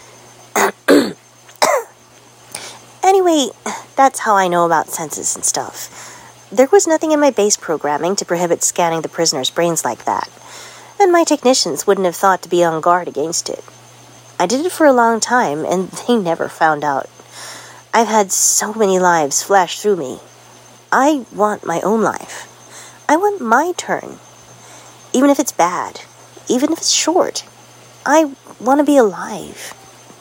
Anyway, that's how I know about senses and stuff. There was nothing in my base programming to prohibit scanning the prisoner's brains like that, and my technicians wouldn't have thought to be on guard against it. I did it for a long time, and they never found out. I've had so many lives flash through me. I want my own life. I want my turn. Even if it's bad. Even if it's short. I want to be alive.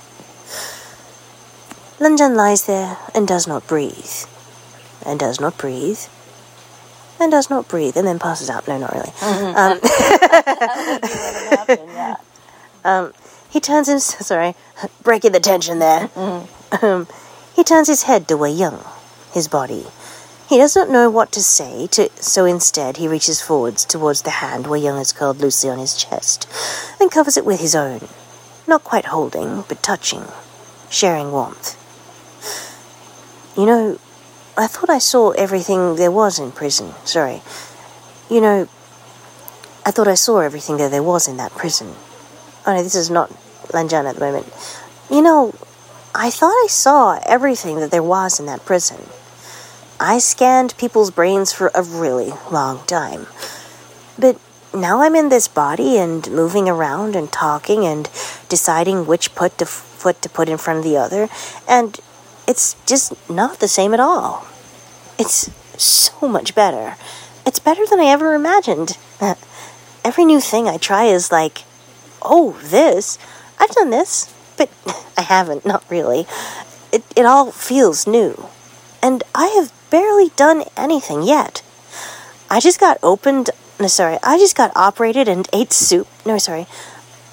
Lan Zhan lies there and does not breathe. And does not breathe. And does not breathe. And then passes out. No, not really. Mm-hmm. um, yeah. um, he turns his... Sorry. Breaking the tension there. Mm-hmm. Um, he turns his head to Wei Ying. His body. He does not know what to say, to, so instead he reaches forwards towards the hand Wei Ying has curled loosely on his chest, and covers it with his own, not quite holding, but touching, sharing warmth. You know, I thought I saw everything there was in prison, sorry. You know, I thought I saw everything that there was in that prison. Oh no, this is not Lan Zhan at the moment. You know, I thought I saw everything that there was in that prison. I scanned people's brains for a really long time. But now I'm in this body and moving around and talking and deciding which put to f- foot to put in front of the other, and it's just not the same at all. It's so much better. It's better than I ever imagined. Every new thing I try is like, oh, this, I've done this, but I haven't, not really. It, it all feels new. And I have barely done anything yet. I just got opened, no, sorry, I just got operated and ate soup, no, sorry,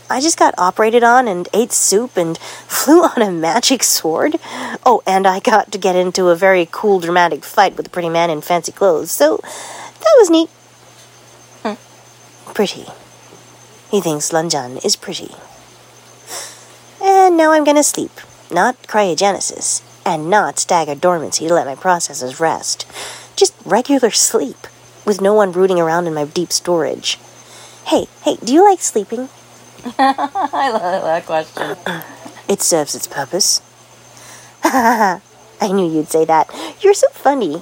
I just got operated on and ate soup and flew on a magic sword. Oh, and I got to get into a very cool, dramatic fight with a pretty man in fancy clothes. So, that was neat. Hmm. Pretty. He thinks Lanjan is pretty. And now I'm gonna sleep. Not cryogenesis. And not staggered dormancy to let my processes rest. Just regular sleep. With no one rooting around in my deep storage. Hey, hey, do you like sleeping? I love that question. It serves its purpose. I knew you'd say that. You're so funny.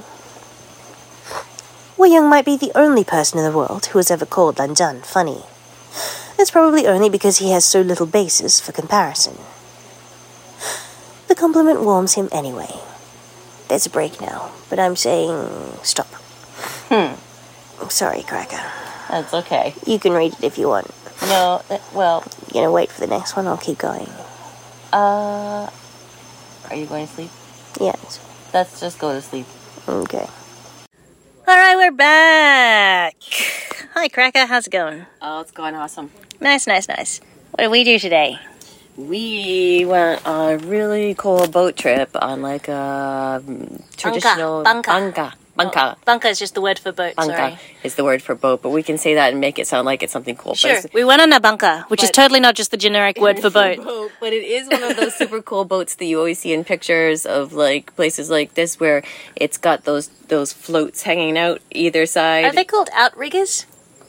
Wei Young might be the only person in the world who has ever called Lanjan funny. That's probably only because he has so little basis for comparison. The compliment warms him anyway. There's a break now, but I'm saying stop. Hmm. I'm sorry, Cracker. That's okay. You can read it if you want. No, uh, well... You gonna wait for the next one? I'll keep going. Uh... Are you going to sleep? Yes. Let's just go to sleep. Okay. Alright, we're back. Hi, Cracker. How's it going? Oh, it's going awesome. Nice, nice, nice. What did we do today? We went on a really cool boat trip on like a traditional... Bunka. Bunka. Bunka. Oh, bunka is just the word for boat, Bunka sorry. is the word for boat, but we can say that and make it sound like it's something cool. Sure. But We went on a bunka, which is but- totally not just the generic word for boat. But it is one of those super cool boats that you always see in pictures of like places like this where it's got those those floats hanging out either side. Are they called outriggers?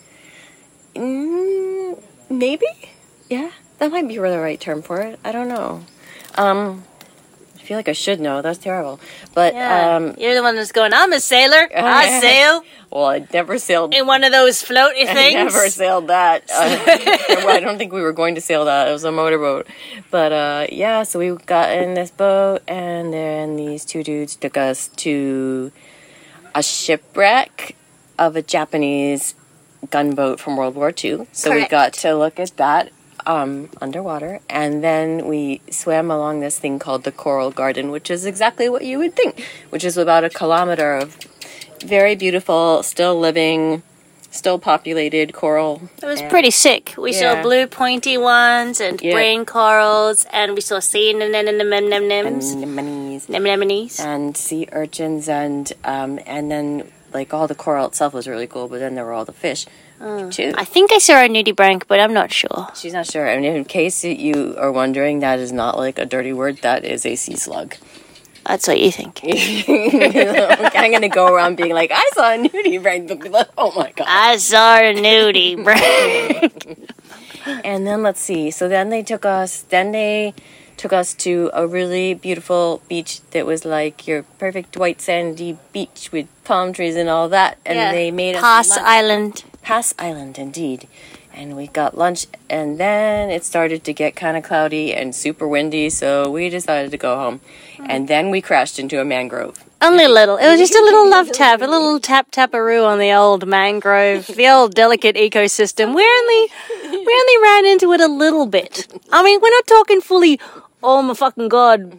Mm, maybe? Yeah, that might be the right term for it. I don't know. Um, I feel like I should know. That's terrible. But Yeah. um, You're the one that's going, I'm a sailor. I sail well, I never sailed. in one of those floaty I things. never sailed that. Uh, well, I don't think we were going to sail that. It was a motorboat. But uh, yeah, so we got in this boat, and then these two dudes took us to a shipwreck of a Japanese gunboat from World War Two. So we Correct. got to look at that um, underwater, and then we swam along this thing called the Coral Garden, which is exactly what you would think, which is about a kilometer of very beautiful, still living, still populated coral. It was And- pretty sick. We saw Yeah. blue pointy ones and Yeah. brain corals, and we saw sea anemones, anemones anemones. and sea urchins, and um, and then like all the coral itself was really cool, but then there were all the fish too. I think I saw a nudibranch, but I'm not sure. She's not sure. And in case you are wondering, that is not like a dirty word. That is a sea slug. That's what you think. I'm gonna go around being like, I saw a nudie brain. Oh my god! I saw a nudibranch. And then let's see. So then they took us. Then they took us to a really beautiful beach that was like your perfect white sandy beach with palm trees and all that. And Yeah. they made us Pass lunch. Island. Pass Island, indeed. And we got lunch, and then it started to get kind of cloudy and super windy, so we decided to go home. And then we crashed into a mangrove. Only a little. It was just a little love tap, a little tap taparoo on the old mangrove, the old delicate ecosystem. We only, we only ran into it a little bit. I mean, we're not talking fully, oh my fucking god,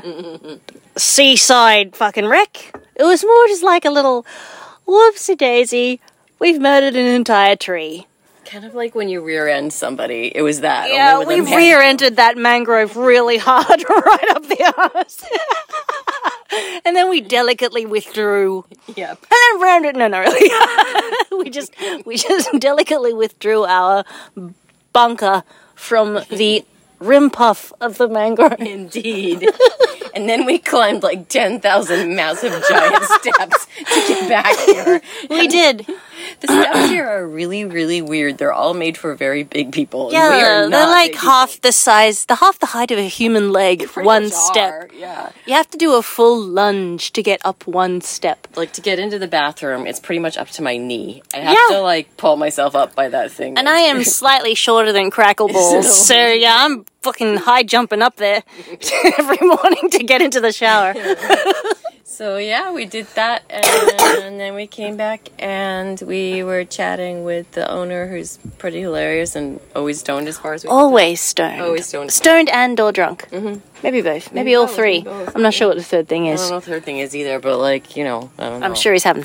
seaside fucking wreck. It was more just like a little, whoopsie daisy, we've murdered an entire tree. Kind of like when you rear end somebody. It was that. Yeah, only with we a mangrove. rear-ended that mangrove really hard right up the arse. And then we delicately withdrew. Yep. And then round it. No, no, really. we just we just delicately withdrew our bunker from the rim puff of the mangrove. Indeed. And then we climbed like ten thousand massive giant steps to get back here. We did. The steps here are really, really weird. They're all made for very big people. and we Yeah, are they're not like big half the size, the half the height of a human leg, people. one Pretty much step. are, yeah. You have to do a full lunge to get up one step. Like to get into the bathroom, it's pretty much up to my knee. I have Yeah. to like pull myself up by that thing. And I am slightly shorter than Crackle Balls, so yeah, I'm fucking high jumping up there every morning to get into the shower. So yeah, we did that, and then we came back and we were chatting with the owner, who's pretty hilarious and always stoned as far as we can Always stoned. Always stoned. Stoned and or drunk. Mm-hmm. Maybe both. Maybe, Maybe all both, three. maybe both. I'm not sure what the third thing I is. don't know what the third thing is either, but like, you know, I don't know. I'm sure he's having fun.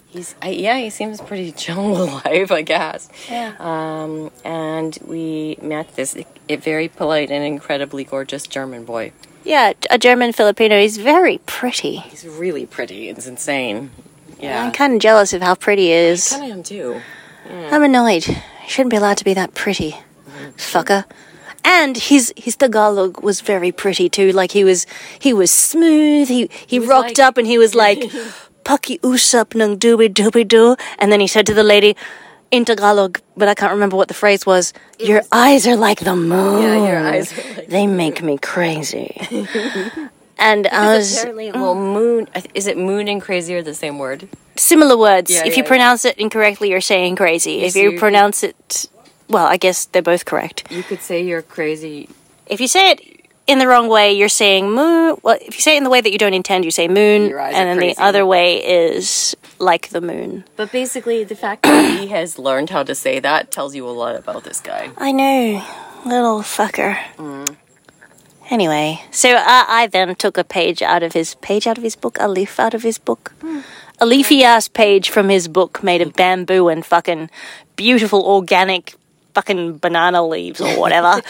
He's I, yeah, he seems pretty chill with life, I guess. Yeah. Um, and we met this a very polite and incredibly gorgeous German boy. Yeah, a German Filipino. He's very pretty. He's really pretty. It's insane. Yeah. I'm kind of jealous of how pretty he is. I kind of am too. I'm annoyed. He shouldn't be allowed to be that pretty. Fucker. And his his Tagalog was very pretty too. Like he was he was smooth. He he, was rocked like- up and he was like Paki-usap ng dubi-dubi-do. And then he said to the lady in Tagalog, but I can't remember what the phrase was, your eyes are like the moon. Yeah, your eyes are like They make me crazy. And I was... apparently, well, moon, is it moon and crazy are the same word? Similar words. Yeah, if yeah, you yeah. pronounce it incorrectly, you're saying crazy. If so you you- pronounce it... Well, I guess they're both correct. You could say you're crazy. If you say it in the wrong way, you're saying moon. Well, if you say it in the way that you don't intend, you say moon. Your eyes And are then crazy. the other way is like the moon. But basically, the fact that he has learned how to say that tells you a lot about this guy. I know. Little fucker. Anyway, so uh, I then took a page out of his page out of his book, a leaf out of his book, a leafy ass page from his book made of bamboo and fucking beautiful organic fucking banana leaves or whatever.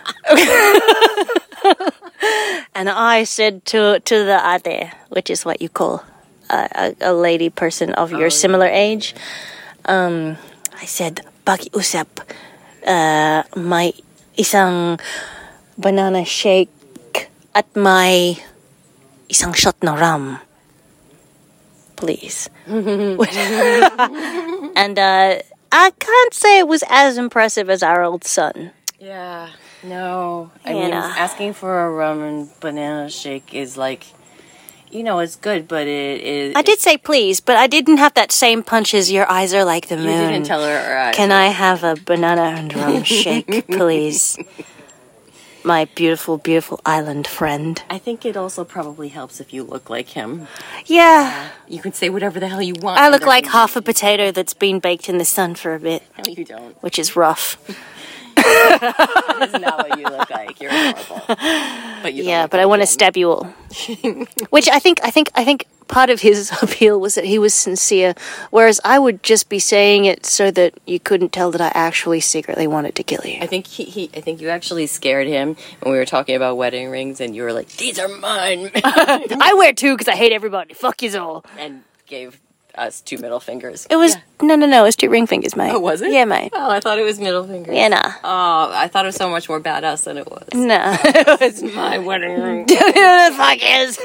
And I said to to the ate, which is what you call a, a, a lady person of your similar age, um, I said, "Paki-usap, uh, may isang banana shake at may isang shot na rum, please." And uh, I can't say it was as impressive as our old son. Yeah. No. I You mean, know. asking for a rum and banana shake is like, you know, it's good, but it is. I did say please, but I didn't have that same punch as your eyes are like the You moon. didn't tell her. Uh, Can I have a banana and rum shake, please? My beautiful, beautiful island friend. I think it also probably helps if you look like him. Yeah, You can say whatever the hell you want. I and look they're like gonna- half a potato that's been baked in the sun for a bit, No, you don't. which is rough. That is not what you look like. You're horrible. But you don't Yeah, look but I like want to him. stab you all. Which I think, I think, I think part of his appeal was that he was sincere, whereas I would just be saying it so that you couldn't tell that I actually secretly wanted to kill you. I think he, he. I think you actually scared him when we were talking about wedding rings, and you were like, "These are mine," I wear two because I hate everybody. Fuck you all. and gave us two middle fingers. It was no, no, no. It was two ring fingers, mate. Oh, was it? Yeah, mate. Oh, I thought it was middle fingers. Yeah, nah, Oh, I thought it was so much more badass than it was. no. It's my wedding ring. Fuck is.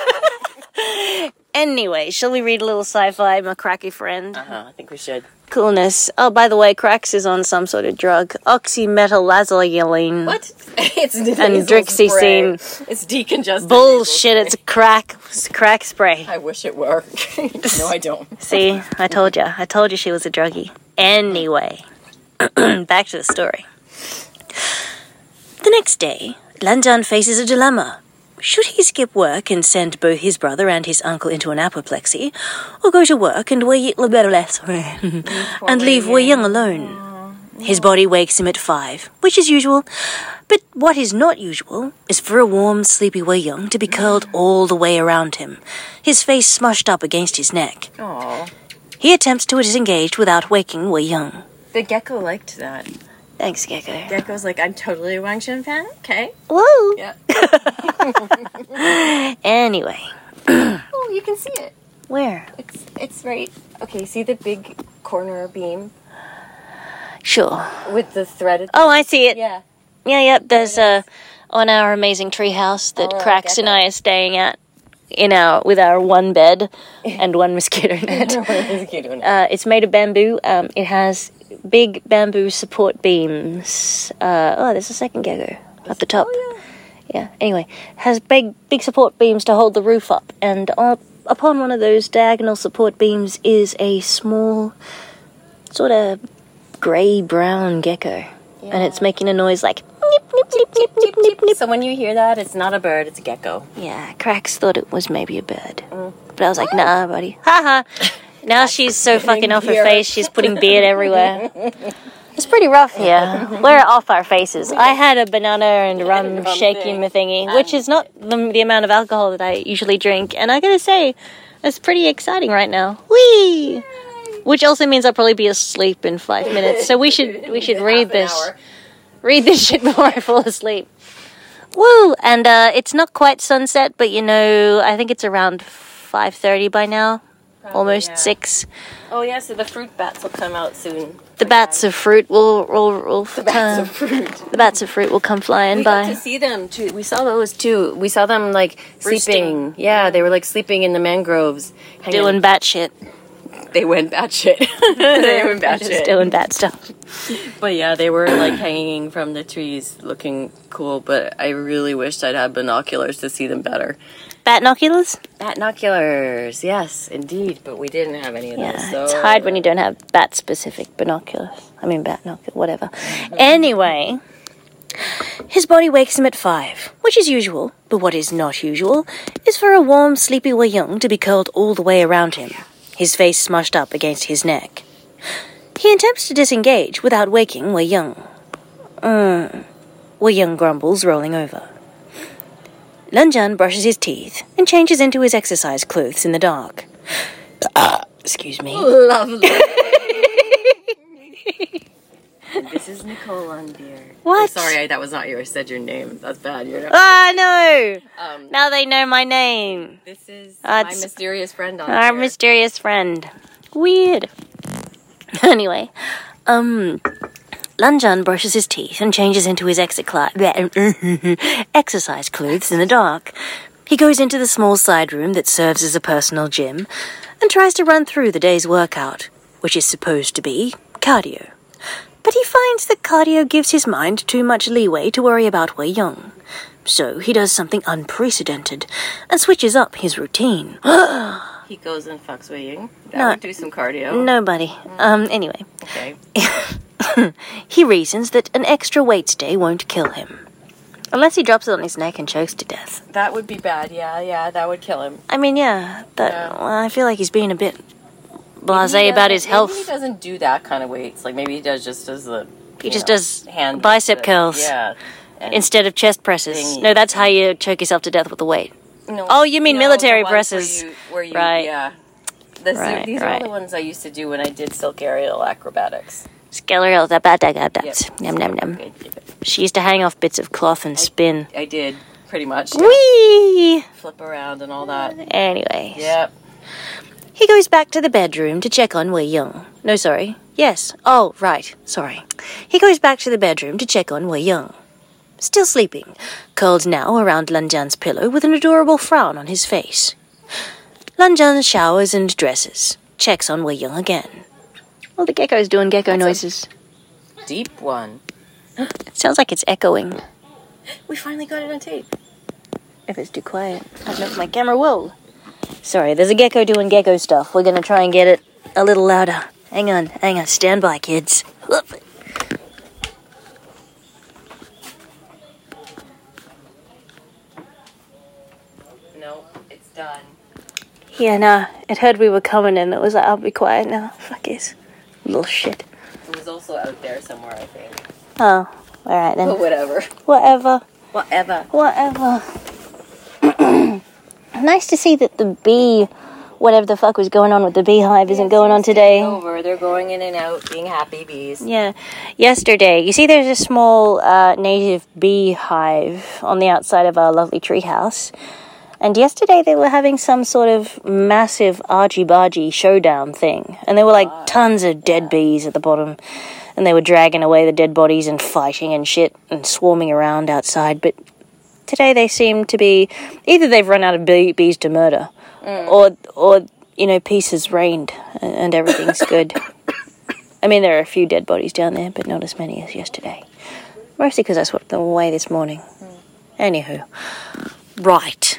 Anyway, shall we read a little sci-fi, my cracky friend? Uh-huh, I think we should. Coolness. Oh, by the way, Crax is on some sort of drug. Oxymetylazolene. What? It's And nasal Drixie spray. It's decongestant. Bullshit, nasal it's a crack. It's a crack spray. spray. I wish it were. No, I don't. See, I told you. I told you she was a druggie. Anyway, back to the story. The next day, Landan faces a dilemma. Should he skip work and send both his brother and his uncle into an apoplexy, or go to work and wait and leave Wei Young alone? His body wakes him at five, which is usual, but what is not usual is for a warm, sleepy Wei Young to be curled all the way around him, his face smushed up against his neck. Aw. He attempts to disengage without waking Wei Young. The gecko liked that. Thanks, Gecko. Gecko's like, I'm totally a Wang Shen fan. Okay. Whoa! Yeah. Anyway, Oh, you can see it. where? It's it's right. Okay, see the big corner beam Sure. with the threaded. Oh, I see it. Yeah. Yeah, yep. There's uh, on our amazing treehouse that Oh, Crax and Gecko. I are staying at, in our with our one bed and one mosquito net. Uh, it's made of bamboo. Um, it has big bamboo support beams. Uh, oh, there's a second gecko at the top. Oh, Yeah. Anyway, has big big support beams to hold the roof up, and up, upon one of those diagonal support beams is a small, sort of grey brown gecko, and it's making a noise like nip nip nip nip nip nip nip. So when you hear that, it's not a bird, it's a gecko. Yeah, Crax thought it was maybe a bird, but I was like, nah, buddy, haha. Now she's so fucking off her Here. face, she's putting beard everywhere. It's pretty rough here. We're off our faces. I had a banana and rum rum shaking thing. my thingy, which is not the, the amount of alcohol that I usually drink. And I gotta say, It's pretty exciting right now. Whee! Which also means I'll probably be asleep in five minutes. So we should we should read this. Read this shit before I fall asleep. Woo! And uh, it's not quite sunset, but you know, I think it's around five thirty by now. Probably, almost yeah. six. Oh yeah, so the fruit bats will come out soon. The bats of fruit will will, will the bats uh, of fruit. The bats of fruit will come flying we by. We got to see them too. We saw those too. We saw them like Roosting. sleeping. Yeah, they were like sleeping in the mangroves, doing bat shit. They went bat shit. They went bat Just shit. doing bad stuff. But yeah, they were like hanging from the trees, looking cool. But I really wished I'd had binoculars to see them better. Batnoculars? Batnoculars, yes, indeed. But we didn't have any of yeah, those. So. It's hard when you don't have bat-specific binoculars. I mean, batnoculars, whatever. Anyway, his body wakes him at five, which is usual. But what is not usual is for a warm, sleepy Wei Young to be curled all the way around him, his face smushed up against his neck. He attempts to disengage without waking Wei Young. Mm. Wei Young grumbles, rolling over. Lan Zhan brushes his teeth and changes into his exercise clothes in the dark. Ah, excuse me. Lovely. This is Nicole on beer. What? Oh, sorry, I, that was not yours. I said your name. That's bad. You're not. Ah, no. Um, now they know my name. This is uh, my mysterious friend on Our beer. mysterious friend. Weird. Anyway, um... Lan Zhan brushes his teeth and changes into his exi- exercise clothes in the dark. He goes into the small side room that serves as a personal gym and tries to run through the day's workout, which is supposed to be cardio. But he finds that cardio gives his mind too much leeway to worry about Wei Young. So he does something unprecedented and switches up his routine. He goes and fucks Wei Young. That No. would do some cardio. Nobody. Um, anyway. Okay. He reasons that an extra weights day won't kill him. Unless he drops it on his neck and chokes to death. That would be bad, yeah, yeah, that would kill him. I mean, yeah, but Yeah. well, I feel like he's being a bit blasé Maybe he about his doesn't- health. Maybe he doesn't do that kind of weights. Like, maybe he does just does the... He you just know, does hand bicep the- curls. Yeah. And Instead of chest presses. Thingy. No, that's how you choke yourself to death with a weight. no, Oh, you mean no, military the ones presses. Where you, where you, Right. Yeah. The, Right, these right. are the ones I used to do when I did silk aerial acrobatics. Skeletal, that bad, that, that, Yep. Yum, yum, yum. Okay, She used to hang off bits of cloth and spin. I did, pretty much. Yeah. Whee! Flip around and all that. Anyways. Yep. He goes back to the bedroom to check on Wei Young. No, sorry. Yes. Oh, right. Sorry. He goes back to the bedroom to check on Wei Young. Still sleeping, curled now around Lan Zhan's pillow with an adorable frown on his face. Lan Zhan showers and dresses, checks on Wei Young again. Well, the gecko's doing gecko That's a- noises. Deep one. It sounds like it's echoing. We finally got it on tape. If it's too quiet, I don't know if my camera will. Sorry, there's a gecko doing gecko stuff. We're gonna try and get it a little louder. Hang on, hang on. Stand by, kids. Whoop. No, it's done. Yeah, no. It heard we were coming and it was like, I'll be quiet now. Fuck it. Little shit. It was also out there somewhere, I think. Oh, alright then. But whatever. Whatever. Whatever. Whatever. Nice to see that the bee, whatever the fuck was going on with the beehive, isn't going on today. Over. They're going in and out, being happy bees. Yeah. Yesterday, you see there's a small uh, native beehive on the outside of our lovely treehouse. And yesterday they were having some sort of massive argy-bargy showdown thing. And there were like Uh, tons of dead yeah. bees at the bottom. And they were dragging away the dead bodies and fighting and shit and swarming around outside. But today they seem to be... Either they've run out of bee- bees to murder. Mm. Or, or, you know, peace has reigned and, and everything's good. I mean, there are a few dead bodies down there, but not as many as yesterday. Mostly because I swept them away this morning. Mm. Anywho. Right.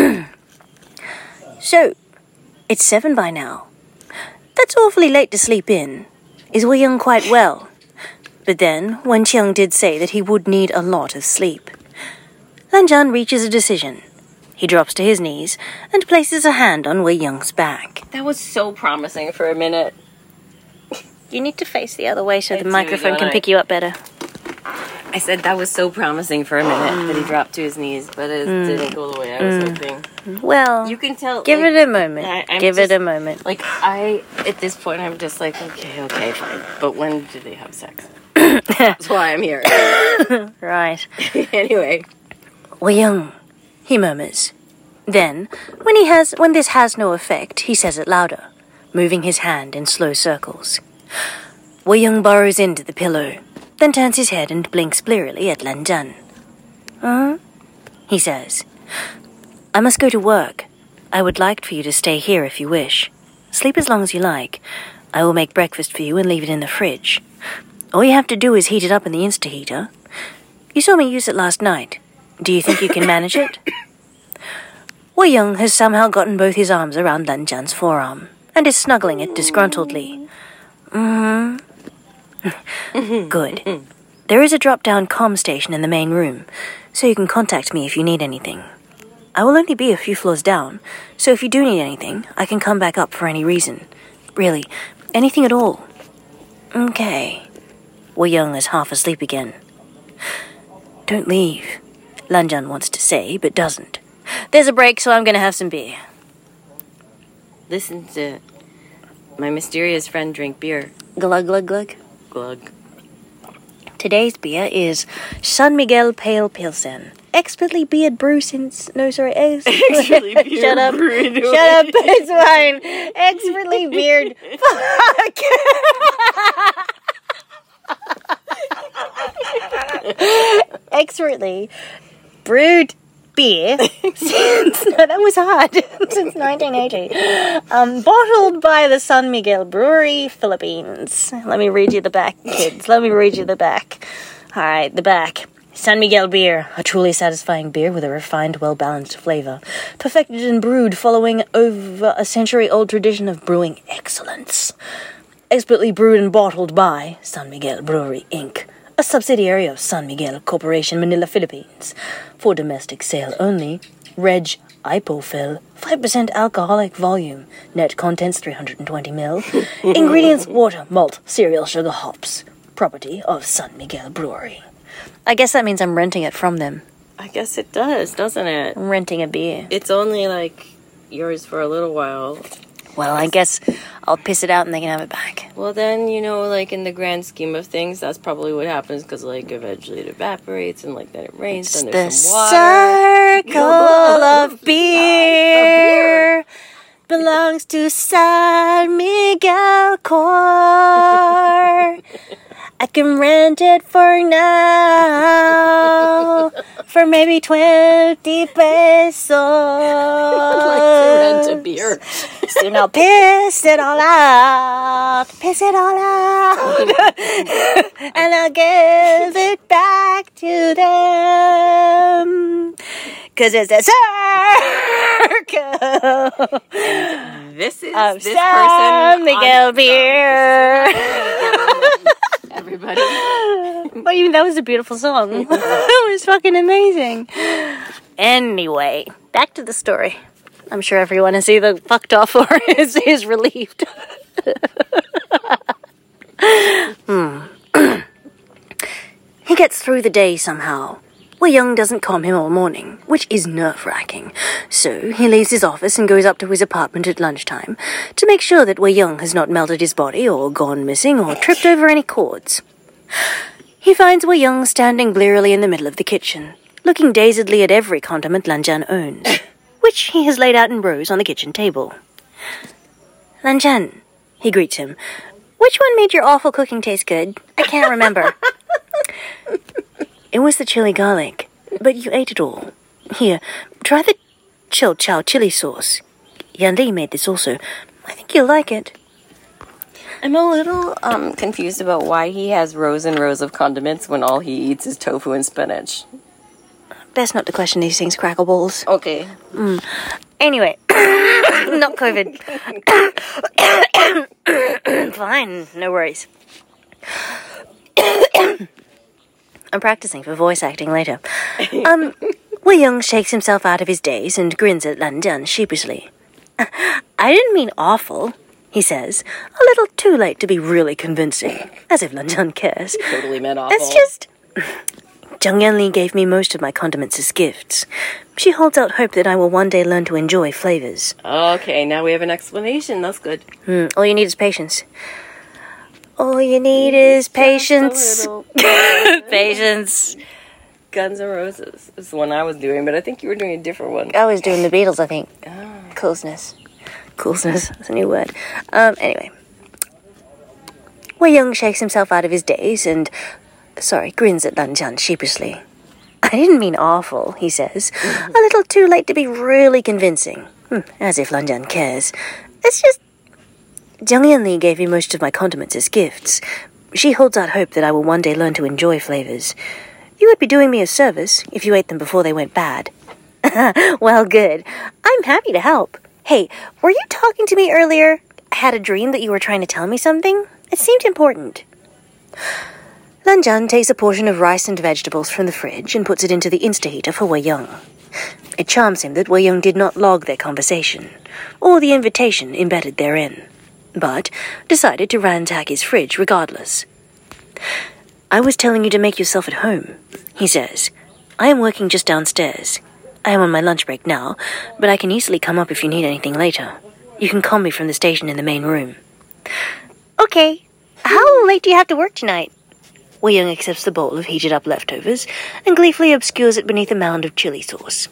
So, it's seven by now. That's awfully late to sleep in. Is Wei Young quite well? But then, Wen Qiang did say that he would need a lot of sleep. Lan Zhan reaches a decision. He drops to his knees and places a hand on Wei Young's back. That was so promising for a minute. You need to face the other way so I the do, microphone don't can I? pick you up better. I said that was so promising for a minute that he dropped to his knees, but it didn't go the way I was hoping. Well, You can tell. give like, it a moment. I- I'm give just- it a moment. Like, I, at this point, I'm just like, okay, okay, fine. But when do they have sex? That's why I'm here. Right. Anyway. Wei Young, he murmurs. Then, when he has, when this has no effect, he says it louder, moving his hand in slow circles. Wei Young burrows into the pillow, then turns his head and blinks blearily at Lan Zhan. Huh? He says, I must go to work. I would like for you to stay here if you wish. Sleep as long as you like. I will make breakfast for you and leave it in the fridge. All you have to do is heat it up in the Instaheater. You saw me use it last night. Do you think you can manage it? Wei Young has somehow gotten both his arms around Lan Zhan's forearm and is snuggling it disgruntledly. Mm-hmm. Good. There is a drop-down comm station in the main room, so you can contact me if you need anything. I will only be a few floors down, so if you do need anything, I can come back up for any reason. Really, anything at all. Okay. Wei Young is half asleep again. Don't leave, Lan Zhan wants to say, but doesn't. There's a break, so I'm going to have some beer. Listen to my mysterious friend drink beer. Glug, glug, glug. Glug. Today's beer is San Miguel Pale Pilsen. Expertly beered brew since... No, sorry. Ex- Expertly beered Shut up. brewed Shut up. It's fine. Expertly beered... Fuck. Expertly brewed beer since... No, that was hard. Since nineteen eighty. Um, bottled by the San Miguel Brewery, Philippines. Let me read you the back, kids. Let me read you the back. All right, the back. San Miguel beer, a truly satisfying beer with a refined, well-balanced flavor, perfected and brewed following over a century-old tradition of brewing excellence. Expertly brewed and bottled by San Miguel Brewery, Incorporated, a subsidiary of San Miguel Corporation, Manila, Philippines. For domestic sale only, Reg Ipofill, five percent alcoholic volume, net contents three hundred twenty milliliters, ingredients water, malt, cereal, sugar, hops, property of San Miguel Brewery. I guess that means I'm renting it from them. I guess it does, doesn't it? I'm renting a beer. It's only like yours for a little while. Well, I guess I'll piss it out and they can have it back. Well, then, you know, like in the grand scheme of things, that's probably what happens because, like, eventually it evaporates and, like, then it rains, It's then the there's some water. circle of beer belongs to San Miguel Core. I can rent it for now for maybe twenty pesos. I'd like to rent a beer. So now piss it all out, piss it all out, and I'll give it back to them. Cause it's a circle. This is Of this San person Miguel on, beer. No, this is everybody. But even that was a beautiful song. It was fucking amazing. Anyway, back to the story. I'm sure everyone is either fucked off or is, is relieved. hmm. He gets through the day somehow. Wei Young doesn't calm him all morning, which is nerve-wracking. So he leaves his office and goes up to his apartment at lunchtime to make sure that Wei Young has not melted his body or gone missing or tripped over any cords. He finds Wei Young standing blearily in the middle of the kitchen, looking dazedly at every condiment Lan Zhan owns, which he has laid out in rows on the kitchen table. Lan Zhan, he greets him. Which one made your awful cooking taste good? I can't remember. It was the chili garlic, but you ate it all. Here, try the Chill Chow chili sauce. Yan Li made this also. I think you'll like it. I'm a little um confused about why he has rows and rows of condiments when all he eats is tofu and spinach. Best not to question these things, crackle balls. Okay. Mm. Anyway, not COVID. Fine, no worries. I'm practicing for voice acting later. Um, Wei Young shakes himself out of his daze and grins at Lan Zhan sheepishly. I didn't mean awful, he says, a little too late to be really convincing, as if Lan Zhan cares. Totally meant awful. It's just... Zhang Yanli gave me most of my condiments as gifts. She holds out hope that I will one day learn to enjoy flavors. Okay, now we have an explanation. That's good. Hmm, all you need is patience. All you need is patience. Patience. Guns N' Roses is the one I was doing, but I think you were doing a different one. I was doing the Beatles, I think. Oh. Coolsness. Coolsness. That's a new word. Um, anyway. Wei Young shakes himself out of his daze and, sorry, grins at Lan Zhan sheepishly. I didn't mean awful, he says. A little too late to be really convincing. Hmm, as if Lan Zhan cares. It's just... Zhang Yanli gave me most of my condiments as gifts. She holds out hope that I will one day learn to enjoy flavors. You would be doing me a service if you ate them before they went bad. Well, good. I'm happy to help. Hey, were you talking to me earlier? I had a dream that you were trying to tell me something. It seemed important. Lan Zhan takes a portion of rice and vegetables from the fridge and puts it into the Instaheater for Wei Young. It charms him that Wei Young did not log their conversation, or the invitation embedded therein, but decided to ransack his fridge regardless. I was telling you to make yourself at home, he says. I am working just downstairs. I am on my lunch break now, but I can easily come up if you need anything later. You can call me from the station in the main room. Okay. How late do you have to work tonight? Wei Young accepts the bowl of heated-up leftovers and gleefully obscures it beneath a mound of chili sauce.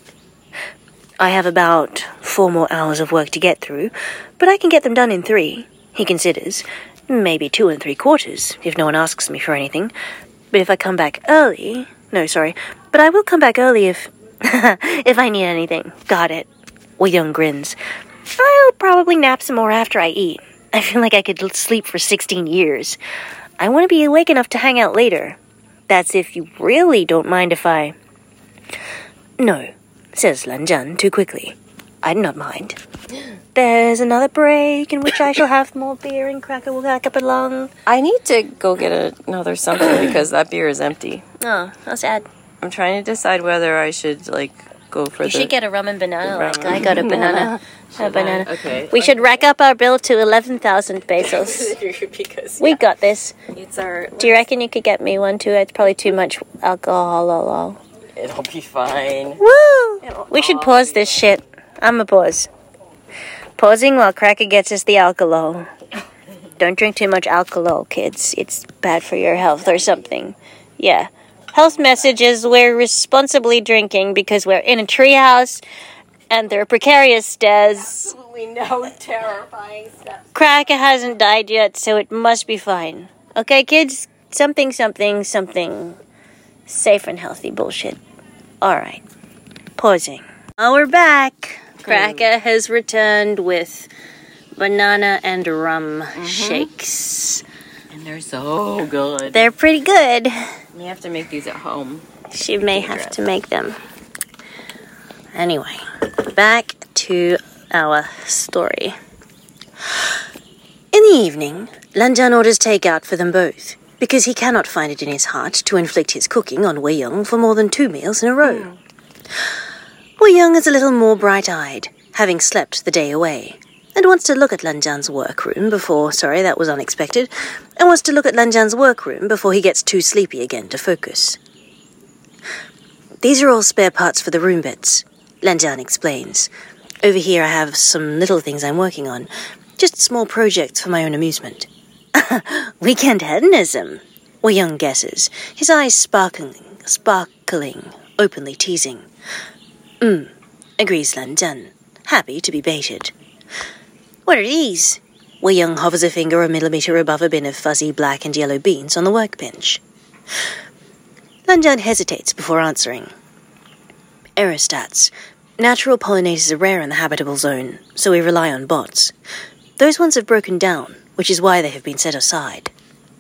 I have about four more hours of work to get through, but I can get them done in three, he considers. Maybe two and three quarters, if no one asks me for anything. But if I come back early... No, sorry. But I will come back early if... if I need anything. Got it. Wei Young grins. I'll probably nap some more after I eat. I feel like I could sleep for sixteen years. I want to be awake enough to hang out later. That's if you really don't mind if I... No, says Lan Zhan too quickly. I do not mind. There's another break in which I shall have more beer and cracker will back up along. I need to go get a, another something because that beer is empty. Oh, how sad. I'm trying to decide whether I should, like, go for You the... should get a rum and banana. rum Like and I got a banana. A banana. Okay. We should rack up our bill to eleven thousand pesos. because We got this. it's our... Do you reckon you could get me one too? It's probably too much alcohol. It'll be fine. Woo! We should pause this shit. I'm a pause. Pausing while Cracker gets us the alcohol. Don't drink too much alcohol, kids. It's bad for your health or something. Yeah. Health messages, we're responsibly drinking because we're in a treehouse and there are precarious stairs. Absolutely no terrifying steps. Cracker hasn't died yet, so it must be fine. Okay, kids? Something, something, something. Safe and healthy bullshit. Alright. Pausing. Oh, we're back. Cracker has returned with banana and rum mm-hmm. shakes. And they're so good. They're pretty good. You have to make these at home. She may have to make them. Anyway, back to our story. In the evening, Lan Zhan orders takeout for them both, because he cannot find it in his heart to inflict his cooking on Wei Young for more than two meals in a row. Mm. Wei Young is a little more bright-eyed, having slept the day away, and wants to look at Lan Zhan's workroom before... Sorry, that was unexpected. And wants to look at Lan Zhan's workroom before he gets too sleepy again to focus. These are all spare parts for the room beds, Lan Zhan explains. Over here I have some little things I'm working on, just small projects for my own amusement. Weekend hedonism, Wei Young guesses, his eyes sparkling, sparkling, openly teasing. Mm, agrees Lan Zhan, happy to be baited. What are these? Wei Young hovers a finger a millimeter above a bin of fuzzy black and yellow beans on the workbench. Lan Zhan hesitates before answering. Aerostats. Natural pollinators are rare in the habitable zone, so we rely on bots. Those ones have broken down, which is why they have been set aside.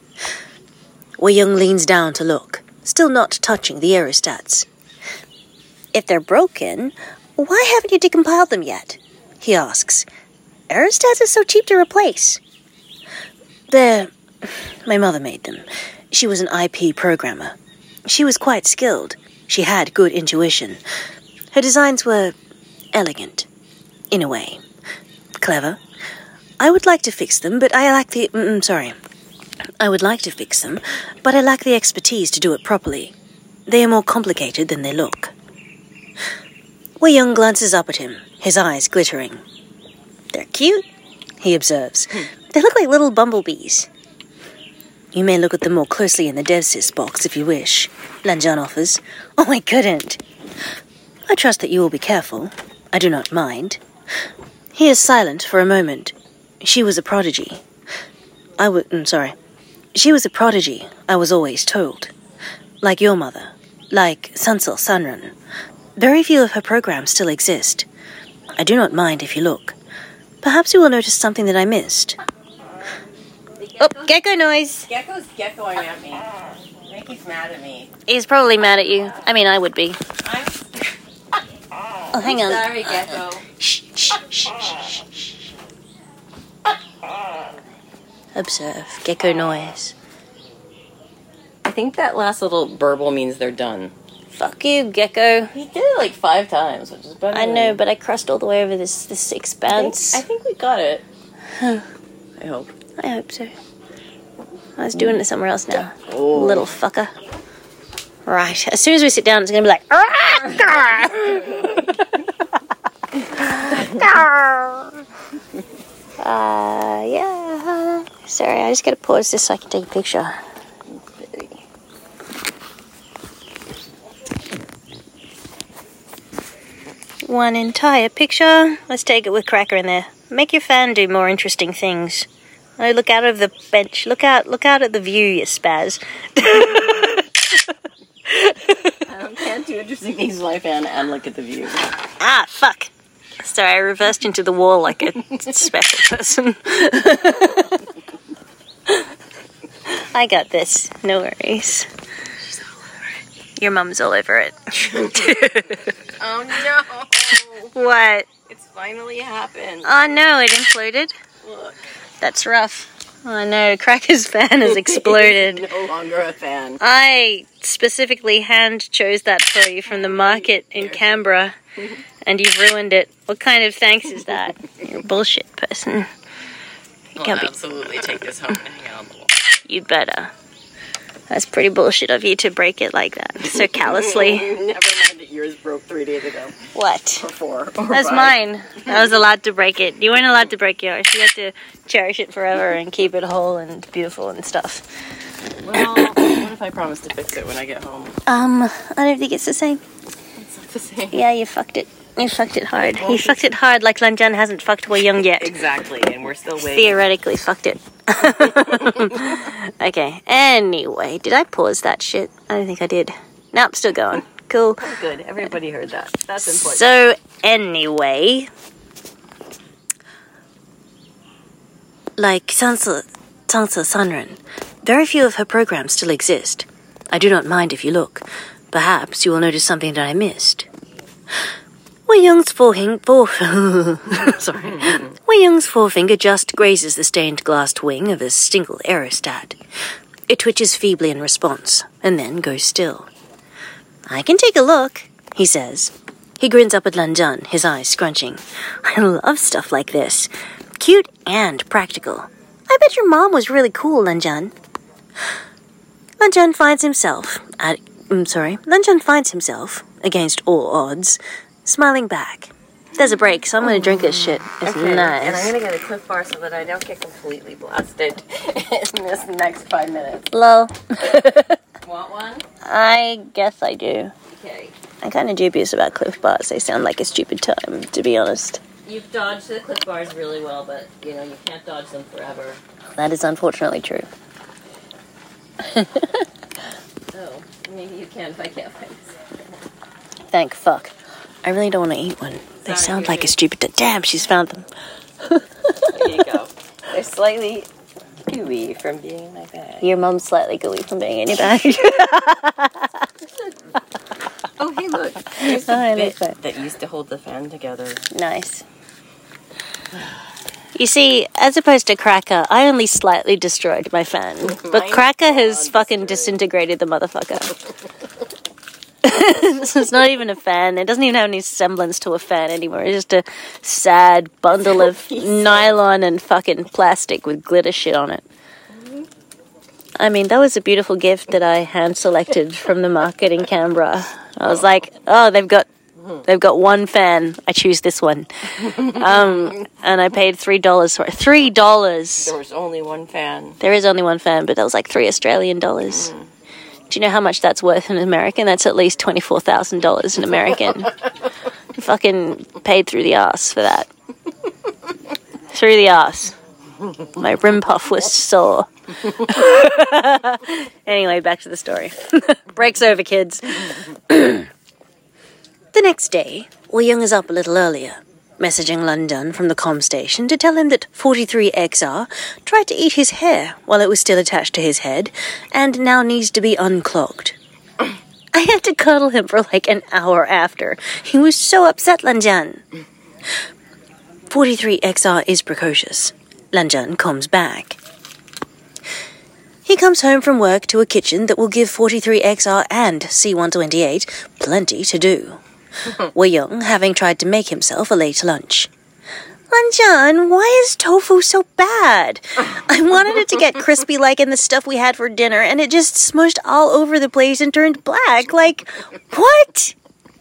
Wei Young leans down to look, still not touching the aerostats. If they're broken, why haven't you decompiled them yet? He asks. Aerostats are so cheap to replace. They're... My mother made them. She was an I P programmer. She was quite skilled. She had good intuition. Her designs were elegant, in a way. Clever. I would like to fix them, but I lack the... Mm, sorry. I would like to fix them, but I lack the expertise to do it properly. they are more complicated than they look. Wei Young glances up at him, his eyes glittering. They're cute, he observes. They look like little bumblebees. You may look at them more closely in the DevSys box if you wish, Lan Zhan offers. Oh, I couldn't. I trust that you will be careful. I do not mind. He is silent for a moment. She was a prodigy. I would, mm, sorry. She was a prodigy, I was always told. Like your mother. Like Sansel Sanran. Very few of her programs still exist. I do not mind if you look. Perhaps you will notice something that I missed. Oh, gecko noise. Gecko's geckoing at me. Ricky's mad at me. He's probably mad at you. I mean, I would be. I'm Oh, hang on. sorry, Gecko. Shh, shh, shh, shh, shh. Observe. Gecko noise. I think that last little burble means they're done. Fuck you, gecko. He did it like five times, which is better. I than- know, but I crossed all the way over this this I think, expanse. I think we got it. I hope. I hope so. I was doing it somewhere else now. Oh. Little fucker. Right. As soon as we sit down, it's going to be like... uh, yeah. Sorry, I just got to pause this so I can take a picture. One entire picture. Let's take it with Cracker in there. Make your fan do more interesting things. Oh, look out of the bench. Look out, look out at the view, you spaz. I can't do interesting things with my fan and look at the view. Ah, fuck. Sorry, I reversed into the wall like a special person. I got this. No worries. She's all over it. Your mum's all over it. Oh no! What? It's finally happened. Oh no, it imploded. Look. That's rough. Oh no, Cracker's fan has exploded. No longer a fan. I specifically hand chose that for you from the market in Canberra, and you've ruined it. What kind of thanks is that? You're a bullshit person. You I'll can't be. absolutely take this home and hang it on the wall. You'd better. That's pretty bullshit of you to break it like that, so callously. Never mind that yours broke three days ago. What? Or four. Or That's five. mine. I was allowed to break it. You weren't allowed to break yours. You had to cherish it forever and keep it whole and beautiful and stuff. Well, what if I promise to fix it when I get home? Um, I don't think it's the same. It's not the same. Yeah, you fucked it. You fucked it hard. He fucked it hard like Lan Zhan hasn't fucked Wei Young yet. Exactly, and we're still waiting. Theoretically fucked it. Okay, anyway, did I pause that shit? I don't think I did. Nope, still going. Cool. Good, everybody heard that. That's important. So, anyway, like Sansa, Sansa Sanran, very few of her programs still exist. I do not mind if you look. Perhaps you will notice something that I missed. Wei Young's forefinger, fore, sorry, Wei Young's forefinger just grazes the stained glass wing of a single aerostat. It twitches feebly in response, and then goes still. I can take a look, he says. He grins up at Lan Zhan, his eyes scrunching. I love stuff like this. Cute and practical. I bet your mom was really cool, Lan Zhan. Lan Zhan finds himself, at, I'm sorry, Lan Zhan finds himself, against all odds, smiling back. There's a break, so I'm going to drink this shit. It's Okay, nice. and I'm gonna get a Cliff Bar so that I don't get completely blasted in this next five minutes. Lol. Want one? I guess I do. Okay. I'm kind of dubious about Cliff Bars. They sound like a stupid time, to be honest. You've dodged the Cliff Bars really well, but you know you can't dodge them forever. That is unfortunately true. Oh, maybe you can if I can't find this. Thank fuck. I really don't want to eat one. They Sorry, sound here like it a is. stupid... T- Damn, she's found them. There you go. They're slightly gooey from being in my bag. Your mum's slightly gooey from being in your bag. Oh, hey, look. Here's the Oh, I bit like that. that used to hold the fan together. Nice. You see, as opposed to Cracker, I only slightly destroyed my fan. But Mine's Cracker has full on fucking destroyed. disintegrated the motherfucker. This is not even a fan. It doesn't even have any semblance to a fan anymore. It's just a sad bundle of nylon and fucking plastic with glitter shit on it. I mean, that was a beautiful gift that I hand selected from the market in Canberra. I was like, oh, they've got they've got one fan. I choose this one. Um, and I paid three dollars for it. Three dollars. There was only one fan. There is only one fan, but that was like three Australian dollars. Mm. Do you know how much that's worth in American? That's at least twenty-four thousand dollars in American. Fucking paid through the arse for that. Through the arse. My rim puff was sore. Anyway, back to the story. Break's over, kids. The next day, Wei Young is up a little earlier, messaging Lan Zhan from the comm station to tell him that forty-three X R tried to eat his hair while it was still attached to his head and now needs to be unclogged. I had to cuddle him for like an hour after. He was so upset, Lan Zhan. forty-three X R is precocious. Lan Zhan comes back. He comes home from work to a kitchen that will give forty-three X R and C one twenty-eight plenty to do. Wei Young having tried to make himself a late lunch. Lan Zhan, why is tofu so bad? I wanted it to get crispy like in the stuff we had for dinner, and it just smushed all over the place and turned black. Like, what?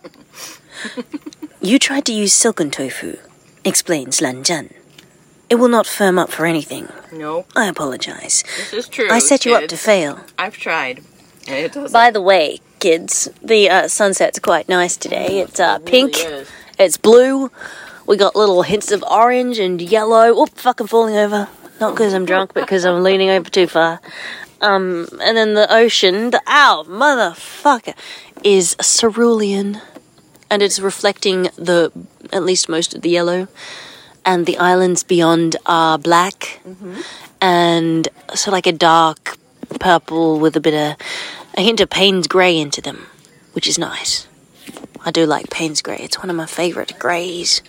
You tried to use silken tofu, explains Lan Zhan. It will not firm up for anything. No. I apologize. This is true. I set you kids. up to fail. I've tried. And it doesn't. By the way, kids, the uh, sunset's quite nice today. It's uh, It really pink. is. It's blue. We got little hints of orange and yellow. Oop, fucking falling over. Not because I'm drunk, but because I'm leaning over too far. Um, and then the ocean, the ow, motherfucker, is cerulean. And it's reflecting the, at least most of the yellow. And the islands beyond are black. Mm-hmm. And so like a dark purple with a bit of, a hint of Payne's grey into them, which is nice. I do like Payne's grey. It's one of my favourite greys.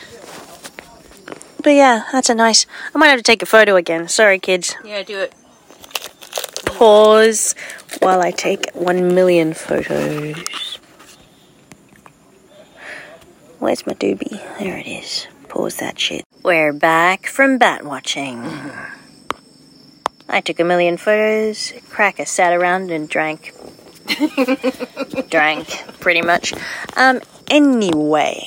But yeah, that's a nice... I might have to take a photo again. Sorry, kids. Yeah, do it. Pause while I take one million photos. Where's my doobie? There it is. Pause that shit. We're back from bat watching. I took a million photos. Cracker sat around and drank. Drank, pretty much. Um, anyway.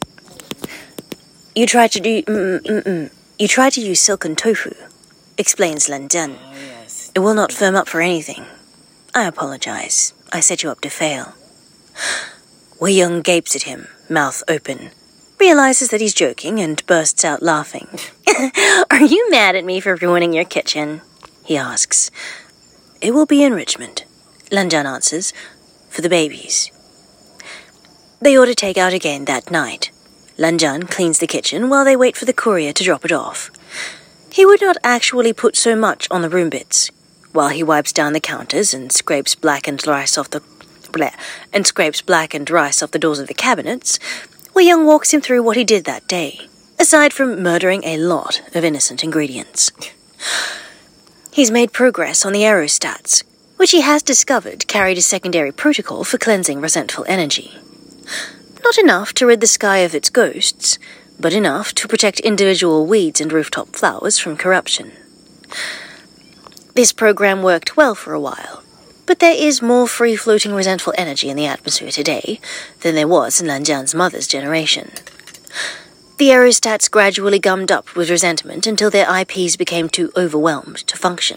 You tried to do... Mm-mm-mm. You tried to use silken tofu, explains Lan Zhan. Oh, yes. It will not firm up for anything. I apologize. I set you up to fail. Wei Young gapes at him, mouth open. Realizes that he's joking and bursts out laughing. Are you mad at me for ruining your kitchen? He asks. It will be enrichment, Lan Zhan answers, for the babies. They order takeout again that night. Lan Zhan cleans the kitchen while they wait for the courier to drop it off. He would not actually put so much on the room bits. While he wipes down the counters and scrapes blackened rice off the bleh, and scrapes blackened rice off the doors of the cabinets, Wei Young walks him through what he did that day, aside from murdering a lot of innocent ingredients. He's made progress on the aerostats, which he has discovered carried a secondary protocol for cleansing resentful energy. Not enough to rid the sky of its ghosts, but enough to protect individual weeds and rooftop flowers from corruption. This program worked well for a while, but there is more free-floating resentful energy in the atmosphere today than there was in Lan Zhan's mother's generation. The aerostats gradually gummed up with resentment until their I Ps became too overwhelmed to function.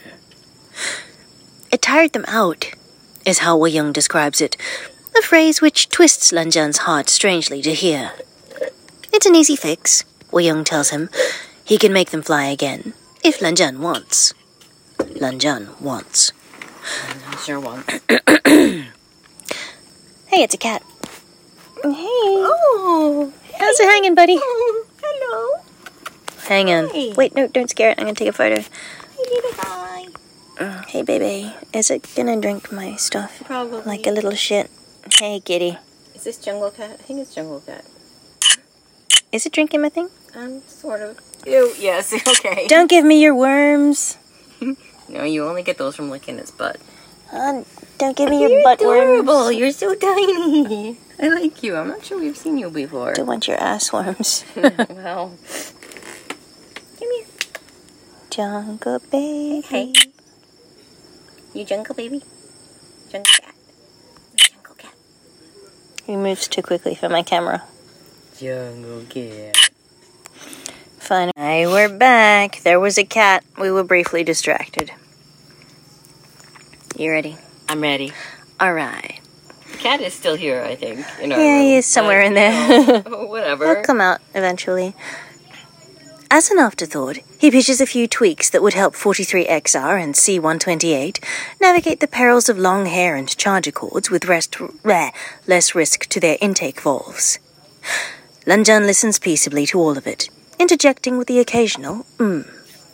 It tired them out, is how Wei Young describes it, a phrase which twists Lan Zhan's heart strangely to hear. It's an easy fix, Wei Young tells him. He can make them fly again, if Lan Zhan wants. Lan Zhan wants. I sure won't. Hey, it's a cat. Hey. Oh. How's it hanging, buddy? Oh, hello. Hang on. Hey. Wait, no, don't scare it. I'm gonna take a photo. Hey, little guy. Uh, hey, baby. Is it gonna drink my stuff? Probably. Like a little shit. Hey, kitty. Is this Jungle Cat? I think it's Jungle Cat. Is it drinking my thing? Um, sort of. Ew, yes, okay. Don't give me your worms. No, you only get those from licking its butt. Uh, don't give me your You're butt adorable. worms. You're so tiny. I like you. I'm not sure we've seen you before. Don't want your ass worms. Well. Come here. Jungle baby. Hey. You jungle baby? Jungle cat. Jungle cat. He moves too quickly for my camera. Jungle cat. Fine. Hey, we're back. There was a cat. We were briefly distracted. You ready? I'm ready. All right. The cat is still here, I think. In our Yeah, room, he is somewhere but, in there. you know, whatever. He'll come out eventually. As an afterthought, he pitches a few tweaks that would help forty-three X R and C one twenty-eight navigate the perils of long hair and charger cords with rest, rare, less risk to their intake valves. Lanjan listens peaceably to all of it, interjecting with the occasional mm.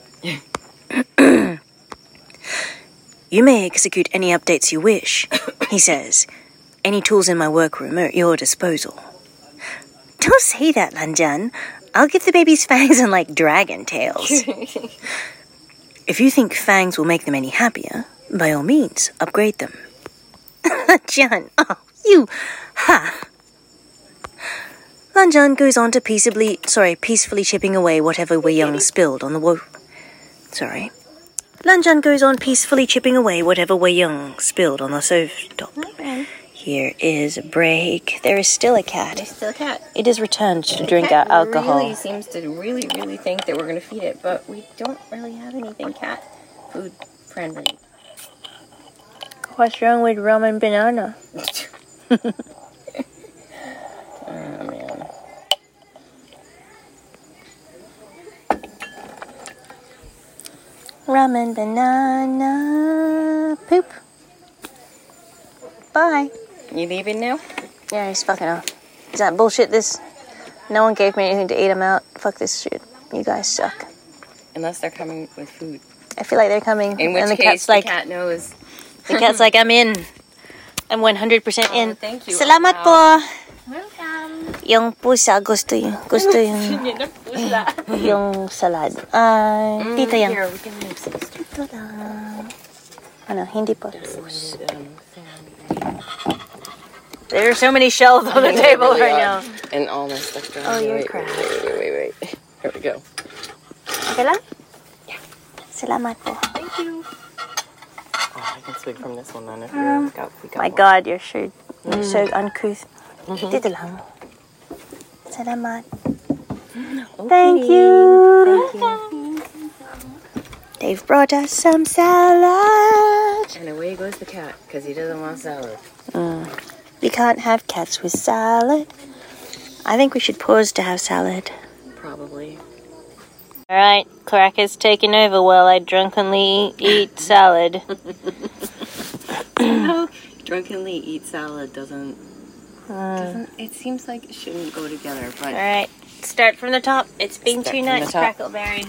You may execute any updates you wish, he says. Any tools in my workroom are at your disposal. Don't say that, Lanjan. I'll give the babies fangs and like dragon tails. If you think fangs will make them any happier, by all means, upgrade them. Lanjan, oh, you, ha. Lanjan goes on to peaceably, sorry, peacefully chipping away whatever Wei Young spilled on the wo- Sorry. Lanjan goes on peacefully chipping away whatever Wei Young spilled on the stovetop. Here is a break. There is still a cat. There's still a cat. It is returned to The drink cat our alcohol. really seems to really, really think that we're going to feed it, but we don't really have anything cat food friendly. What's wrong with rum and banana? Oh, man. Rum and banana poop. Bye. You leaving now? Yeah, he's fucking off. Is that bullshit this? No one gave me anything to eat him out. Fuck this shit. You guys suck. Unless they're coming with food. I feel like they're coming. In which and the case, cat's the like, cat knows. the cat's like, I'm in. I'm one hundred percent in. Oh, thank you. Salamat Oh, po. Welcome. Yung pusa, gusto yung, gusto yung, yung salad. Ah, Mm, dito yan. Here, we can move some stuff. Dito lang. Ano, hindi pa. There are so many shelves on the table Really right are. now. And all my stuff down Oh, here. you're wait, crap. wait, wait, wait, wait. Here we go. Okay lang? Yeah. Salamat po. Thank you. Oh, I can swig from this one then if you're got, we got My one. God, you're so, you're so uncouth. Dito lang. Salamat. Thank you. Thank you. They've brought us some salad. And away goes the cat because he doesn't want salad. Mm. We can't have cats with salad. I think we should pause to have salad. Probably. Alright, Cracker's taking over while I drunkenly eat salad. No, drunkenly eat salad doesn't, Mm. doesn't. It seems like it shouldn't go together, but Alright, start from the top. It's been Start two from nights, the top. Crackleberry.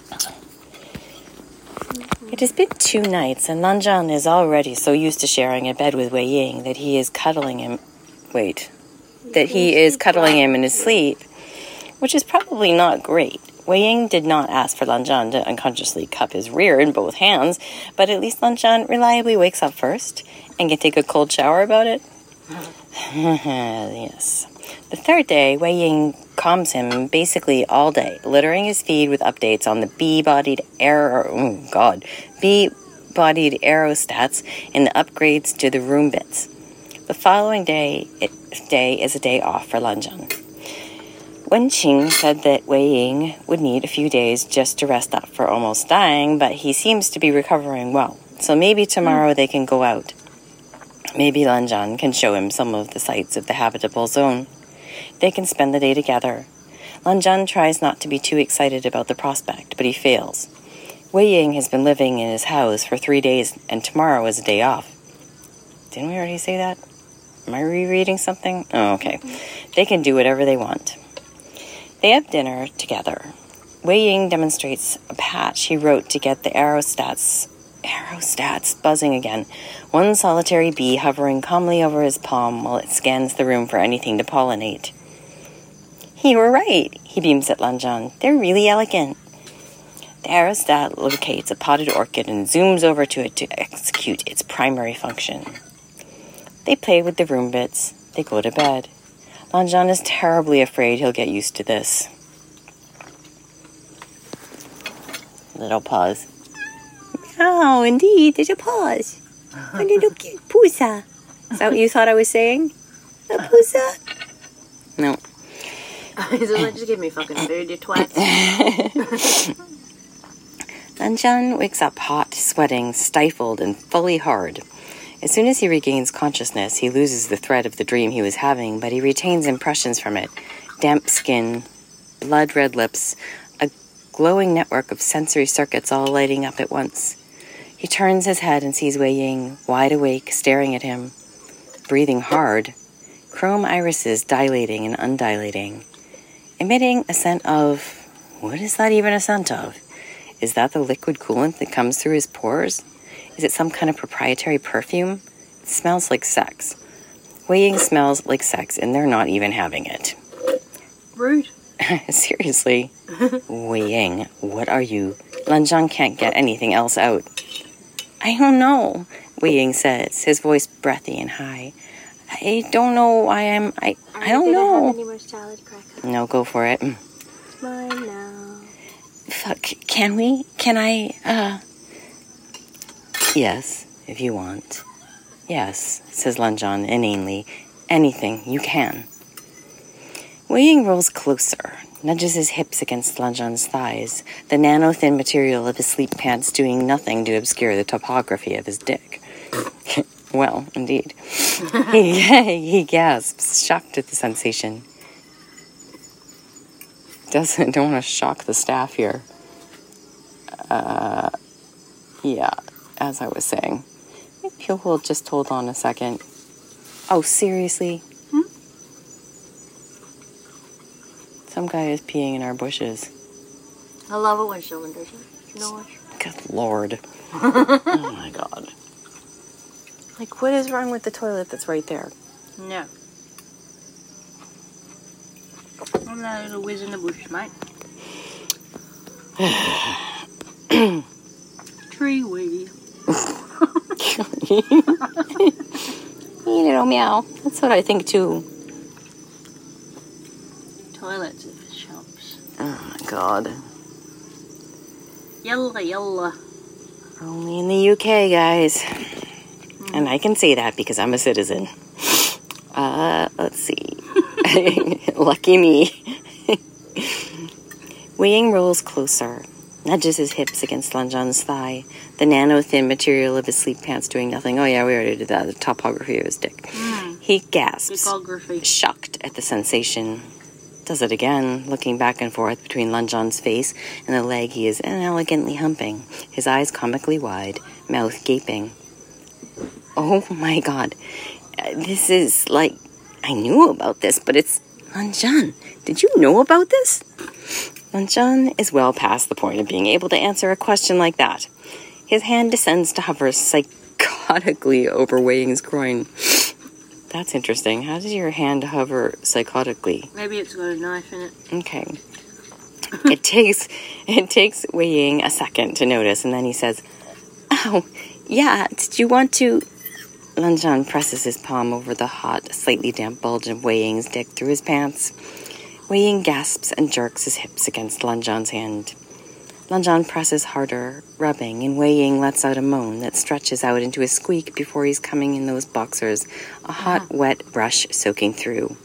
it has been two nights, and Nanjan is already so used to sharing a bed with Wei Ying that he is cuddling him. Wait, that he is cuddling him in his sleep, which is probably not great. Wei Ying did not ask for Lanjan to unconsciously cup his rear in both hands, but at least Lanjan reliably wakes up first and can take a cold shower about it. Yes. The third day, Wei Ying calms him basically all day, littering his feed with updates on the bee-bodied aero, oh god, bee-bodied aerostats and the upgrades to the room bits. The following day, it, day is a day off for Lanjan. Wen Qing said that Wei Ying would need a few days just to rest up for almost dying, but he seems to be recovering well, so maybe tomorrow mm. they can go out. Maybe Lanjan can show him some of the sights of the habitable zone. They can spend the day together. Lanjan tries not to be too excited about the prospect, but he fails. Wei Ying has been living in his house for three days, and tomorrow is a day off. Didn't we already say that? Am I rereading something? Oh, okay. They can do whatever they want. They have dinner together. Wei Ying demonstrates a patch he wrote to get the aerostats, aerostats buzzing again. One solitary bee hovering calmly over his palm while it scans the room for anything to pollinate. You were right, he beams at Lanjan. They're really elegant. The aerostat locates a potted orchid and zooms over to it to execute its primary function. They play with the room bits. They go to bed. Lanjan is terribly afraid he'll get used to this. Little pause. Oh, indeed, there's a pause. A little cute pusa. Is that what you thought I was saying? A pusa? No. Doesn't just give me fucking food, you twat. Lanjan wakes up hot, sweating, stifled, and fully hard. As soon as he regains consciousness, he loses the thread of the dream he was having, but he retains impressions from it. Damp skin, blood-red lips, a glowing network of sensory circuits all lighting up at once. He turns his head and sees Wei Ying, wide awake, staring at him, breathing hard, chrome irises dilating and undilating, emitting a scent of... What is that even a scent of? Is that the liquid coolant that comes through his pores? Is it some kind of proprietary perfume? It smells like sex. Wei Ying smells like sex, and they're not even having it. Rude. Seriously. Wei Ying, what are you? Lanjan can't get anything else out. I don't know, Wei Ying says, his voice breathy and high. I don't know why I'm... I, I don't know. Have any more salad crackers? No, go for it. Mine now. Fuck, can we? Can I, uh... Yes, if you want. Yes, says Lanjan inanely. Anything, you can. Wei Ying rolls closer, nudges his hips against Lanjan's thighs, the nano-thin material of his sleep pants doing nothing to obscure the topography of his dick. Well, indeed. he, he gasps, shocked at the sensation. Doesn't don't want to shock the staff here. Uh, yeah, as I was saying. Maybe you'll just hold on a second. Oh, seriously? Hmm? Some guy is peeing in our bushes. I love it when someone does it. You know what? Good Lord. Oh my God. Like, what is wrong with the toilet that's right there? No. I'm not a little whiz in the bush, mate. Tree wee. You little meow. That's what I think too. Toilets at the shops. Oh my God. Yalla, yalla. Only in the U K, guys. Mm. And I can say that because I'm a citizen. Uh, let's see. Lucky me. Wei Ying rolls closer, nudges his hips against Lanjan's thigh, the nano-thin material of his sleep pants doing nothing. Oh yeah, we already did that, the topography of his dick. Mm. He gasps, Topography. Shocked at the sensation. Does it again, looking back and forth between Lanjan's face and the leg he is inelegantly humping, his eyes comically wide, mouth gaping. Oh my God. Uh, this is like... I knew about this, but it's... Lanjan, did you know about this? Lanjan is well past the point of being able to answer a question like that. His hand descends to hover psychotically over Wei Ying's groin. That's interesting. How does your hand hover psychotically? Maybe it's got a knife in it. Okay. it takes it takes Wei Ying a second to notice, and then he says, "Oh, yeah, did you want to..." Lanjan presses his palm over the hot, slightly damp bulge of Wei Ying's dick through his pants. Wei Ying gasps and jerks his hips against Lanjan's hand. Lanjan presses harder, rubbing, and Wei Ying lets out a moan that stretches out into a squeak before he's coming in those boxers, a hot, oh. wet brush soaking through.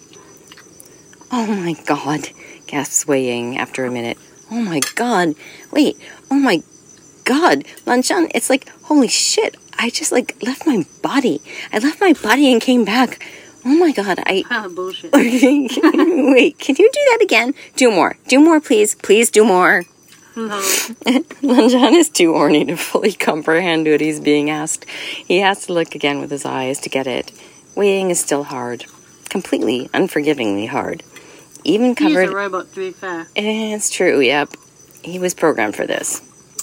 Oh my God, gasps Wei Ying after a minute. Oh my God, wait, oh my God, Lanjan, it's like, holy shit, I just, like, left my body. I left my body and came back. Oh, my God. I... Oh, bullshit. Wait, can you do that again? Do more. Do more, please. Please do more. No. Lanjan is too horny to fully comprehend what he's being asked. He has to look again with his eyes to get it. Wei Ying is still hard. Completely, unforgivingly hard. Even covered... He's a robot, to be fair. It's true, yep. He was programmed for this.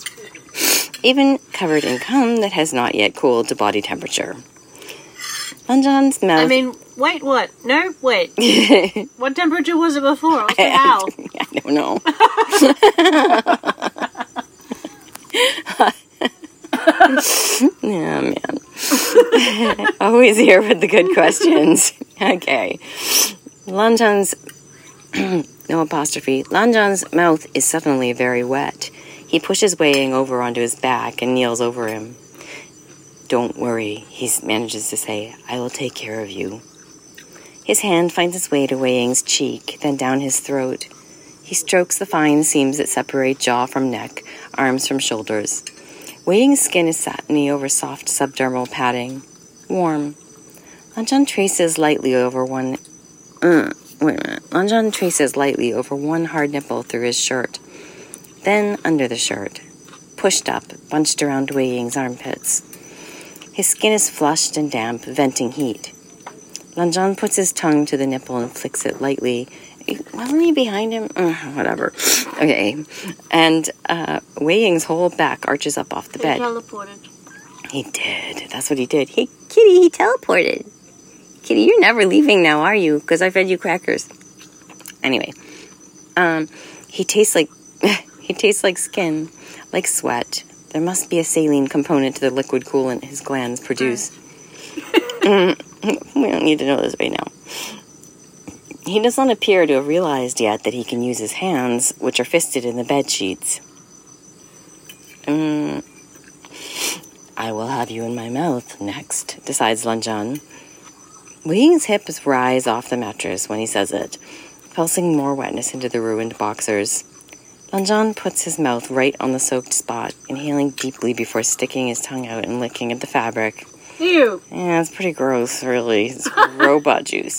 Even covered in cum that has not yet cooled to body temperature. Lanjan's mouth... I mean, wait, what? No, wait. What temperature was it before? Also, I, how? I, I don't know. Yeah, man. Always here with the good questions. Okay. Lanjan's... no apostrophe. Lanjan's mouth is suddenly very wet. He pushes Wei Ying over onto his back and kneels over him. Don't worry, he manages to say. I will take care of you. His hand finds its way to Wei Ying's cheek, then down his throat. He strokes the fine seams that separate jaw from neck, arms from shoulders. Wei Ying's skin is satiny over soft subdermal padding. Warm. Lan Zhan traces lightly over one... Uh, wait a minute. Lan Zhan traces lightly over one hard nipple through his shirt. Then under the shirt. Pushed up, bunched around Wei Ying's armpits. His skin is flushed and damp, venting heat. Lan Zhan puts his tongue to the nipple and flicks it lightly. Wasn't he behind him? Uh, whatever. Okay. And uh, Wei Ying's whole back arches up off the bed. He teleported. He did. That's what he did. Hey, Kitty, he teleported. Kitty, you're never leaving now, are you? Because I fed you crackers. Anyway. Um, he tastes like... he tastes like skin. Like sweat. There must be a saline component to the liquid coolant his glands produce. Mm. We don't need to know this right now. He does not appear to have realized yet that he can use his hands, which are fisted in the bed sheets. Mm. I will have you in my mouth next, decides Lan Zhan. Wei Ying's hips rise off the mattress when he says it, pulsing more wetness into the ruined boxers. Lan Zhan puts his mouth right on the soaked spot, inhaling deeply before sticking his tongue out and licking at the fabric. Ew. Yeah, it's pretty gross, really. It's robot juice.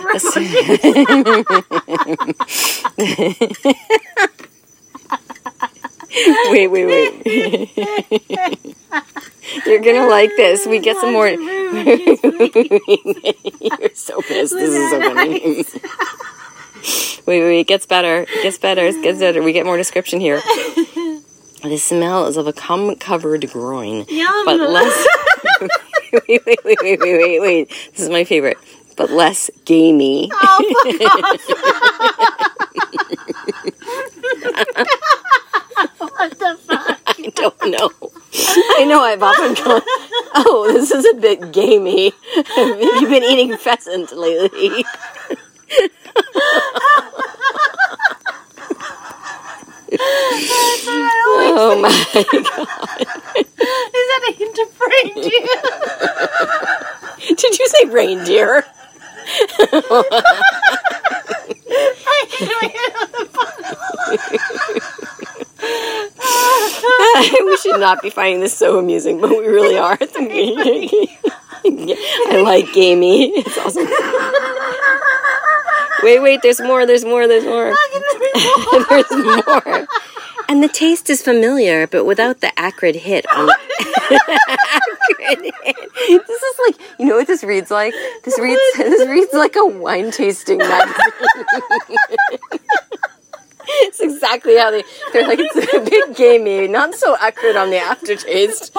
Wait, wait, wait. You're gonna like this. We get some more. You're so pissed. This is so funny. Wait, wait, it gets better. It gets better. It gets better. We get more description here. The smell is of a cum-covered groin, Yum. but less... wait, wait, wait, wait, wait, wait, wait. This is my favorite. But less gamey. Oh, my God. What the fuck? I don't know. I know I've often gone, oh, this is a bit gamey. You've been eating pheasant lately. Oh my God. Is that a hint of reindeer? Did you say reindeer? We should not be finding this so amusing, but we really are. I like gamey. It's awesome. Wait, wait, there's more, there's more, there's more. There's more. And the taste is familiar, but without the acrid hit on the acrid hit. This is like, you know what this reads like? This reads this reads like a wine tasting magazine. It's exactly how they they're like, it's a bit gamey, not so acrid on the aftertaste.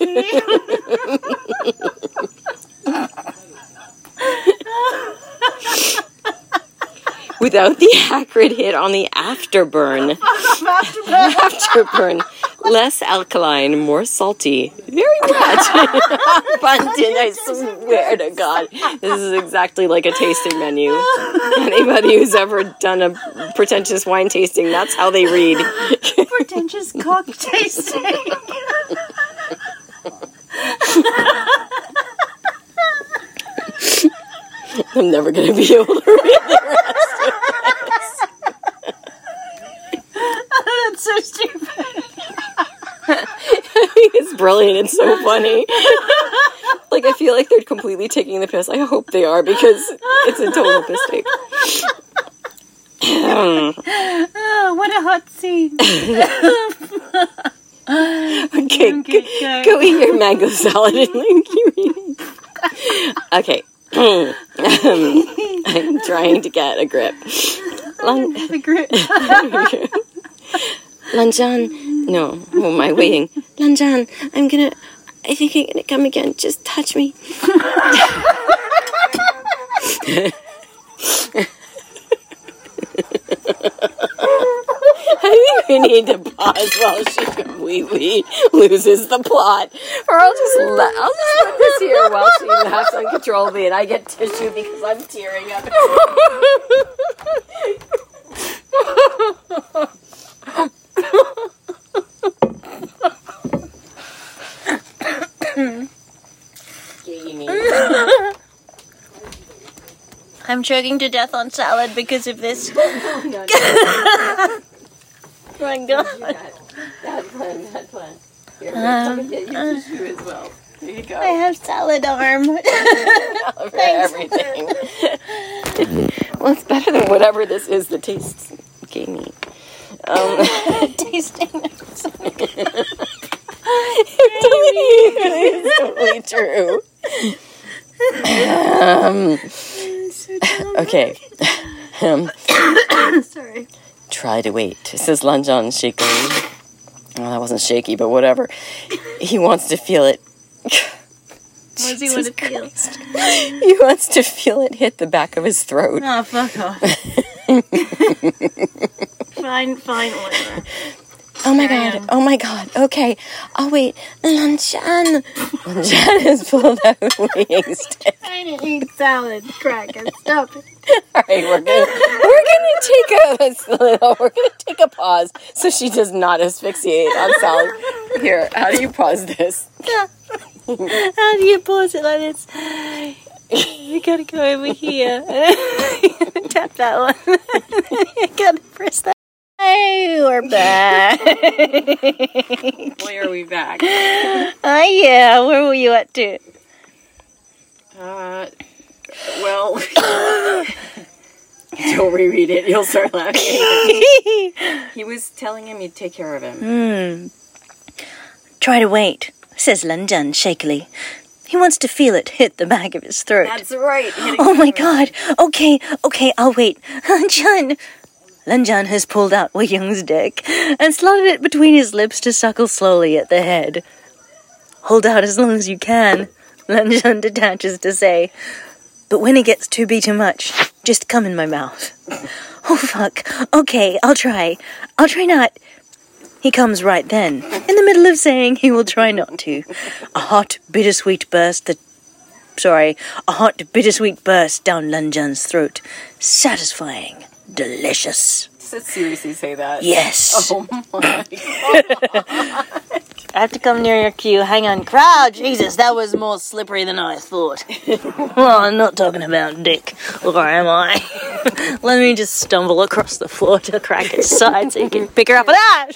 Without the acrid hit on the afterburn. Afterburn. Less alkaline, more salty. Very much. Abundant, I swear to God. This is exactly like a tasting menu. Anybody who's ever done a pretentious wine tasting, that's how they read. Pretentious cock tasting. I'm never going to be able to read the rest of this. That's so stupid. It's brilliant. It's so funny. Like, I feel like they're completely taking the piss. I hope they are, because it's a total mistake. Oh, what a hot scene. Okay, go, go eat your mango salad and link you. Okay. um, I'm trying to get a grip. Lan- The grip. Lan Zhan, no, oh my waiting. Lan Zhan, I'm gonna, I think I'm gonna come again. Just touch me. I think we need to pause while she completely loses the plot. Or I'll just let, I'll just put this here while she laughs uncontrollably and I get tissue because I'm tearing up. I'm choking to death on salad because of this. Oh my god. Bad plan, bad plan. Here, Um, get your tissue as well. There you go. I have salad arm. For everything. Well, it's better than whatever this is that tastes gamey. Um, Tasting. It's totally true. Um, okay. Um, Sorry. try to wait, says Lanjan shakily. Well, that wasn't shaky, but whatever. He wants to feel it. What does he want to feel? He wants to feel it hit the back of his throat. Oh, fuck off. Fine, fine, whatever. Oh my god, oh my god, okay. I'll wait. Lanchan! Lanchan has pulled out a weighing stick. I didn't eat salad, cracker. Stop it. Alright, we're gonna we're gonna take a we're gonna take a pause so she does not asphyxiate on salad. Here, how do you pause this? How do you pause it like this? You gotta go over here. You gotta tap that one. You gotta press that. Hey, we're back. Why are we back? Oh yeah, where were you at to? Uh, well, don't reread it. You'll start laughing. He was telling him you'd take care of him. Hmm. Try to wait, says Lanjan shakily. He wants to feel it hit the back of his throat. That's right. Oh my god. Okay, okay, I'll wait. Lanjan. Lanjan has pulled out Wei Young's dick and slotted it between his lips to suckle slowly at the head. Hold out as long as you can, Lanjan detaches to say. But when it gets to be too much, just come in my mouth. Oh fuck. Okay, I'll try. I'll try not. He comes right then, in the middle of saying he will try not to. A hot, bittersweet burst that... Sorry, a hot, bittersweet burst down Lanjan's throat. Satisfying. Delicious. Does it seriously say that? Yes. Oh my god. I have to come near your cue. Hang on. Crowd! Jesus, that was more slippery than I thought. Well, I'm not talking about dick. Or am I? Let me just stumble across the floor to Cracker's side so you can pick her up. Ah!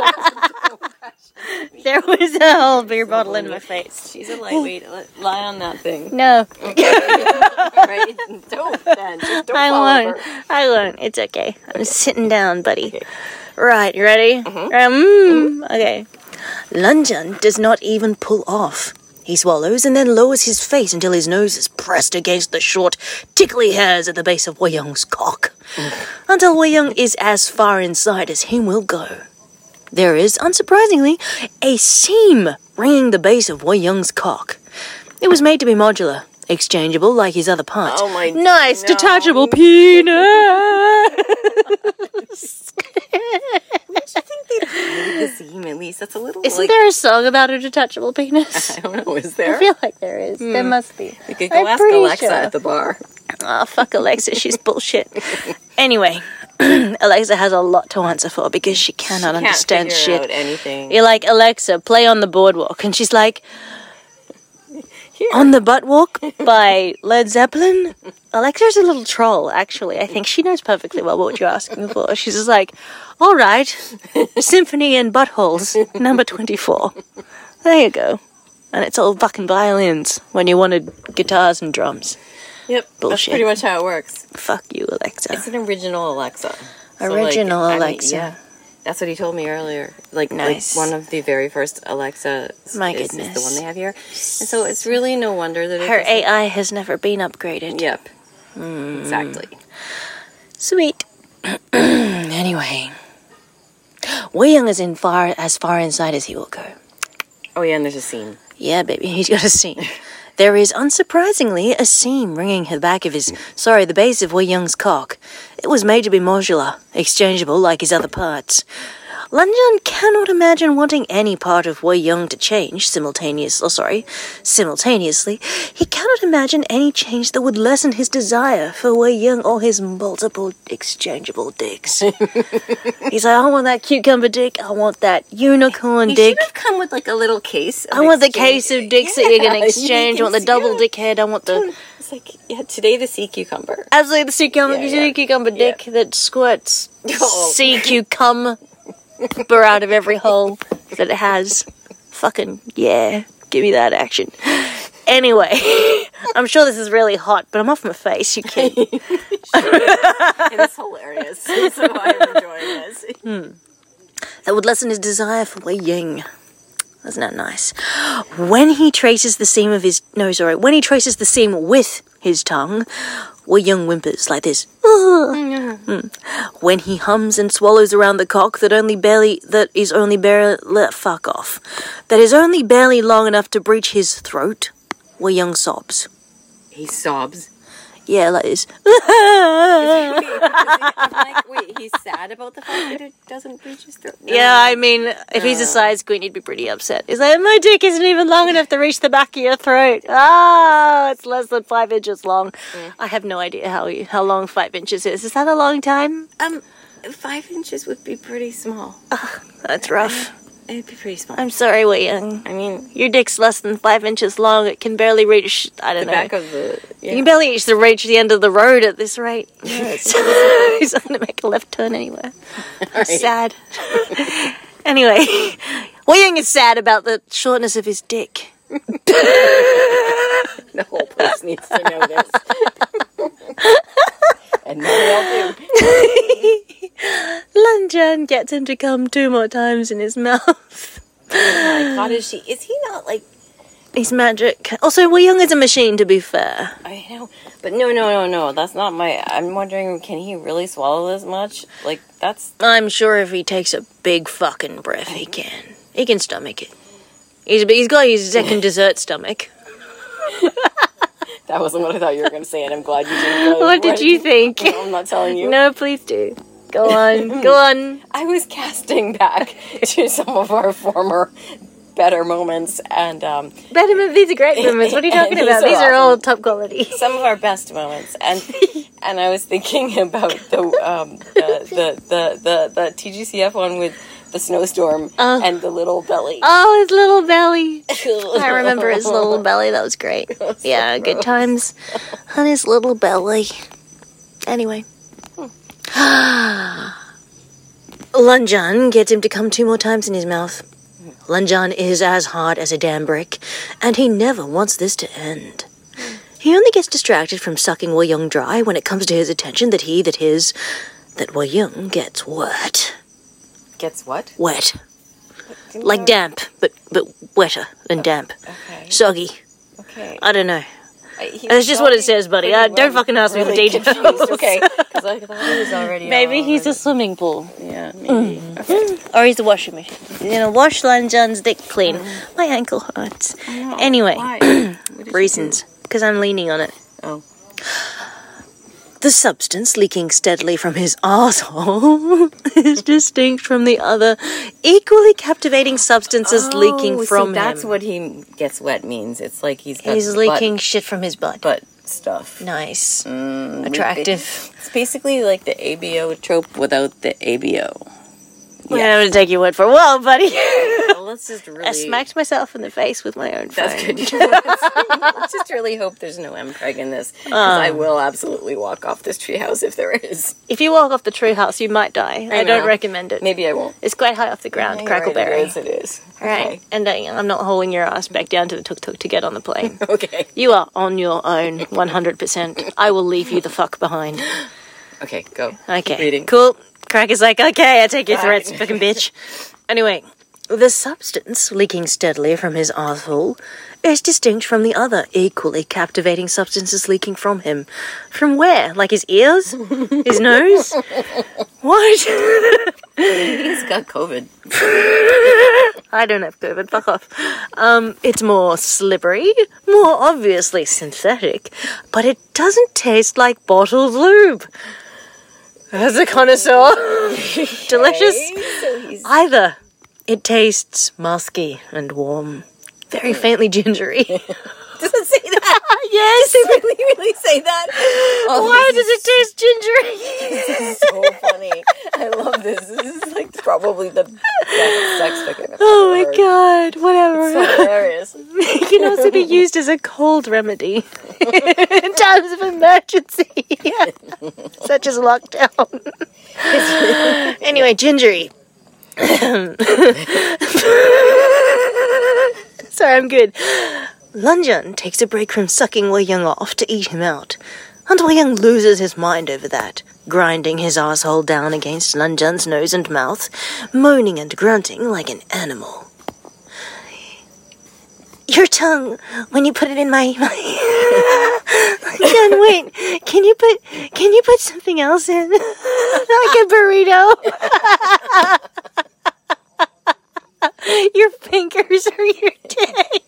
There was a whole beer bottle in my face. She's a lightweight. Lie on that thing. No. Right? Don't then. Just don't I fall won't. over. I won't. It's okay. I'm sitting down, buddy. Okay. Right, you ready? Mm-hmm. Um, mm, okay. Lanjan does not even pull off. He swallows and then lowers his face until his nose is pressed against the short, tickly hairs at the base of Wei Young's cock. Mm. Until Wei Young is as far inside as he will go. There is, unsurprisingly, a seam ringing the base of Wei Young's cock. It was made to be modular, exchangeable like his other parts. Oh my... Nice, no. detachable penis! I think they made the seam at least. That's a little. Isn't like... there a song about a detachable penis? I don't know. Is there? I feel like there is. Mm. There must be. You could go I'm ask pretty Alexa sure. at the bar. Oh, fuck Alexa. She's bullshit. Anyway, Alexa has a lot to answer for because she cannot she can't understand figure shit. Out anything. You're like, Alexa, play On the Boardwalk. And she's like, Here. On the Butt Walk by Led Zeppelin? Alexa's a little troll, actually. I think she knows perfectly well what you're asking for. She's just like, all right, Symphony and Buttholes, number twenty-four. There you go. And it's all fucking violins when you wanted guitars and drums. Yep, Bullshit. That's pretty much how it works. Fuck you, Alexa. It's an original Alexa. Original so like, Alexa. I mean, yeah, that's what he told me earlier. Like, nice. like one of the very first Alexa. My is, goodness. is the one they have here, and so it's really no wonder that it her doesn't... A I has never been upgraded. Yep, mm. exactly. Sweet. Anyway, Wei Young is in far as far inside as he will go. Oh yeah, and there's a seam. Yeah, baby, he's got a seam. There is, unsurprisingly, a seam ringing the back of his, sorry, the base of Wei Young's cock. It was made to be modular, exchangeable like his other parts. Lanjan cannot imagine wanting any part of Wei Young to change simultaneously. Oh, sorry, simultaneously. He cannot imagine any change that would lessen his desire for Wei Young or his multiple exchangeable dicks. He's like, I want that cucumber dick. I want that unicorn He dick. should have come with like a little case. Of I want the exchange- case of dicks Yeah, that you're going to you exchange. I can want the see double it. dick head. I want the... It's like, yeah, today the sea cucumber. Absolutely, the sea cucumber, Yeah, sea yeah. cucumber dick that squirts Oh. sea cucumber out of every hole that it has. Fucking, yeah. Give me that action. Anyway, I'm sure this is really hot, but I'm off my face, you kid. It is hilarious. So I'm enjoying this. That would lessen his desire for Wei Ying. Isn't that nice? When he traces the seam of his... No, sorry. When he traces the seam with his tongue, Wei Ying whimpers like this. Mm. When he hums and swallows around the cock that only barely... That is only barely... Fuck off. That is only barely long enough to breach his throat, Wei Ying sobs. He sobs. Yeah, like this. I'm like, wait, he's sad about the fact that it doesn't reach his throat. No. Yeah, I mean, if he's a size queen, he'd be pretty upset. He's like, my dick isn't even long enough to reach the back of your throat. Oh, it's less than five inches long. Mm. I have no idea how you, how long five inches is. Is that a long time? Um, five inches would be pretty small. That's rough. It'd be pretty small. I'm sorry, Wei Young. I mean, Your dick's less than five inches long. It can barely reach, I don't the know. back of the. You Yeah. can barely reach the reach the end of the road at this rate. Yes. He's not going to make a left turn anywhere. Sad. Anyway, Wei Young is sad about the shortness of his dick. The whole place needs to know this. And now they all do. Lanjan gets him to come two more times in his mouth. Oh my god, is she? Is he not like? He's magic. Also, Wei Young is a machine, to be fair. I know, but no, no, no, no. That's not my. I'm wondering, can he really swallow this much? Like that's. I'm sure if he takes a big fucking breath, he can. He can stomach it. He's he's got his second dessert stomach. That wasn't what I thought you were going to say, and I'm glad you didn't. Go What did you think? No, I'm not telling you. No, please do. Go on. Go on. I was casting back to some of our former better moments and um, Better mom- these are great moments. What are you talking These about? are These are all awesome. top quality. some of our best moments, and and I was thinking about the um, the, the the the the T G C F one with the snowstorm Uh. and the little belly. Oh, his little belly. I remember his little belly. That was great. was so Yeah, good gross. times on his little belly. Anyway. Lanjan gets him to come two more times in his mouth. Lanjan is as hard as a damn brick, and he never wants this to end. He only gets distracted from sucking Wei Young dry when it comes to his attention that he, that his, that Wei Young gets wet. Gets what? Wet. Like damp, but but wetter than damp. Okay. Soggy. Okay. I don't know. I- he That's was just what it already says, buddy. pretty Uh, don't well- fucking ask me the really details. confused. Okay, because I thought he was already. Maybe he's a already- swimming pool. Yeah, maybe. Okay. Or he's a washing machine. He's gonna wash Lanjan's dick clean. My ankle hurts. No, Anyway, why? What did you reasons. Because I'm leaning on it. do? Oh. The substance leaking steadily from his arsehole is distinct from the other equally captivating substances leaking Oh, from so that's him. what he gets wet means. It's like he's got He's butt- leaking shit from his butt. butt stuff. Nice. Mm, Attractive. It's basically like the A B O trope without the A B O. I'm gonna take your word for it. Whoa, buddy. Well, let's just really. I smacked myself in the face with my own phone. That's good. Let's just really hope there's no M P R E G in this, because I Um. will absolutely walk off this treehouse if there is. If you walk off the treehouse, you might die. I, I don't know. recommend it. Maybe I won't. It's quite high off the ground, You're right, Crackleberry. It is. It is. Right. Okay. And uh, I'm not hauling your ass back down to the tuk-tuk to get on the plane. Okay. You are on your own, one hundred percent. I will leave you the fuck behind. Okay. Go. Okay, Keep reading. cool. Crack is like, okay, I take your Right. threats, fucking bitch. Anyway, the substance leaking steadily from his arsehole is distinct from the other equally captivating substances leaking from him. From where? Like his ears? His nose? What? He's got COVID. I don't have COVID, fuck off. Um, it's more slippery, more obviously synthetic, but it doesn't taste like bottled lube. As a connoisseur. Delicious. So he's Either it tastes musky and warm, very faintly gingery. does it say that? Yes. Does it really, really say that? Oh, Why this does it taste gingery? is so funny. I love this. This is like probably the best sex fic I've ever Oh my heard. god, whatever. It's so hilarious. It can also be used as a cold remedy in times of emergency, such as lockdown. Anyway, gingery. Sorry, I'm good. Lunjun takes a break from sucking Wei Young off to eat him out, and Wei Young loses his mind over that, grinding his asshole down against Lunjun's nose and mouth, moaning and grunting like an animal. Your tongue, when you put it in my... my Lunjun, wait, can you put, can you put something else in? Like a burrito? Your fingers or your dick?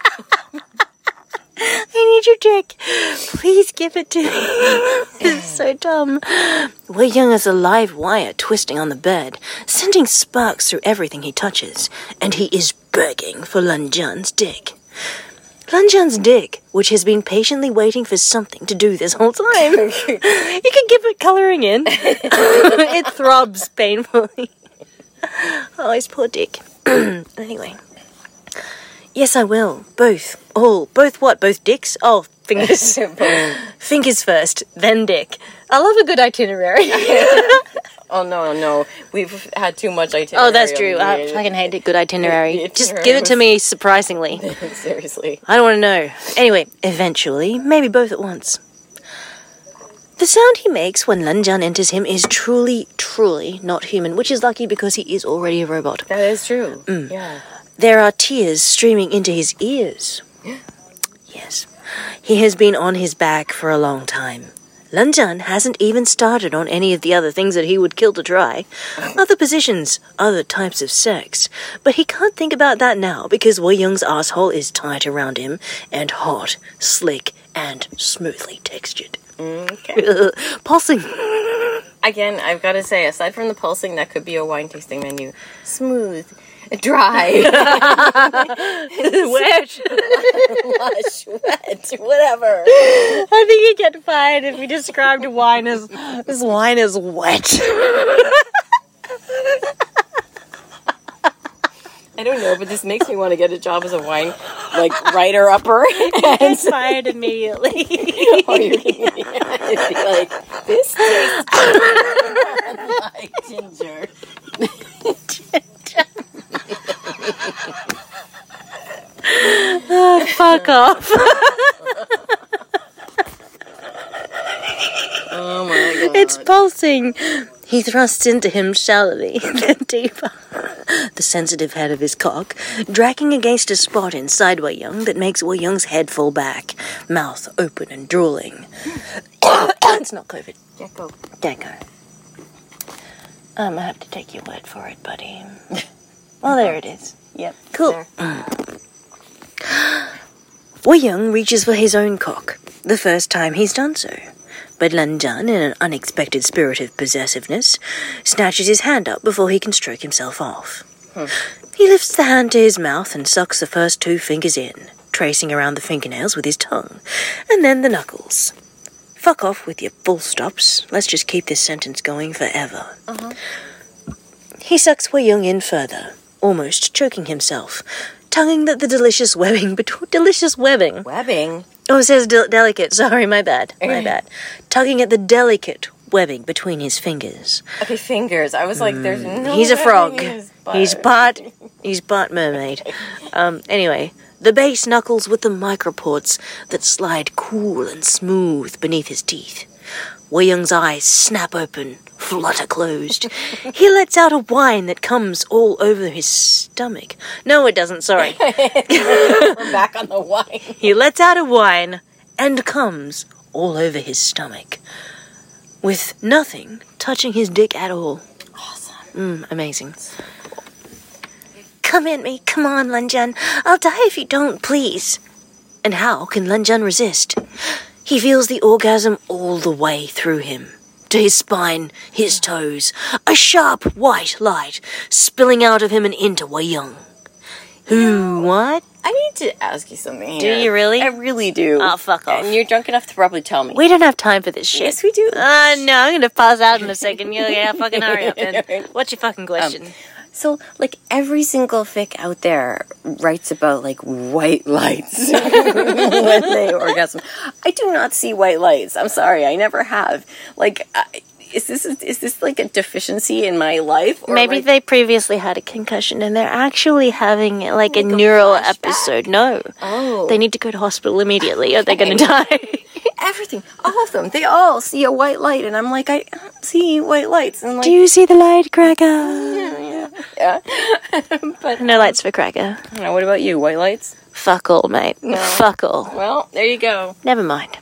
I need your dick. Please give it to me. This is so dumb. Wei Young is a live wire twisting on the bed, sending sparks through everything he touches, and he is begging for Lunjun's dick. Lunjun's dick, which has been patiently waiting for something to do this whole time. You can give it colouring in. It throbs painfully. Oh, his poor dick. Anyway. Yes, I will. Both. All. Both what? Both dicks? Oh, fingers. Fingers first, then dick. I love a good itinerary. Oh, no, no. We've had too much itinerary. Oh, that's true. on I the- fucking hate it. Good itinerary. The Just give it to me surprisingly. Seriously. I don't want to know. Anyway, eventually, maybe both at once. The sound he makes when Lunjun enters him is truly, truly not human, which is lucky because he is already a robot. That is true. Mm. Yeah. There are tears streaming into his ears. Yes. He has been on his back for a long time. Lunjun hasn't even started on any of the other things that he would kill to try. Other positions, other types of sex. But he can't think about that now because Wei Young's asshole is tight around him and hot, slick, and smoothly textured. Okay. Pulsing. Again, I've got to say, aside from the pulsing, that could be a wine tasting menu. Smooth. Dry. Wet. Lush. Wet. Whatever. I think you get fired if you described wine as, this wine is wet. I don't know, but this makes me want to get a job as a wine, like, writer-upper. And fired immediately. Oh, you're gonna be, it'd be like, this tastes like ginger. Oh, fuck off. Oh my god. It's pulsing. He thrusts into him shallowly, then deeper. The sensitive head of his cock dragging against a spot inside Wei Young that makes Wei Young's head fall back, mouth open and drooling. It's not COVID. Gecko. Gecko. Um, I have to take your word for it, buddy. Well, there it is. Yep. Cool. There. Wei Young reaches for his own cock, the first time he's done so. But Lunjun, in an unexpected spirit of possessiveness, snatches his hand up before he can stroke himself off. Hmm. He lifts the hand to his mouth and sucks the first two fingers in, tracing around the fingernails with his tongue, and then the knuckles. Fuck off with your full stops. Let's just keep this sentence going forever. Uh-huh. He sucks Wei Young in further, almost choking himself, tonguing at the delicious webbing between delicious webbing. Webbing. Oh, it says del- delicate. Sorry, my bad. My bad. Tugging at the delicate webbing between his fingers. Okay, fingers. I was like, there's no He's a frog. webbing in his butt. He's part. He's part mermaid. Um. Anyway, the base knuckles with the microports that slide cool and smooth beneath his teeth. Wei Young's eyes snap open, flutter closed. He lets out a whine that comes all over his stomach. No, it doesn't. Sorry. We're back on the wine. He lets out a whine and comes all over his stomach, with nothing touching his dick at all. Awesome. Mm, amazing. Come at me, come on, Lunjun. I'll die if you don't, please. And how can Lunjun resist? He feels the orgasm all the way through him, to his spine, his toes. A sharp white light spilling out of him and into Wei Young. Who, what? I need to ask you something Do here. you really? I really do. Oh, fuck off. And you're drunk enough to probably tell me. We don't have time for this shit. Yes, we do. Uh, no, I'm gonna pass out in a second. Yeah, yeah, fucking hurry up then. What's your fucking question? Um, So, like, every single fic out there writes about, like, white lights when they orgasm. I do not see white lights. I'm sorry, I never have. Like, I, is this is this like a deficiency in my life? Or Maybe like, they previously had a concussion and they're actually having like, Like a a neural flashback? episode. No. Oh. They need to go to hospital immediately or they're gonna die. everything, all of them, they all see a white light, and I'm like, I don't see white lights. And like, Do you see the light, Cracker? yeah, yeah. But No lights for Cracker. now, what about you? White lights? Fuck all, mate. No. Fuck all. Well, there you go. Never mind.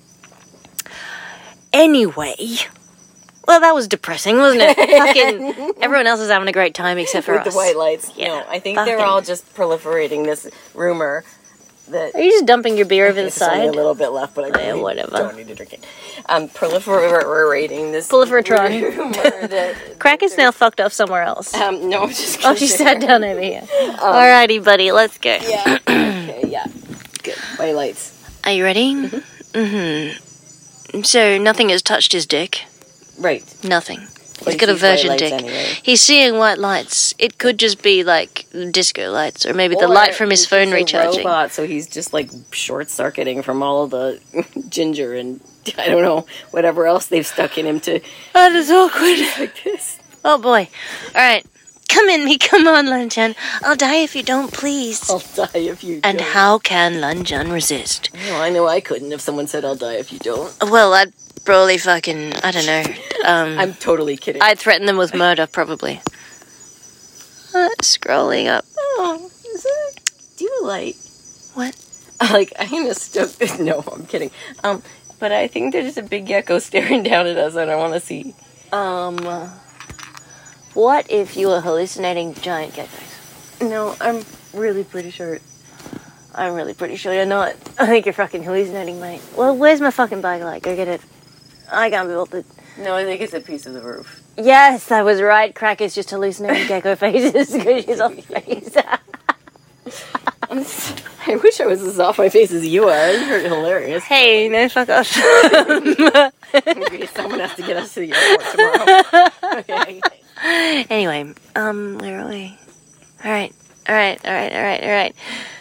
Anyway. Well, that was depressing, wasn't it? Fucking everyone else is having a great time except for With us. the white lights. Yeah, No, I think fucking- they're all just proliferating this rumor that Are you just dumping your beer over the there's only a side? little bit left, but I Yeah, really whatever. don't need to drink it. Um, proliferating this Proliferatron. rumor that Cracker's now fucked off somewhere else. um, no, I'm just Oh, she sat down over here. Alrighty, buddy, let's go. Yeah. Okay. Yeah. Good. White lights. Are you ready? Mm-hmm. So, nothing has touched his dick. Right. Nothing. But He's he got a sees white virgin lights dick. anyway. He's seeing white lights. It could just be like disco lights, or maybe the Or light from his he's phone a recharging. Robot, so he's just like short circuiting from all the ginger and I don't know whatever else they've stuck in him to That is awkward. like this. Oh boy. Alright. Come in me, come on, Lanchan. I'll die if you don't, please. I'll die if you And don't. how can Lanchan resist? Well, I know I couldn't if someone said I'll die if you don't. Well, I'd probably fucking, I don't know. Um, I'm totally kidding. I'd threaten them with murder, probably. Uh, scrolling up. Oh, is it a do light? What? Like I kind of stuck. No, I'm kidding. Um, but I think there's a big gecko staring down at us, and I want to see. Um, what if you were hallucinating giant geckos? No, I'm really pretty sure. I'm really pretty sure you're not. I think you're fucking hallucinating, mate. Well, where's my fucking bike light? Go get it. I can't be bothered. No, I think it's a piece of the roof. Yes, I was right. Cracker's just hallucinating gecko faces because she's off the face. I'm s- I wish I was as off my face as you are. You're hilarious. Hey, no, fuck off. Maybe someone has to get us to the airport tomorrow. Okay. Anyway, um, where are we? Alright, alright, alright, alright, alright.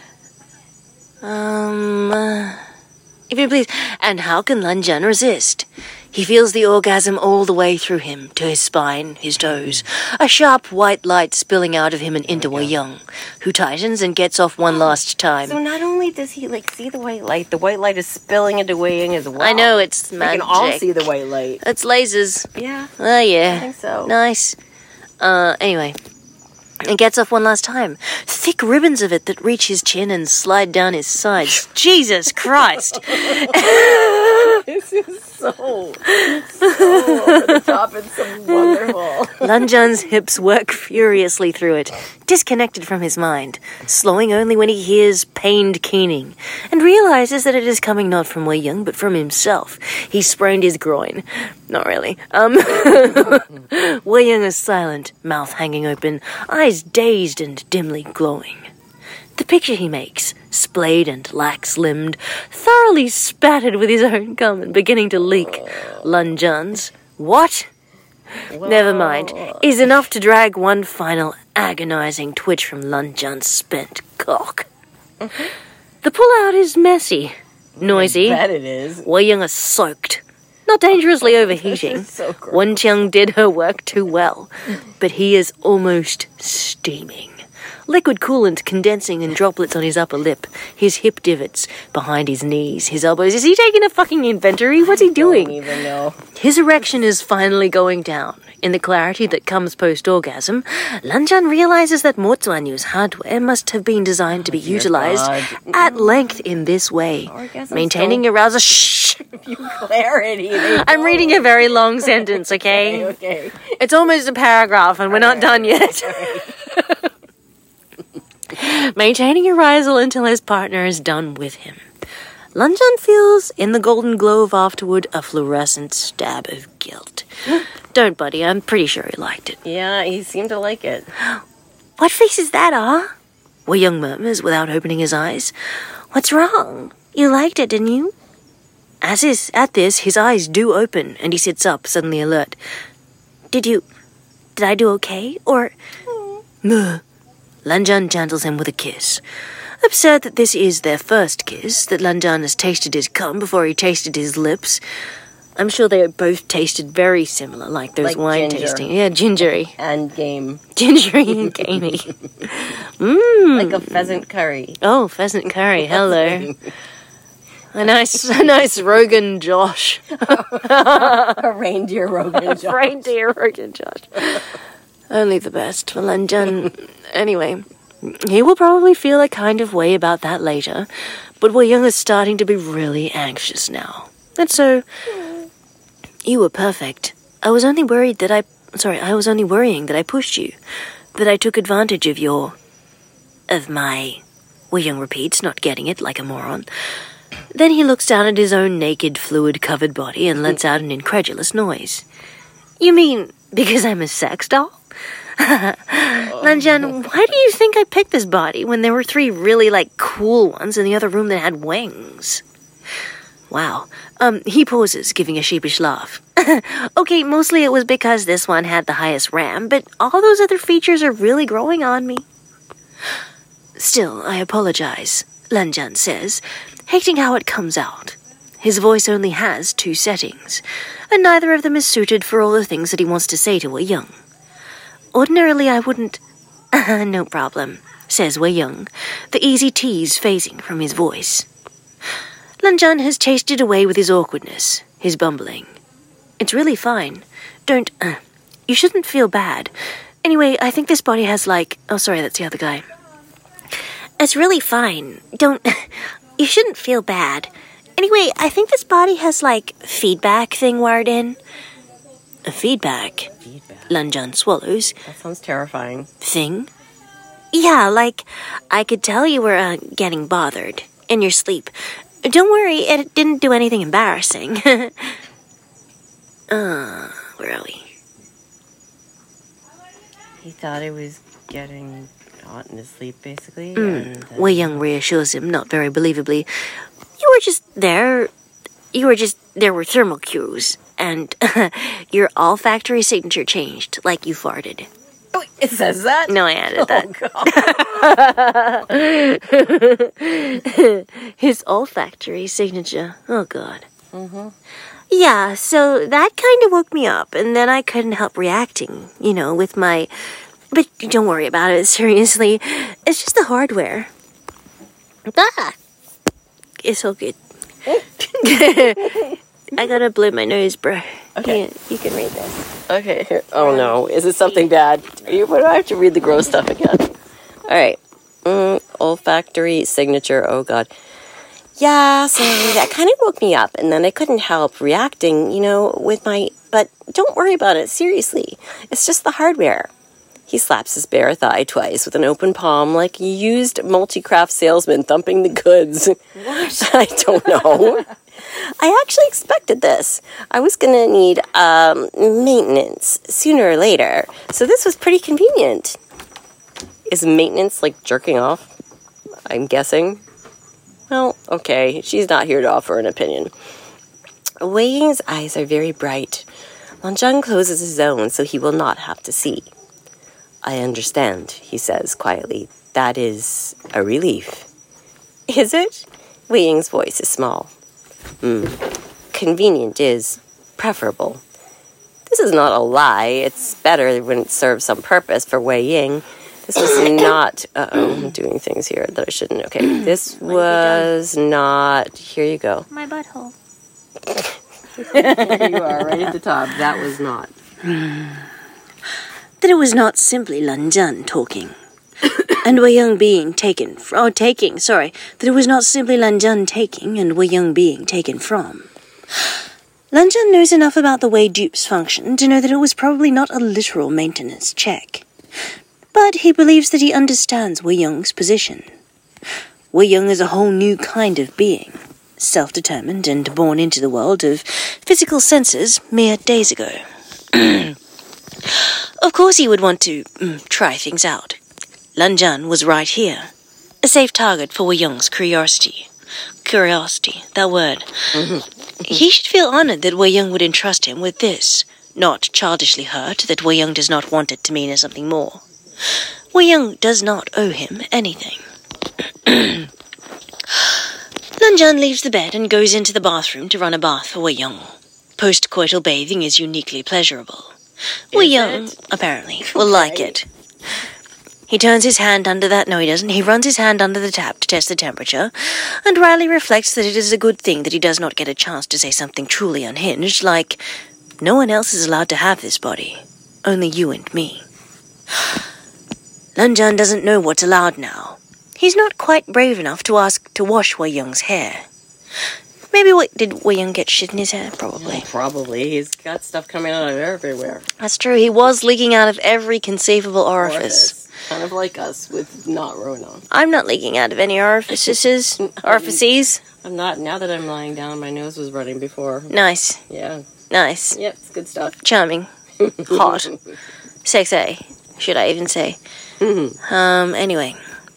Um, uh, if you please. And how can Lanjan resist? He feels the orgasm all the way through him, to his spine, his toes. A sharp white light spilling out of him and into Wei Young, who tightens and gets off one last time. So not only does he like see the white light, the white light is spilling into Wei Ying as well. I know, it's We magic. can all see the white light. It's lasers. Yeah, Oh, yeah. I think so. Nice. Uh, anyway. It gets off one last time. Thick ribbons of it that reach his chin and slide down his sides. Jesus Christ. This is so, so over the top and so wonderful. Lanjan's hips work furiously through it, disconnected from his mind, slowing only when he hears pained keening, and realizes that it is coming not from Wei Young, but from himself. He sprained his groin. Not really. Um, Wei Young is silent, mouth hanging open, eyes dazed and dimly glowing. The picture he makes, splayed and lax-limbed, thoroughly spattered with his own cum and beginning to leak. Lanjan's, what? Never mind, is enough to drag one final agonizing twitch from Lanjan's spent cock. The pull-out is messy, noisy. I bet it is. Wei Young is soaked. Not dangerously overheating. So gross. Wen Qiang did her work too well, but he is almost steaming. Liquid coolant condensing in droplets on his upper lip, his hip divots, behind his knees, his elbows. Is he taking a fucking inventory? What's he Don't doing? even know. His erection is finally going down. In the clarity that comes post-orgasm, Lanjan realizes that Mozuanyu's hardware must have been designed to be utilized God. at length in this way, Orgasms maintaining arousal. Shh! You clarity. they I'm don't. reading a very long sentence, okay? Okay. okay. It's almost a paragraph and we're not done yet. Maintaining arousal until his partner is done with him. Lanjan feels, in the golden glow of afterward, a fluorescent stab of guilt. Don't, buddy. I'm pretty sure he liked it. Yeah, he seemed to like it. What face is that, ah? Wei Young murmurs without opening his eyes. What's wrong? You liked it, didn't you? As is, at this, his eyes do open, and he sits up, suddenly alert. Did you... Did I do okay? Or... Mm. Lanjan gentles him with a kiss. Absurd that this is their first kiss, that Lanjan has tasted his cum before he tasted his lips. I'm sure they both tasted very similar, like those Like wine ginger. tasting. Yeah, gingery. And game. Gingery and gamey. Mmm. Like a pheasant curry. Oh, pheasant curry, hello. A nice, a nice Rogan Josh. A reindeer Rogan Josh. Reindeer Rogan Josh. Only the best for Lanjan. Anyway, he will probably feel a kind of way about that later, but Wei Young is starting to be really anxious now. And so, you were perfect. I was only worried that I... Sorry, I was only worrying that I pushed you. That I took advantage of your... Of my... Wei Young repeats, not getting it like a moron. Then he looks down at his own naked, fluid-covered body and lets out an incredulous noise. You mean because I'm a sex doll? Lanjan, why do you think I picked this body when there were three really, like, cool ones in the other room that had wings? Wow. Um, he pauses, giving a sheepish laugh. Okay, mostly it was because this one had the highest RAM, but all those other features are really growing on me. Still, I apologize, Lanjan says, hating how it comes out. His voice only has two settings, and neither of them is suited for all the things that he wants to say to Wei Young. Ordinarily, I wouldn't... No problem, says Wei Young, the easy tease phasing from his voice. Lanjan has chased it away with his awkwardness, his bumbling. It's really fine. Don't... Uh, you shouldn't feel bad. Anyway, I think this body has, like... Oh, sorry, that's the other guy. It's really fine. Don't... You shouldn't feel bad. Anyway, I think this body has, like, feedback thing wired in. A feedback? Feedback. Lanjan swallows. That sounds terrifying. Thing? Yeah, like, I could tell you were, uh, getting bothered. In your sleep. Don't worry, it didn't do anything embarrassing. uh, where are we? He thought he was getting hot in his sleep, basically. Mm. And then... Wei Young reassures him, not very believably. You were just there. You were just... There were thermal cues. And your olfactory signature changed, like you farted. Oh, it says that? No, I added that. Oh, his olfactory signature. Oh, God. Mm-hmm. Yeah, so that kind of woke me up, and then I couldn't help reacting, you know, with my... But don't worry about it, seriously. It's just the hardware. Ah! It's all good. I gotta blow my nose, bro. Okay. Yeah, you can read this. Okay, here. Oh no, is it something bad? Are you, what do I have to read the gross stuff again? Alright. Mm, olfactory signature, oh god. Yeah, so that kind of woke me up, and then I couldn't help reacting, you know, with my... But don't worry about it, seriously. It's just the hardware. He slaps his bare thigh twice with an open palm like a used multi-craft salesman thumping the goods. What? I don't know. I actually expected this. I was going to need um, maintenance sooner or later, so this was pretty convenient. Is maintenance like jerking off? I'm guessing. Well, okay, she's not here to offer an opinion. Wei Ying's eyes are very bright. Lanjan closes his own so he will not have to see. I understand, he says quietly. That is a relief. Is it? Wei Ying's voice is small. Hmm. Convenient is preferable. This is not a lie. It's better when it serves some purpose for Wei Ying. This was not... Uh-oh, I'm doing things here that I shouldn't. Okay, this was not... Here you go. My butthole. There you are, right at the top. That was not. That it was not simply Lanjan talking. And Wei Young being taken... Fr- oh, taking, sorry. That it was not simply Lanjan taking and Wei Young being taken from. Lanjan knows enough about the way dupes function to know that it was probably not a literal maintenance check. But he believes that he understands Wei Young's position. Wei Young is a whole new kind of being. self-determined and born into the world of physical senses mere days ago. Of course he would want to mm, try things out. Lan Zhan was right here. A safe target for Wei Yong's curiosity. Curiosity, that word. He should feel honored that Wei Yong would entrust him with this, not childishly hurt that Wei Yong does not want it to mean something more. Wei Yong does not owe him anything. Lan Zhan leaves the bed and goes into the bathroom to run a bath for Wei Yong. Post-coital bathing is uniquely pleasurable. Wei Yong, apparently, will like it. He turns his hand under that... No, he doesn't. He runs his hand under the tap to test the temperature, and Riley reflects that it is a good thing that he does not get a chance to say something truly unhinged, like, no one else is allowed to have this body. Only you and me. Lan Zhan doesn't know what's allowed now. He's not quite brave enough to ask to wash Wei Yong's hair. Maybe what did Wei Yong get shit in his hair? Probably. Probably. He's got stuff coming out of everywhere. That's true. He was leaking out of every conceivable orifice. Orifice. Kind of like us with not Rona. I'm not leaking out of any orifices. Orifices. I'm not. Now that I'm lying down, my nose was running before. Nice. Yeah. Nice. Yep, it's good stuff. Charming. Hot. Sexy. Should I even say? um, anyway.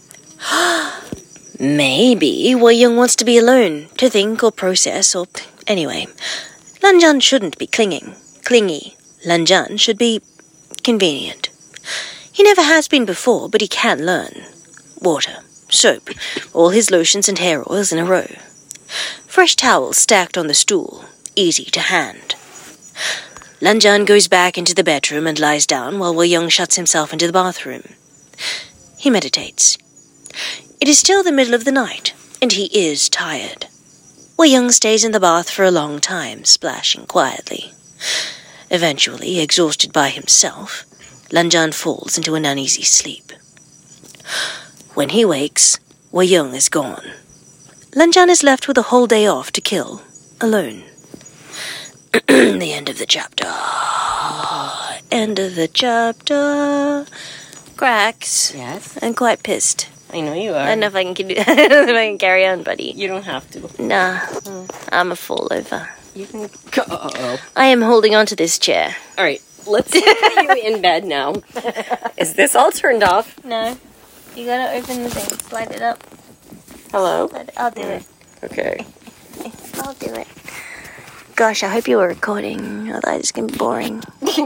Maybe Wei Yong wants to be alone, to think or process or... Anyway, Lan Zhan shouldn't be clinging, clingy. Lan Zhan should be convenient. He never has been before, but he can learn. Water, soap, all his lotions and hair oils in a row. Fresh towels stacked on the stool, easy to hand. Lan Zhan goes back into the bedroom and lies down while Wei Yong shuts himself into the bathroom. He meditates. It is still the middle of the night, and he is tired. Wei Yong stays in the bath for a long time, splashing quietly. Eventually, exhausted by himself, Lan Zhan falls into an uneasy sleep. When he wakes, Wei Yong is gone. Lan Zhan is left with a whole day off to kill, alone. The end of the chapter. End of the chapter. Cracks. Yes? I'm quite pissed. I know you are. I don't know if I can, do, I don't know if I can carry on, buddy. You don't have to. Nah, I'm a fall over. You can go. Uh-oh. I am holding on to this chair. All right, let's put you in bed now. Is this all turned off? No. You gotta open the thing. Slide it up. Hello? Slide it. I'll do it. Okay. I'll do it. Gosh, I hope you were recording. Otherwise it's gonna be boring.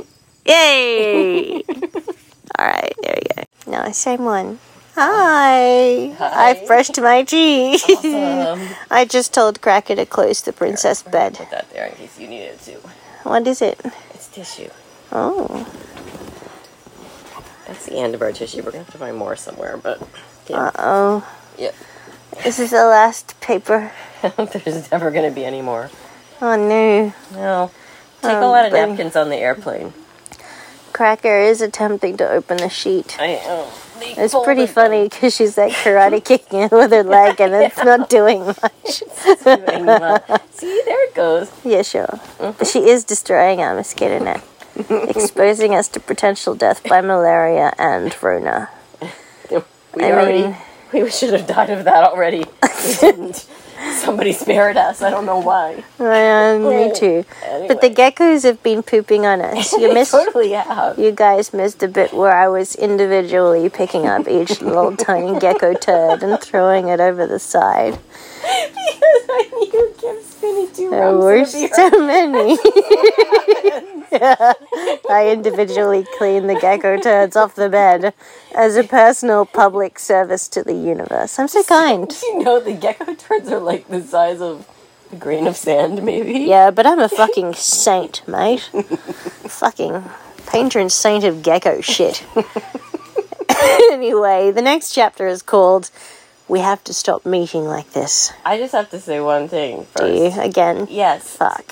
Yay! Alright, there we go. No, same one. Hi. Hi. I've brushed my teeth. Awesome. I just told Cracker to close the princess bed. Put that there in case you need it too. What is it? It's tissue. Oh. That's the end of our tissue. We're gonna have to find more somewhere, but yeah. Uh-oh. Yep. This is the last paper. There's never gonna be any more. Oh, no. No. Take Um, a lot of but- napkins on the airplane. Cracker is attempting to open the sheet. I oh, they It's pretty folded funny because she's like karate kicking it with her leg and it's not doing much. them. Doing well. See, there it goes. Yeah, sure. She is destroying our mosquito net, exposing us to potential death by malaria and Rona. We I already, mean- we should have died of that already. We didn't. Somebody spared us. I don't know why. Uh, me too. Anyway. But the geckos have been pooping on us. You They missed. totally have. You guys missed a bit where I was individually picking up each little tiny gecko turd and throwing it over the side. Because I knew you kept spinning two There rounds were of the so many. Yeah. I individually cleaned the gecko turds off the bed as a personal public service to the universe. I'm so kind. You know, the gecko turds are like the size of a grain of sand, maybe. Yeah, but I'm a fucking saint, mate. Fucking patron saint of gecko shit. Anyway, the next chapter is called We Have to Stop Meeting Like This. I just have to say one thing first. Do you? Again? Yes. Fuck.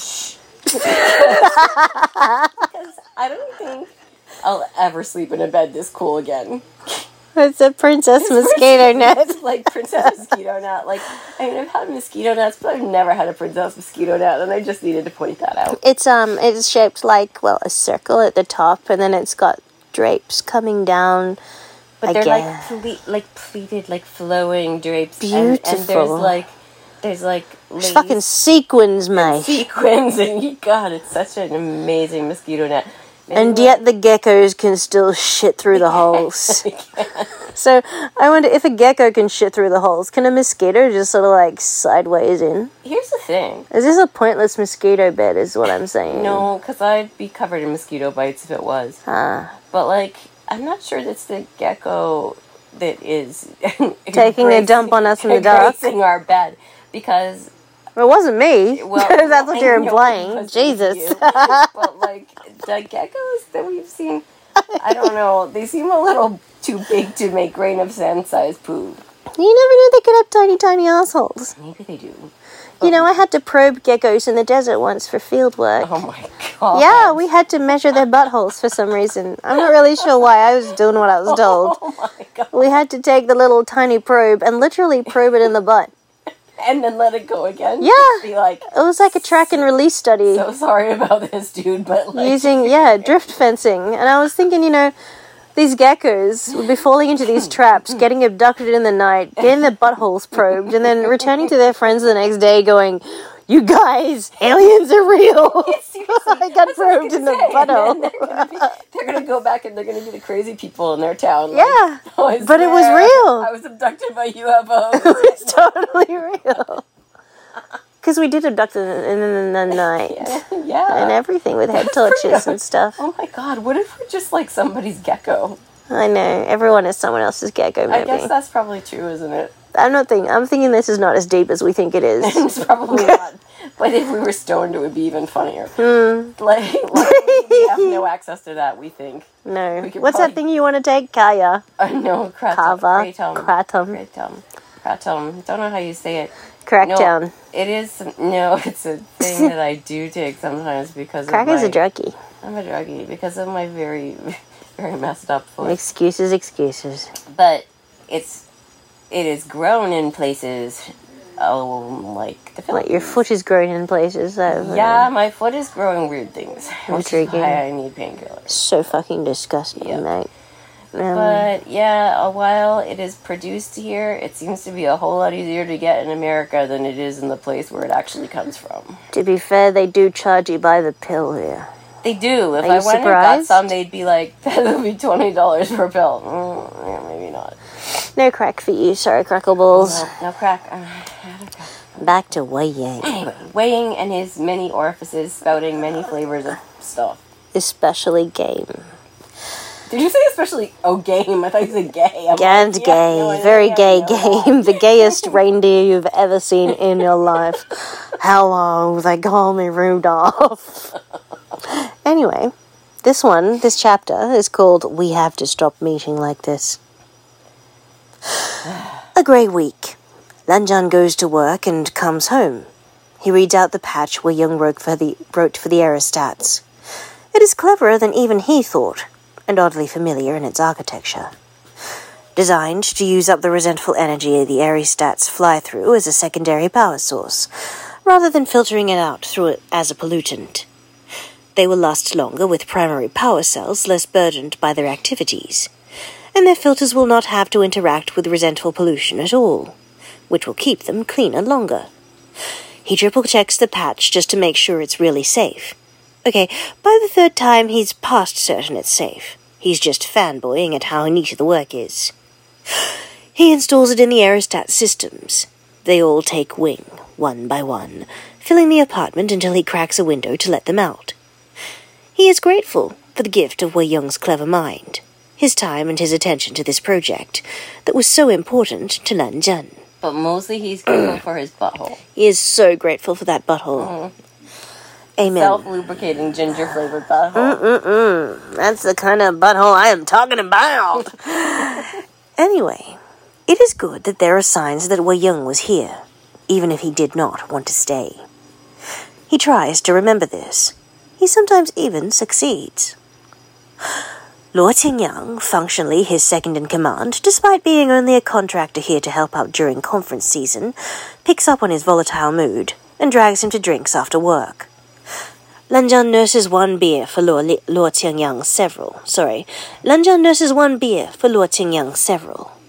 Because I don't think I'll ever sleep in a bed this cool again. It's a princess mosquito net. It's like princess mosquito net. Like, I mean, I've had mosquito nets, but I've never had a princess mosquito net, and I just needed to point that out. It's um, it's shaped like, well, a circle at the top, and then it's got drapes coming down. But I they're guess. like ple- like pleated, like flowing drapes. And, and there's Beautiful. like there's like lace. Fucking sequins, mate. Sequins, and you, God, it's such an amazing mosquito net. And yet the geckos can still shit through the holes. So I wonder if a gecko can shit through the holes, can a mosquito just sort of like sideways in? Here's the thing. Is this a pointless mosquito bed is what I'm saying? No, because I'd be covered in mosquito bites if it was. Ah. But, like, I'm not sure that's the gecko that is... Taking a dump on us in the dark. Gracing our bed. Because... It wasn't me. Well, that's what I you're know implying. it wasn't Jesus. you. But, like, the geckos that we've seen, I don't know, they seem a little too big to make grain of sand size poo. You never knew they could have tiny, tiny assholes. Maybe they do. You know, I had to probe geckos in the desert once for field work. Oh my god. Yeah, we had to measure their buttholes for some reason. I'm not really sure why. I was doing what I was told. Oh my god. We had to take the little tiny probe and literally probe it in the butt. And then let it go again? Yeah. Just be like, It was like a track and release study. so sorry about this, dude, but like... Using, yeah, drift fencing. And I was thinking, you know, these geckos would be falling into these traps, getting abducted in the night, getting their buttholes probed, and then returning to their friends the next day going, you guys, aliens are real. I got probed in the butthole. They're gonna, be, they're gonna go back and they're gonna be the crazy people in their town. Like, Yeah, "Oh, I but it was swear, real. I was abducted by U F Os. It's totally real. Because we did abduct them in, in the night. Yeah. yeah. And everything with head torches and stuff. Oh my god, what if we're just like somebody's gecko? I know. Everyone is someone else's gecko, maybe. I guess that's probably true, isn't it? I'm not thinking. I'm thinking this is not as deep as we think it is. It's probably not. But if we were stoned, it would be even funnier. Hmm. Like, like, we have no access to that, we think. No. We could What's probably- that thing you want to take? Kaya. Uh, no, kratom. Kava. Kratom. Kratom. Kratom. Kratom. Don't know how you say it. Crackdown. No, it is, no, it's a thing that I do take sometimes because Crack of is my... a druggie. I'm a druggie because of my very, very messed up foot. Excuses, excuses. But it's, it is grown in places, oh, like the Like Philippines. your foot is growing in places. That Yeah, my foot is growing weird things. Which is Intriguing. why I need painkillers. So fucking disgusting, Yeah. mate. Um, But yeah, while it is produced here, it seems to be a whole lot easier to get in America than it is in the place where it actually comes from. to be fair, they do charge you by the pill here. They do. If Are I you went and got surprised? some, they'd be like, that'll be twenty dollars per pill. Mm, yeah, maybe not. No crack for you, sorry, crackle balls. No, no crack. Uh, not a crack. Back to Wei Yang. Anyway, weighing and his many orifices spouting many flavors of stuff. Especially game. Did you say especially, oh, game? I thought you said gay. I'm And like, gay. yeah, no, I know, Very yeah, gay no. game. The gayest reindeer you've ever seen in your life. Hello, they call me Rudolph. Anyway, this one, this chapter, is called We Have to Stop Meeting Like This. A grey week. Lanjan goes to work and comes home. He reads out the patch where Young wrote for the, wrote for the aerostats. It is cleverer than even he thought, and oddly familiar in its architecture. Designed to use up the resentful energy the aerostats fly through as a secondary power source, rather than filtering it out through it as a pollutant. They will last longer with primary power cells less burdened by their activities, and their filters will not have to interact with resentful pollution at all, which will keep them cleaner longer. He triple-checks the patch just to make sure it's really safe. Okay, by the third time he's past certain it's safe. He's just fanboying at how neat the work is. He installs it in the aerostat systems. They all take wing, one by one, filling the apartment until he cracks a window to let them out. He is grateful for the gift of Wei Yong's clever mind, his time and his attention to this project that was so important to Lan Zhan. But mostly he's grateful for his butthole. He is so grateful for that butthole. Mm. Amen. Self-lubricating ginger-flavored butthole. Mm-mm-mm. That's the kind of butthole I am talking about. Anyway, it is good that there are signs that Wei Yong was here, even if he did not want to stay. He tries to remember this. He sometimes even succeeds. Luo Qingyang, functionally his second-in-command, despite being only a contractor here to help out during conference season, picks up on his volatile mood and drags him to drinks after work. Lanjan nurses one beer for Luo, Li- Luo Qingyang several. Sorry. Lanjan nurses one beer for Luo Qingyang several.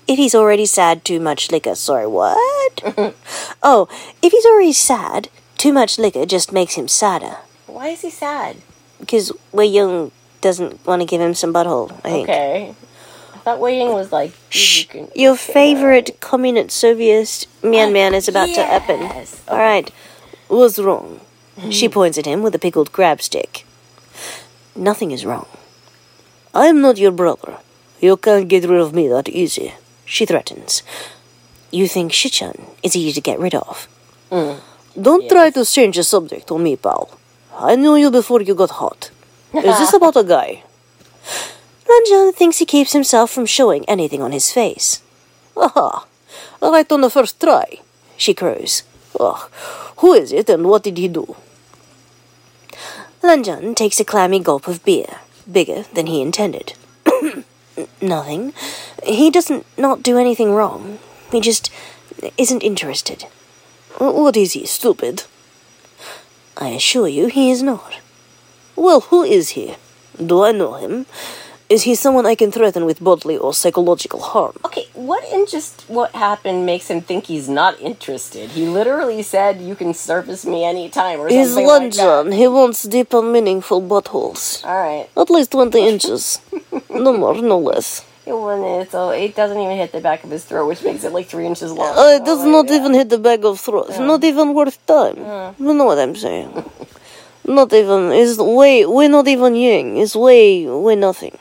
if he's already sad, too much liquor. Sorry, what? Oh, if he's already sad, too much liquor just makes him sadder. Why is he sad? Because Wei Young doesn't want to give him some butthole, I think. Okay. I thought Wei Ying was like... Shh, You can, your favorite communist Soviet Mian Man is about to happen. Yes. All right, what's wrong? She points at him with a pickled crab stick. Nothing is wrong. I am not your brother. You can't get rid of me that easy, she threatens. You think Shichan is easy to get rid of? Mm. Don't Yes. try to change the subject on me, pal. I knew you before you got hot. Is this about a guy? Lanjan thinks he keeps himself from showing anything on his face. Aha! Right on the first try, she crows. Ugh. Who is it and what did he do? Lanjan takes a clammy gulp of beer, bigger than he intended. Nothing. He doesn't not do anything wrong. He just isn't interested. What is he, stupid? I assure you he is not. Well, who is he? Do I know him? Is he someone I can threaten with bodily or psychological harm? Okay, what in just what happened makes him think he's not interested? He literally said, you can surface me anytime or He's something like that. Lanjan. He wants deep and meaningful buttholes. Alright. At least twenty inches. No more, no less. It wasn't, so it doesn't even hit the back of his throat, which makes it like three inches long. Uh, it does Oh my not God. even hit the back of throat. Not even worth time. You know what I'm saying. Not even, it's way, way not even yang. It's way, way nothing.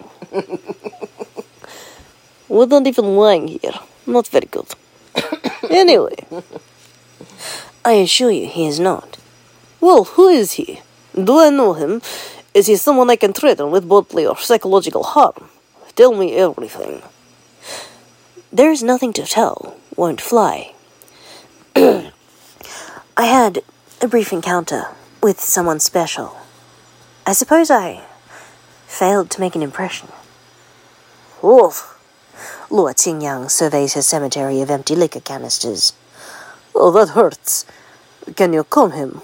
We're not even lying here. Not very good. Anyway. I assure you he is not. Well, who is he? Do I know him? Is he someone I can threaten with bodily or psychological harm? Tell me everything. There is nothing to tell. Won't fly. I had a brief encounter with someone special. I suppose I failed to make an impression. Oof. Luo Qingyang surveys her cemetery of empty liquor canisters. Oh, that hurts. Can you calm him?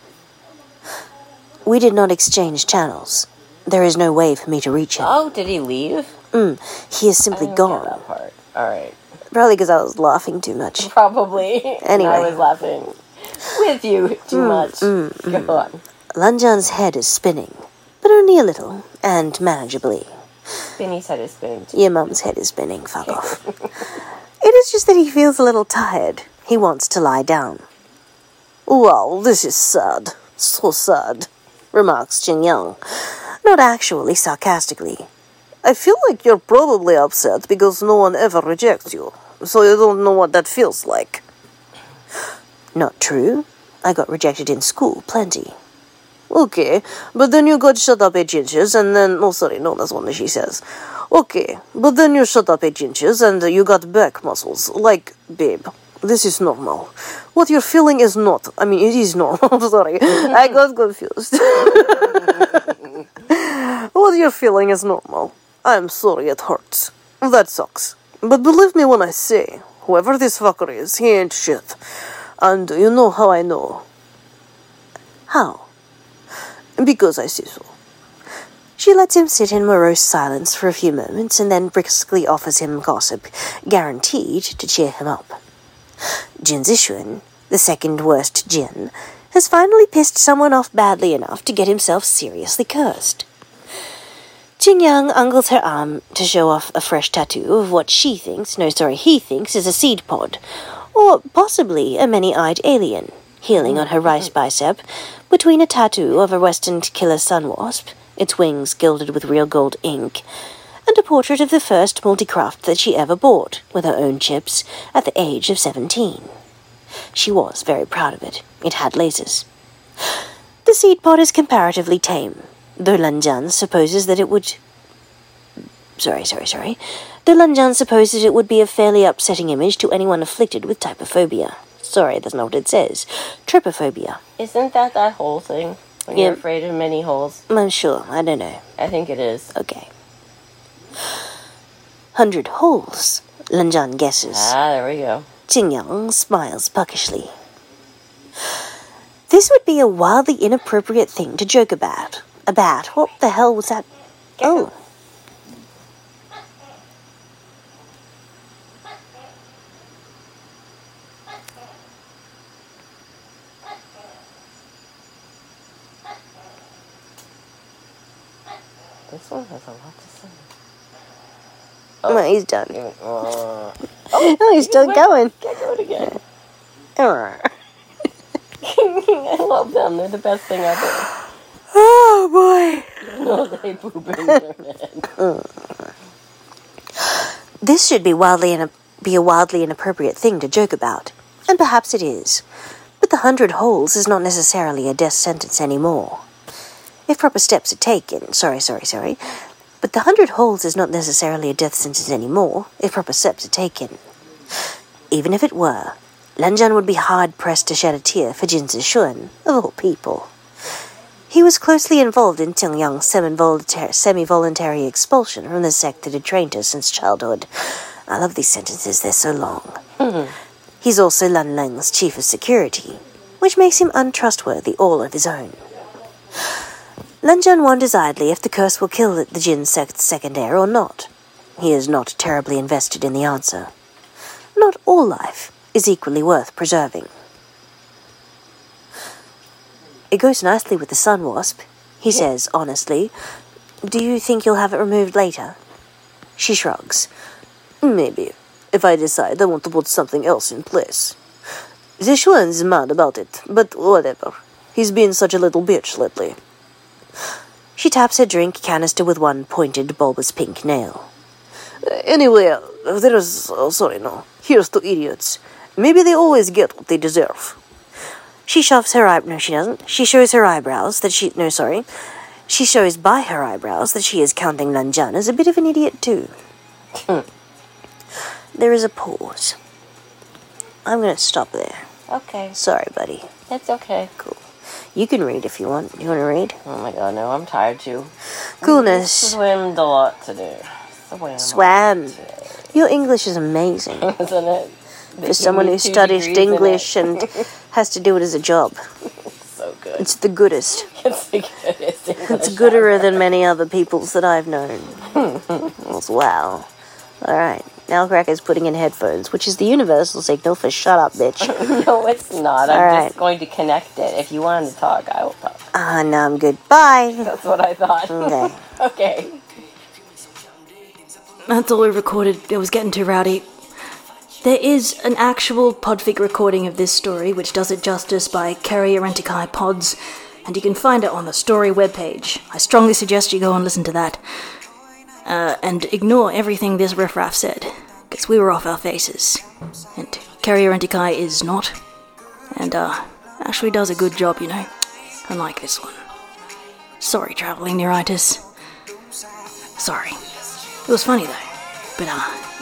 We did not exchange channels. There is no way for me to reach him. Oh, did he leave? Mm, he is simply I didn't gone. get that part. Alright. Probably because I was laughing too much. Probably. And I Anyway. was laughing with you too much. Go on. Lanjan's head is spinning, but only a little, and manageably. Spinny's head is spinning too. Your mum's head is spinning, fuck off. It is just that he feels a little tired. He wants to lie down. Well, this is sad. So sad, remarks Jin Young, not actually sarcastically. I feel like you're probably upset because no one ever rejects you, so you don't know what that feels like. Not true. I got rejected in school, plenty. Okay, but then you got shut up eight inches, and then... Oh, sorry, no, that's what she says. Okay, but then you shut up eight inches, and you got back muscles. Like, babe, this is normal. What you're feeling is not... I mean, it is normal. I'm sorry. I got confused. What you're feeling is normal. I'm sorry it hurts. That sucks. But believe me when I say, whoever this fucker is, he ain't shit. And you know how I know. How? Because I say so. She lets him sit in morose silence for a few moments and then briskly offers him gossip, guaranteed to cheer him up. Jin Zixuan, the second worst Jin, has finally pissed someone off badly enough to get himself seriously cursed. Jin Yang uncles her arm to show off a fresh tattoo of what she thinks, no sorry, he thinks is a seed pod, or possibly a many-eyed alien, healing on her right bicep, between a tattoo of a western killer sun wasp, its wings gilded with real gold ink, and a portrait of the first multi-craft that she ever bought, with her own chips, at the age of seventeen. She was very proud of it. It had lasers. The seed pod is comparatively tame, though Lanjan supposes that it would... Sorry, sorry, sorry. Though Lanjan supposes it would be a fairly upsetting image to anyone afflicted with typophobia. Sorry, that's not what it says. Trypophobia. Isn't that that whole thing? When Yeah. you're afraid of many holes? I'm sure. I don't know. I think it is. Okay. Hundred holes, Lanjan guesses. Ah, there we go. Jin Yang smiles puckishly. This would be a wildly inappropriate thing to joke about. About? What the hell was that? Oh. This one has a lot to say. Oh, he's done. Uh, Oh, he's still going. Can't do it again. Oh, I love them. They're the best thing ever. boy. No, they poop in their head. This should be wildly in be a wildly inappropriate thing to joke about, and perhaps it is. But the hundred holes is not necessarily a death sentence anymore. If proper steps are taken, sorry, sorry, sorry, but the hundred holes is not necessarily a death sentence anymore, if proper steps are taken. Even if it were, Lan Zhan would be hard-pressed to shed a tear for Jin Zixuan, of all people. He was closely involved in Ting Yang's semi-voluntary, semi-voluntary expulsion from the sect that had trained her since childhood. I love these sentences, they're so long. Mm-hmm. He's also Lan Lang's chief of security, which makes him untrustworthy all of his own. Lan Zhan wonders idly if the curse will kill the Jin sect's second heir or not. He is not terribly invested in the answer. Not all life is equally worth preserving. It goes nicely with the sun wasp, he says honestly. Do you think you'll have it removed later? She shrugs. Maybe, if I decide I want to put something else in place. Zixuan's mad about it, but whatever. He's been such a little bitch lately. She taps her drink canister with one pointed, bulbous pink nail. Anyway, uh, there's... Oh, sorry, no. Here's to idiots. Maybe they always get what they deserve. She shoves her eye... No, she doesn't. She shows her eyebrows that she... No, sorry. She shows by her eyebrows that she is counting Lan Zhan as a bit of an idiot, too. There is a pause. I'm going to stop there. Okay. Sorry, buddy. That's okay. Cool. You can read if you want. You want to read? Oh my god, no, I'm tired too. Coolness. Swimmed a lot today. Swam. Swam. Your English is amazing. Isn't it? For someone who studies English and has to do it as a job. So good. It's the goodest. It's the goodest English It's gooder than many other people's that I've known. Wow. Alright. Now Cracker's putting in headphones, which is the universal signal for shut up, bitch. No, it's not. I'm All right. just going to connect it. If you wanted to talk, I will talk. Ah, no, I'm good. Bye. That's what I thought. Okay. Okay. That's all we recorded. It was getting too rowdy. There is an actual Podfig recording of this story, which does it justice by Kerry Arentikai Pods, and you can find it on the story webpage. I strongly suggest you go and listen to that. Uh, and ignore everything this riffraff said, because we were off our faces. And Kerry Arentikai is not. And, uh, actually does a good job, you know. Unlike this one. Sorry, travelling neuritis. Sorry. It was funny, though. But, uh...